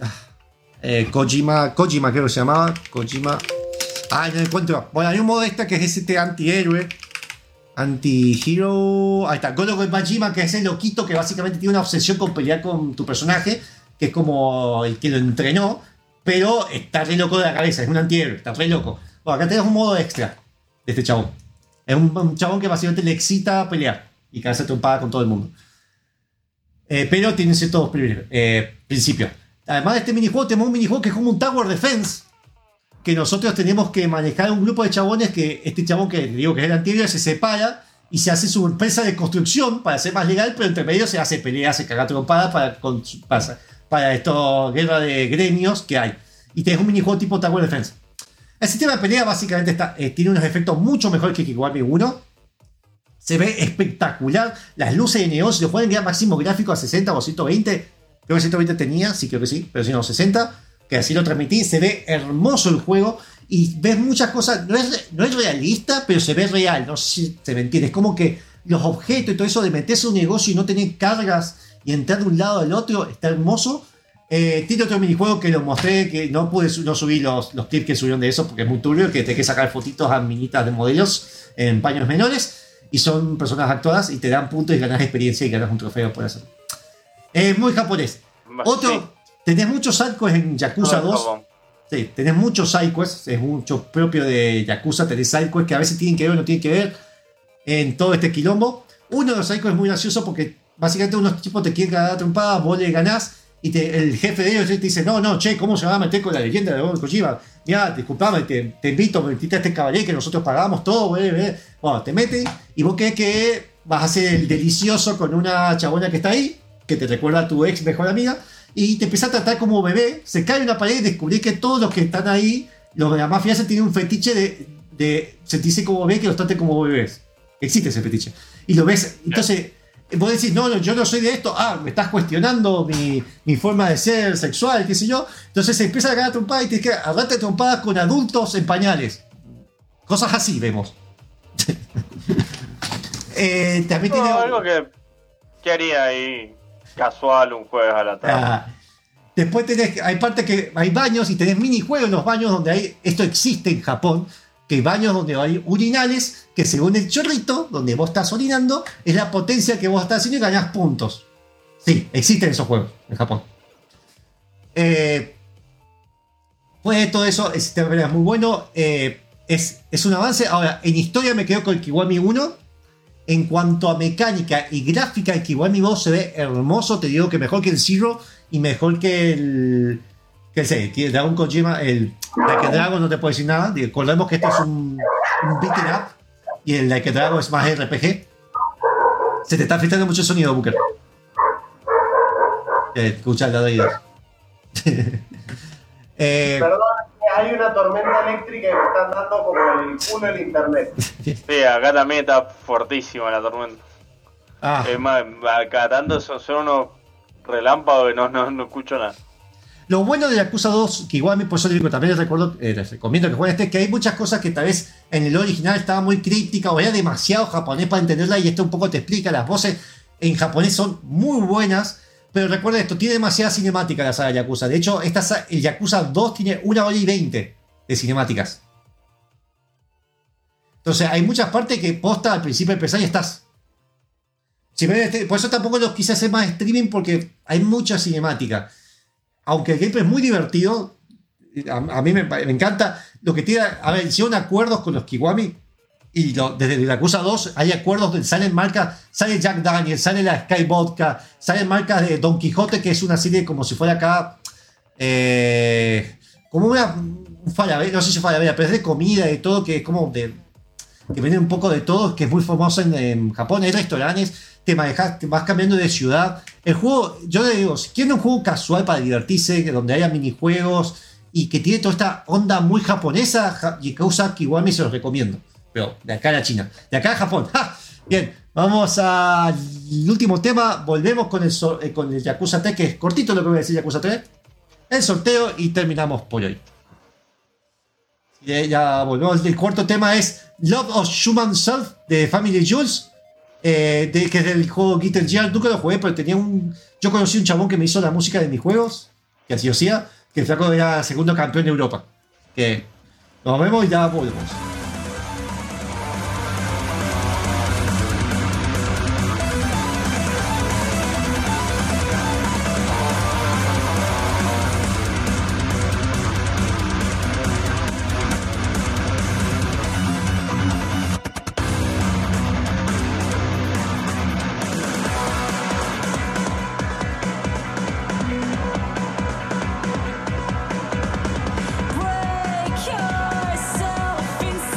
Kojima creo que se llamaba, no lo encuentro. Bueno, hay un modo este que es ese antihéroe, anti-hero. Ahí está, Goro Majima, que es el loquito que básicamente tiene una obsesión con pelear con tu personaje, que es como el que lo entrenó, pero está re loco de la cabeza, es un antihéroe, está re loco. Bueno, acá tenés un modo extra de este chabón. Es un chabón que básicamente le excita pelear y caerse trompada con todo el mundo. Pero tiene ciertos principios. Además de este minijuego, tenemos un minijuego que es como un Tower Defense, que nosotros tenemos que manejar un grupo de chabones que este chabón que digo que es el anterior se separa y se hace su empresa de construcción para ser más legal, pero entre medio se hace pelea, se caga trompadas para esta guerra de gremios que hay. Y tenés un minijuego tipo Tower Defense. El sistema de pelea básicamente tiene unos efectos mucho mejor que Kiwami 1. Se ve espectacular. Las luces de neón, si lo juegan en máximo gráfico a 60 o 120, creo que 120 tenía, sí creo que sí, pero si no 60, que así lo transmití, se ve hermoso el juego y ves muchas cosas, no es realista, pero se ve real, no sé si se me entiende, es como que los objetos y todo eso de meterse en un negocio y no tener cargas y entrar de un lado al otro, está hermoso. Tiene otro minijuego que lo mostré, que no subí los clips que subieron de eso porque es muy turbio, que tenés que sacar fotitos a minitas de modelos en paños menores y son personas actuadas y te dan puntos y ganas experiencia y ganas un trofeo por hacerlo. Es muy japonés. Otro, sí. Tenés muchos sidequests en Yakuza 2. Sí, tenés muchos sidequests, es mucho propio de Yakuza, tenés sidequests que a veces tienen que ver o no tienen que ver en todo este quilombo. Uno de los sidequests es muy gracioso porque básicamente unos tipos te quieren ganar trompada, vos le ganás y el jefe de ellos te dice, no, che, ¿cómo se va a meter con la leyenda de Kojima? Mirá, disculpame, te invito, me invitaste a este caballero que nosotros pagamos todo, Bueno, te meten y vos crees que vas a ser el delicioso con una chabona que está ahí, que te recuerda a tu ex mejor amiga, y te empieza a tratar como bebé, se cae una pared y descubrís que todos los que están ahí, los de la mafia tienen un fetiche de sentirse como bebé, que los traten como bebés. Existe ese fetiche. Y lo ves, entonces vos decís, no, yo no soy de esto, me estás cuestionando mi forma de ser sexual, qué sé yo. Entonces se empieza a ganar trompada y tienes que agarrarte trompadas con adultos en pañales. Cosas así vemos. También tiene algo que haría ahí casual un jueves a la tarde. Después hay partes que hay baños y tenés minijuegos en los baños donde esto existe en Japón, que hay baños donde hay urinales que según el chorrito donde vos estás orinando es la potencia que vos estás haciendo y ganás puntos. Sí, existen esos juegos en Japón. Pues todo eso, el sistema de pelea es muy bueno, es un avance. Ahora, en historia me quedo con el Kiwami 1. En cuanto a mecánica y gráfica, el Kiwami 2 se ve hermoso. Te digo que mejor que el Zero y mejor que el Dragon Kojima. El Like a Dragon no te puedo decir nada. Recordemos que este es un beat'em up y el Like a Dragon es más RPG. Se te está filtrando mucho el sonido, Booker. Escucha el lado de Perdón, hay una tormenta eléctrica y me están dando como el culo el internet. Sí, acá también está fortísima la tormenta. Es más, cada tanto son unos relámpagos que no escucho nada. Lo bueno de Yakuza 2, que igual por eso también les recomiendo que jueguen que hay muchas cosas que tal vez en el original estaba muy críptica o era demasiado japonés para entenderla, y esto un poco te explica. Las voces en japonés son muy buenas, pero recuerda esto, tiene demasiada cinemática la saga Yakuza. De hecho, el Yakuza 2 tiene 1 hora y 20 de cinemáticas. Entonces hay muchas partes que posta al principio de empezar y estás. Por eso tampoco los quise hacer más streaming porque hay mucha cinemática. Aunque el gameplay es muy divertido, a mí me encanta lo que tiene. A ver, hicieron acuerdos con los Kiwami y desde la Yakuza 2 hay acuerdos donde salen marcas, sale Jack Daniels, sale la Sky Vodka, salen marcas de Don Quijote, que es una serie como si fuera acá como un Falabella, no sé si Falabella, pero es de comida y todo, que es como que vende un poco de todo, que es muy famoso en Japón. Hay restaurantes, te vas cambiando de ciudad. El juego, yo le digo, si quieren un juego casual para divertirse, donde haya minijuegos y que tiene toda esta onda muy japonesa, Yakuza Kiwami se los recomiendo. Pero de acá a la China, de acá a Japón. ¡Ja! Bien, vamos al último tema. Volvemos con el Yakuza 3, que es cortito lo que voy a decir Yakuza 3. El sorteo y terminamos por hoy. Ya volvemos. El cuarto tema es Love of Human Self de Family Jewels, que es del juego Guitar Gear. Nunca lo jugué, pero yo conocí un chabón que me hizo la música de mis juegos, que así hacía, que el flaco era segundo campeón de Europa. Que nos vemos y ya volvemos. Break yourself inside.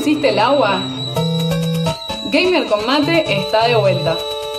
pusiste el agua? Gamer con Mate está de vuelta.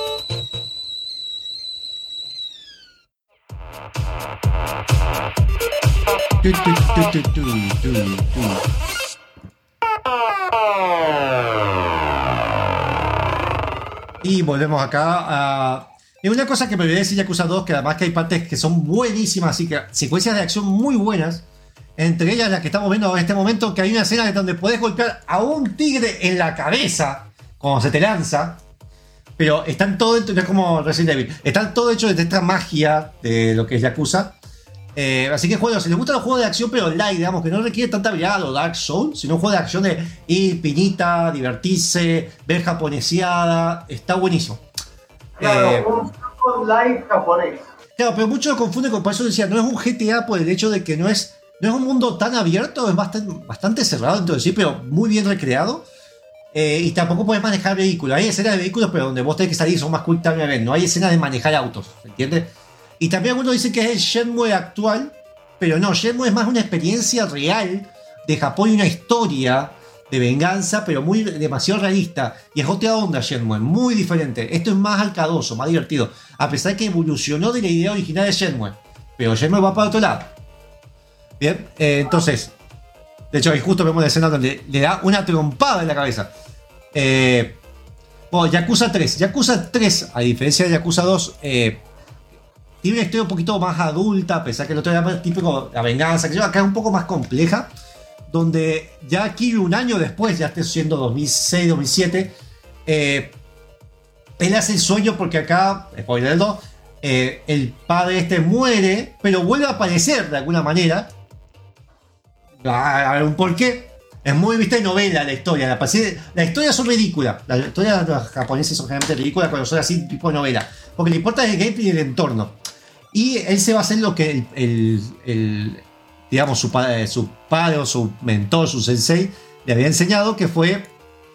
Y volvemos acá. Es una cosa que me olvidé decir Yakuza 2, que además que hay partes que son buenísimas, así que secuencias de acción muy buenas. Entre ellas las que estamos viendo en este momento, que hay una escena donde podés golpear a un tigre en la cabeza cuando se te lanza. Pero están todo dentro, no es como Resident Evil, están todo hecho de esta magia de lo que es Yakuza. Así que juegos, si les gustan los juegos de acción pero light, digamos, que no requiere tanta habilidad o Dark Souls, sino un juego de acción de ir, piñita, divertirse, ver japoneseada, está buenísimo. Claro, un live japonés. Claro, pero muchos lo confunden con, por eso decía, no es un GTA por el hecho de que no es un mundo tan abierto, es bastante cerrado dentro de sí, pero muy bien recreado. Y tampoco puedes manejar vehículos. Hay escenas de vehículos, pero donde vos tenés que salir son más quick time event. No hay escenas de manejar autos, ¿entiendes? Y también algunos dicen que es el Shenmue actual, pero no, Shenmue es más una experiencia real de Japón y una historia de venganza, pero demasiado realista. Y es otra onda Shenmue, muy diferente. Esto es más alcadoso, más divertido, a pesar que evolucionó de la idea original de Shenmue. Pero Shenmue va para otro lado. Bien, entonces, de hecho ahí justo vemos la escena donde le da una trompada en la cabeza. Bueno, Yakuza 3. Yakuza 3, a diferencia de Yakuza 2, tiene una historia un poquito más adulta, a pesar que el otro era más típico, la venganza, que acá es un poco más compleja, donde ya aquí un año después, ya esté siendo 2006, 2007, él hace el sueño porque acá, spoiler 2, el padre muere, pero vuelve a aparecer de alguna manera. A ver un porqué. Es muy vista de novela la historia. La historia son ridículas. Las historias de los japoneses son generalmente ridículas cuando son así tipo de novela. Porque le importa el gameplay y el entorno. Y él se va a hacer lo que digamos, su padre o su mentor, su sensei, le había enseñado, que fue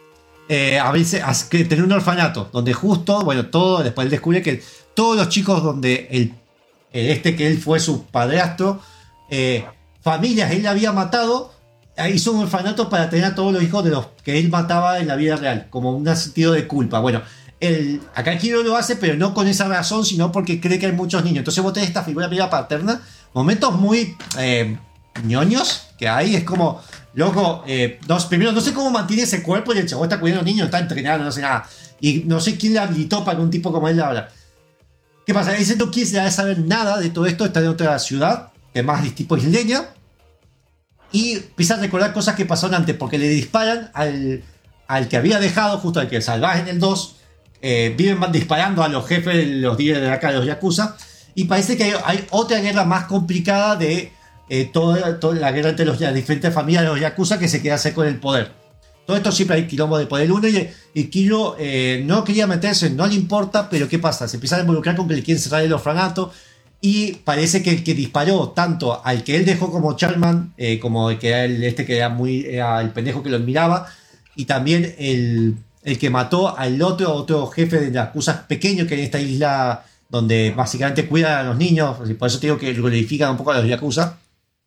tener un orfanato. Donde justo, bueno, todo, después él descubre que todos los chicos donde que él fue su padrastro, familias él había matado, hizo un orfanato para tener a todos los hijos de los que él mataba en la vida real, como un sentido de culpa. Bueno, acá Kiro lo hace, pero no con esa razón, sino porque cree que hay muchos niños. Entonces vos tenés esta figura amiga paterna, momentos muy ñoños que hay, es como, loco, primero no sé cómo mantiene ese cuerpo y el chavo está cuidando a los niños, está entrenado, no sé nada. Y no sé quién le habilitó para que un tipo como él le habla. ¿Qué pasa? Ese no quiere saber nada de todo esto, está en otra ciudad, que es más de tipo isleña, y empieza a recordar cosas que pasaron antes, porque le disparan al que había dejado, justo al que salvaje en el 2, viven disparando a los jefes de los líderes de acá, de los Yakuza, y parece que hay otra guerra más complicada de toda la guerra entre las diferentes familias de los Yakuza que se queda hacer con el poder. Todo esto siempre hay quilombo de poder uno, y Kiro no quería meterse, no le importa, pero ¿qué pasa? Se empieza a involucrar con que le quieren cerrar el orfanato, y parece que el que disparó tanto al que él dejó como Charman, como el que era que era el pendejo que lo admiraba, y también el que mató al otro jefe de Yakuza pequeño que hay en esta isla donde básicamente cuida a los niños, por eso te digo que glorifican un poco a los Yakuza.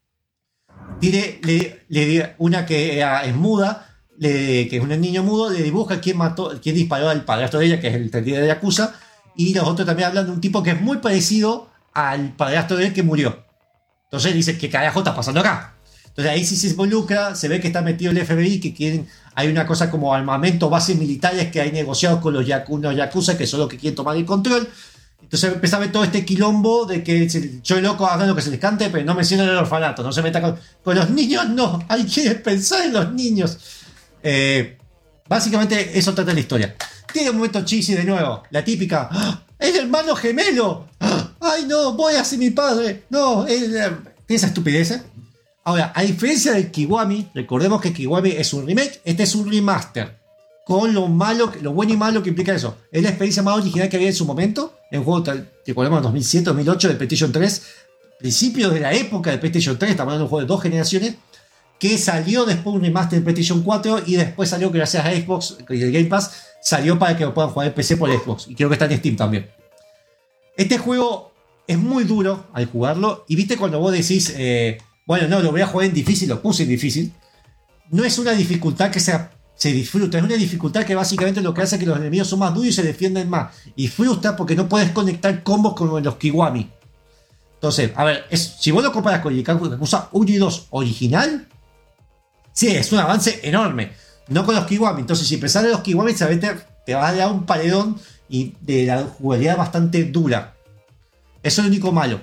Tiene una que es muda, que es un niño mudo, le dibuja quién disparó al padrastro de ella, que es el líder de Yakuza, y los otros también hablan de un tipo que es muy parecido al padrastro de él que murió. Entonces dice, ¿qué carajo está pasando acá? Entonces ahí sí se involucra, se ve que está metido el FBI, que hay una cosa como armamento, bases militares que hay negociados con los Yakuza, que son los que quieren tomar el control. Entonces empieza a ver todo este quilombo de que yo loco, hagan lo que se les cante, pero no mencionen el orfanato, no se meta con los niños, no, hay que pensar en los niños. Básicamente eso trata la historia. Tiene un momento cheesy de nuevo, la típica, ¡ah! ¡Es el hermano gemelo! ¡Ah! ¡Ay no, voy a ser mi padre! No, tiene esa estupidez. Ahora, a diferencia del Kiwami, recordemos que Kiwami es un remake, este es un remaster, con lo bueno y malo que implica eso. Es la experiencia más original que había en su momento, en un juego, recordemos, 2007, 2008, de PlayStation 3, principios de la época de PlayStation 3, estamos hablando de un juego de 2 generaciones, que salió después un remaster de PlayStation 4 y después salió gracias a Xbox y el Game Pass, salió para que lo puedan jugar en PC por Xbox, y creo que está en Steam también. Este juego es muy duro al jugarlo, y viste cuando vos decís, bueno, no, lo voy a jugar en difícil, lo puse en difícil. no es una dificultad que se disfruta, es una dificultad que básicamente lo que hace es que los enemigos son más duros y se defienden más. Y frustra porque no puedes conectar combos con los Kiwami. Entonces, a ver, si vos lo comparas con Yakuza 1 y 2 original, sí, es un avance enorme. No con los Kiwami. Entonces, si empezás de los Kiwami, te va a dar un paredón y de la jugabilidad bastante dura. Eso es lo único malo.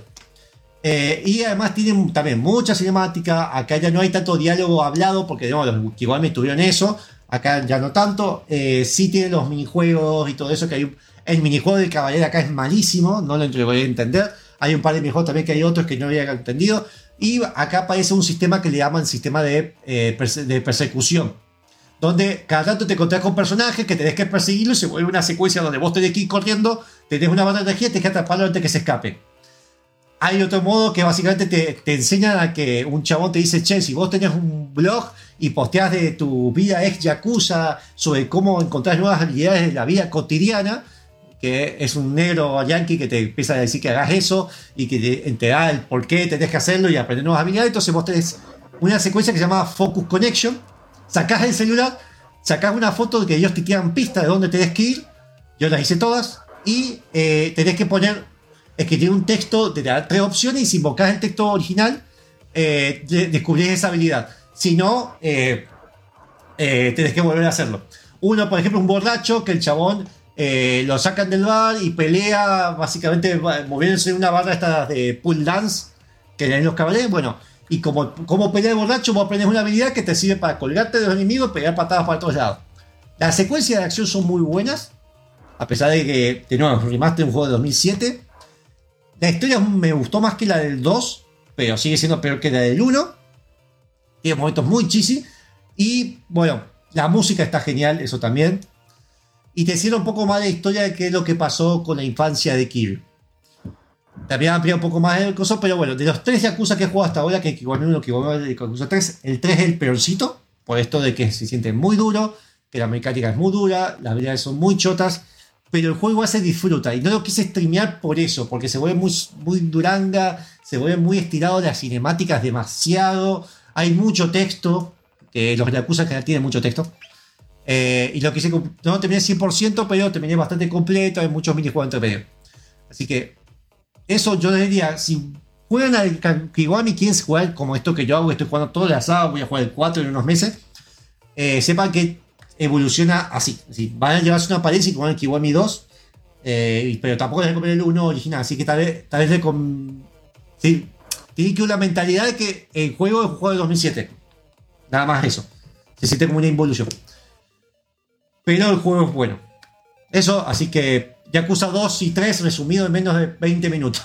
Y además tienen también mucha cinemática. Acá ya no hay tanto diálogo hablado porque no, los Kiwami tuvieron eso. Acá ya no tanto. Sí tienen los minijuegos y todo eso. Que el minijuego del caballero acá es malísimo. No lo voy a entender. Hay un par de minijuegos también que hay otros que no había entendido. Y acá aparece un sistema que le llaman sistema de persecución. Donde cada tanto te encontrás con personajes que tenés que perseguirlo y se vuelve una secuencia donde vos tenés que ir corriendo, tenés una barra de energía y tenés que atraparlo antes que se escape. Hay otro modo que básicamente te enseñan a que un chabón te dice, che, si vos tenés un blog y posteás de tu vida ex Yakuza sobre cómo encontrar nuevas habilidades en la vida cotidiana, que es un negro yankee que te empieza a decir que hagas eso y que te da el por qué tenés que hacerlo y aprender nuevas habilidades, entonces vos tenés una secuencia que se llama Focus Connection. Sacás el celular, sacás una foto de que ellos te tiran pistas de dónde tenés que ir. Yo las hice todas. Y tenés que poner, es que tiene un texto, te da 3 opciones. Y si invocás el texto original, descubrís esa habilidad. Si no, tenés que volver a hacerlo. Uno, por ejemplo, un borracho que el chabón lo sacan del bar y pelea, básicamente moviéndose en una barra esta de pull dance que en los caballeros. Bueno. Y como pelear el borracho, vos aprendes una habilidad que te sirve para colgarte de los enemigos y pegar patadas para todos lados. Las secuencias de acción son muy buenas, a pesar de que, de nuevo, remaster un juego de 2007. La historia me gustó más que la del 2, pero sigue siendo peor que la del 1. Tiene momentos muy cheesy. Y, bueno, la música está genial, eso también. Y te cierra un poco más la historia de qué es lo que pasó con la infancia de Kiryu. También amplía un poco más el coso, pero bueno, de los 3 Yakuza que he jugado hasta ahora, que Kiwami 1, Kiwami 3, el 3 es el peorcito, por esto de que se siente muy duro, que la mecánica es muy dura, las habilidades son muy chotas, pero el juego igual se disfruta, y no lo quise streamear por eso, porque se vuelve muy duranga, se vuelve muy estirado, las cinemáticas demasiado, hay mucho texto, que los Yakuza en general tienen mucho texto, y lo quise, no terminé 100%, pero terminé bastante completo, hay muchos minijuegos entre medio. Así que eso yo diría, si juegan al Kiwami, quieren jugar como esto que yo hago, estoy jugando todas las sábados, voy a jugar el 4 en unos meses, sepan que evoluciona así. Van a llevarse una apariencia y jugar el Kiwami 2, pero tampoco les recomiendo el 1 original, así que tal vez sí, tiene que una mentalidad de que el juego es un juego de 2007. Nada más eso. Se siente como una involución. Pero el juego es bueno. Eso, así que Yakuza 2 y 3 resumido en menos de 20 minutos.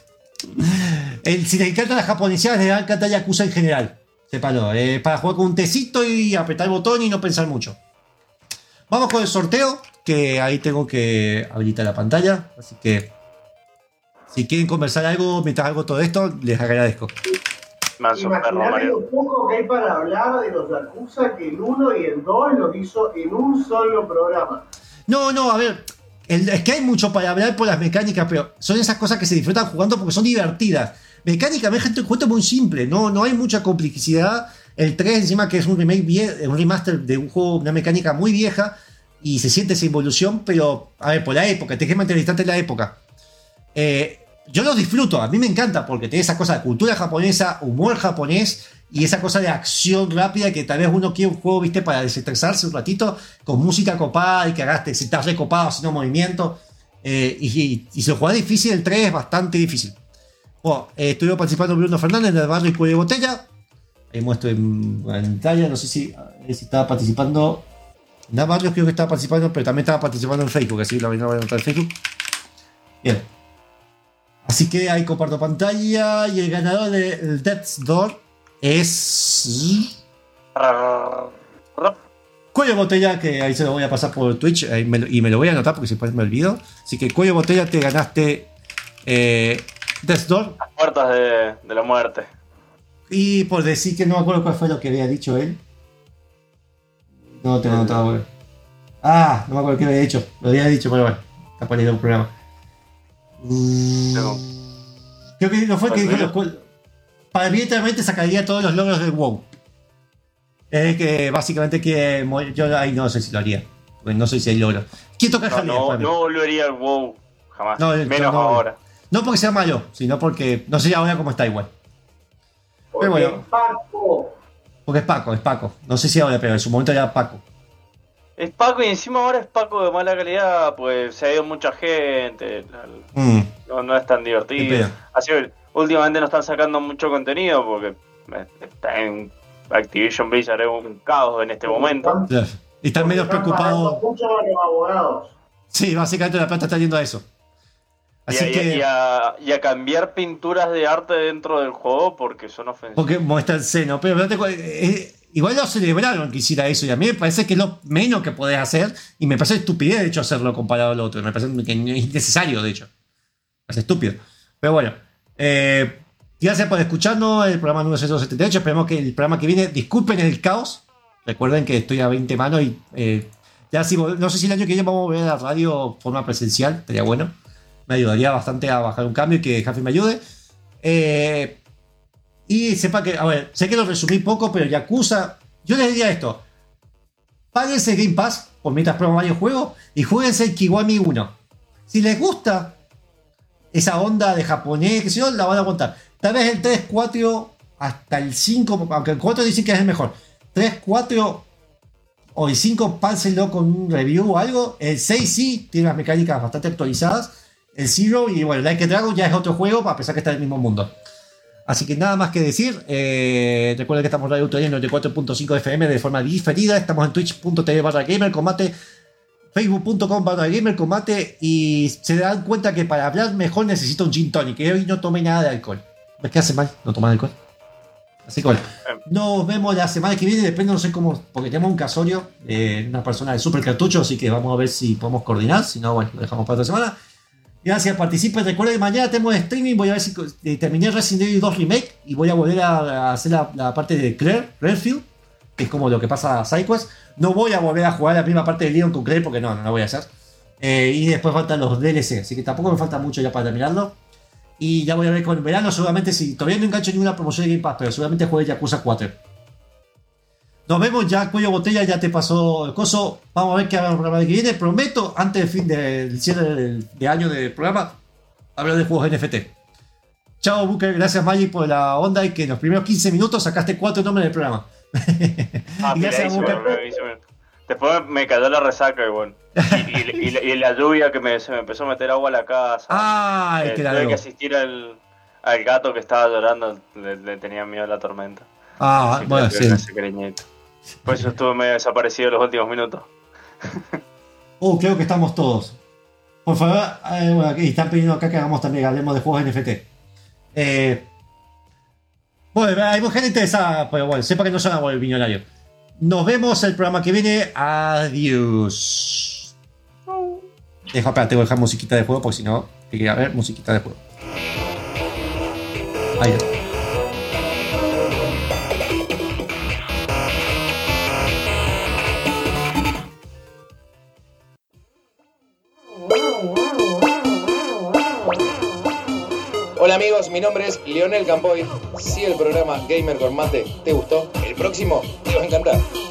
Si les encanta la japonesada, les va a encantar Yakuza en general. Sépalo, para jugar con un tecito y apretar el botón y no pensar mucho. Vamos con el sorteo, que ahí tengo que habilitar la pantalla. Así que si quieren conversar algo mientras hago todo esto, les agradezco. Imaginate lo poco que hay para hablar de los Yakuza, que el 1 y el 2 los hizo en un solo programa. No, a ver, es que hay mucho para hablar por las mecánicas, pero son esas cosas que se disfrutan jugando porque son divertidas. Mecánicamente el juego es muy simple, no hay mucha complicidad. El 3 encima que es un remake, un remaster de un juego, una mecánica muy vieja, y se siente esa involución, pero a ver, por la época, te que mantenerte en la época. Yo los disfruto, a mí me encanta porque tiene esa cosa de cultura japonesa, humor japonés y esa cosa de acción rápida que tal vez uno quiere un juego, viste, para desestresarse un ratito con música copada y que hagas, si estás recopado haciendo movimiento. Y si lo jugás difícil, el 3 es bastante difícil. Bueno, estuve participando Bruno Fernández de Barrio y Cuello de Botella. Ahí muestro en pantalla, no sé si estaba participando. En Barrio creo que estaba participando, pero también estaba participando en Facebook, así lo voy a notar en Facebook. Bien. Así que ahí comparto pantalla y el ganador del Death's Door es Cuello Botella, que ahí se lo voy a pasar por Twitch y me lo voy a anotar porque si después me olvido. Así que Cuello Botella, te ganaste Death's Door. Las puertas de la muerte. Y por decir que no me acuerdo cuál fue lo que había dicho él. No tengo anotado, güey. No me acuerdo qué había dicho. Lo había dicho, pero bueno, está por ahí un programa. No. Creo que no fue que dijo para mí literalmente sacaría todos los logros del WoW. Es que básicamente que yo ahí no sé si lo haría. Porque no sé si hay logro. ¿Quién toca Harley? No volvería al WoW jamás. No, menos no, ahora. No porque sea malo, sino porque no sé ahora cómo está igual. Porque Pero bueno. es Paco. Porque es Paco. No sé si ahora, pero en su momento era Paco. Es Paco y encima ahora es Paco de mala calidad, pues se ha ido mucha gente. No es tan divertido. Así que últimamente no están sacando mucho contenido porque está en Activision Blizzard, es un caos en este momento. Y están menos preocupados. Mucho más los abogados. Sí, básicamente la plata está yendo a eso. Así y a cambiar pinturas de arte dentro del juego porque son ofensivas. Porque muestra el seno. Pero igual lo celebraron que hiciera eso. Y a mí me parece que es lo menos que podés hacer. Y me parece estupidez, de hecho, hacerlo comparado al otro. Me parece que es innecesario, de hecho. Es estúpido. Pero bueno. Gracias por escucharnos el programa número 678. Esperemos que el programa que viene, disculpen el caos. Recuerden que estoy a 20 manos y ya si, no sé si el año que viene vamos a ver la radio de forma presencial. Estaría bueno. Me ayudaría bastante a bajar un cambio y que Jafi me ayude. Y sepa que, a ver, sé que lo resumí poco, pero Yakuza, yo les diría esto: páguense Game Pass por mientras prueban varios juegos y jueguense el Kiwami 1. Si les gusta esa onda de japonés, que si no, la van a aguantar. Tal vez el 3, 4 hasta el 5, aunque el 4 dicen que es el mejor. 3, 4 o el 5, pásenlo con un review o algo. El 6 sí, tiene unas mecánicas bastante actualizadas. El Zero y bueno, Like a Dragon ya es otro juego, a pesar que está en el mismo mundo. Así que nada más que decir. Recuerden que estamos en Radio UTN 94.5 FM de forma diferida. Estamos en twitch.tv/gamercombate, facebook.com/gamercombate. Y se dan cuenta que para hablar mejor necesito un gin tonic. Que hoy no tomé nada de alcohol. ¿Ves que hace mal no tomar alcohol? Así que bueno, nos vemos la semana que viene. Depende, no sé cómo, porque tenemos un casorio, una persona de super cartucho. Así que vamos a ver si podemos coordinar. Si no, bueno, lo dejamos para otra semana. Gracias, participen. Recuerden que mañana tenemos streaming. Voy a ver si terminé Resident Evil 2 Remake y voy a volver a hacer la parte de Claire Redfield, que es como lo que pasa a SideQuest. No voy a volver a jugar la misma parte de Leon con Claire porque no voy a hacer. Y después faltan los DLC, así que tampoco me falta mucho ya para terminarlo. Y ya voy a ver con el verano, seguramente, si todavía no engancho ninguna promoción de Game Pass, pero seguramente juegue Yakuza 4. Nos vemos ya, cuello botella, ya te pasó el coso. Vamos a ver qué habrá el programa que viene. Prometo, antes del fin del cierre de año del programa, hablar de juegos NFT. Chao, Booker, gracias Magic por la onda y que en los primeros 15 minutos sacaste 4 nombres del programa. Gracias, Booker. Después me cayó la resaca y bueno. Y la lluvia que se me empezó a meter agua a la casa. Tuve que asistir al gato que estaba llorando, le tenía miedo a la tormenta. Bueno, sí. Por eso estuve medio desaparecido los últimos minutos. Creo que estamos todos. Por favor, bueno, aquí están pidiendo acá que hablemos de juegos NFT. Bueno, hay mucha gente interesada, pero bueno, sepa que no se van a volver millonario. Nos vemos el programa que viene. Adiós. Tengo que dejar musiquita de juego porque si no, quería ver musiquita de juego. Ahí está. Hola amigos, mi nombre es Lionel Campoy. Si el programa Gamer con Mate te gustó, el próximo te va a encantar.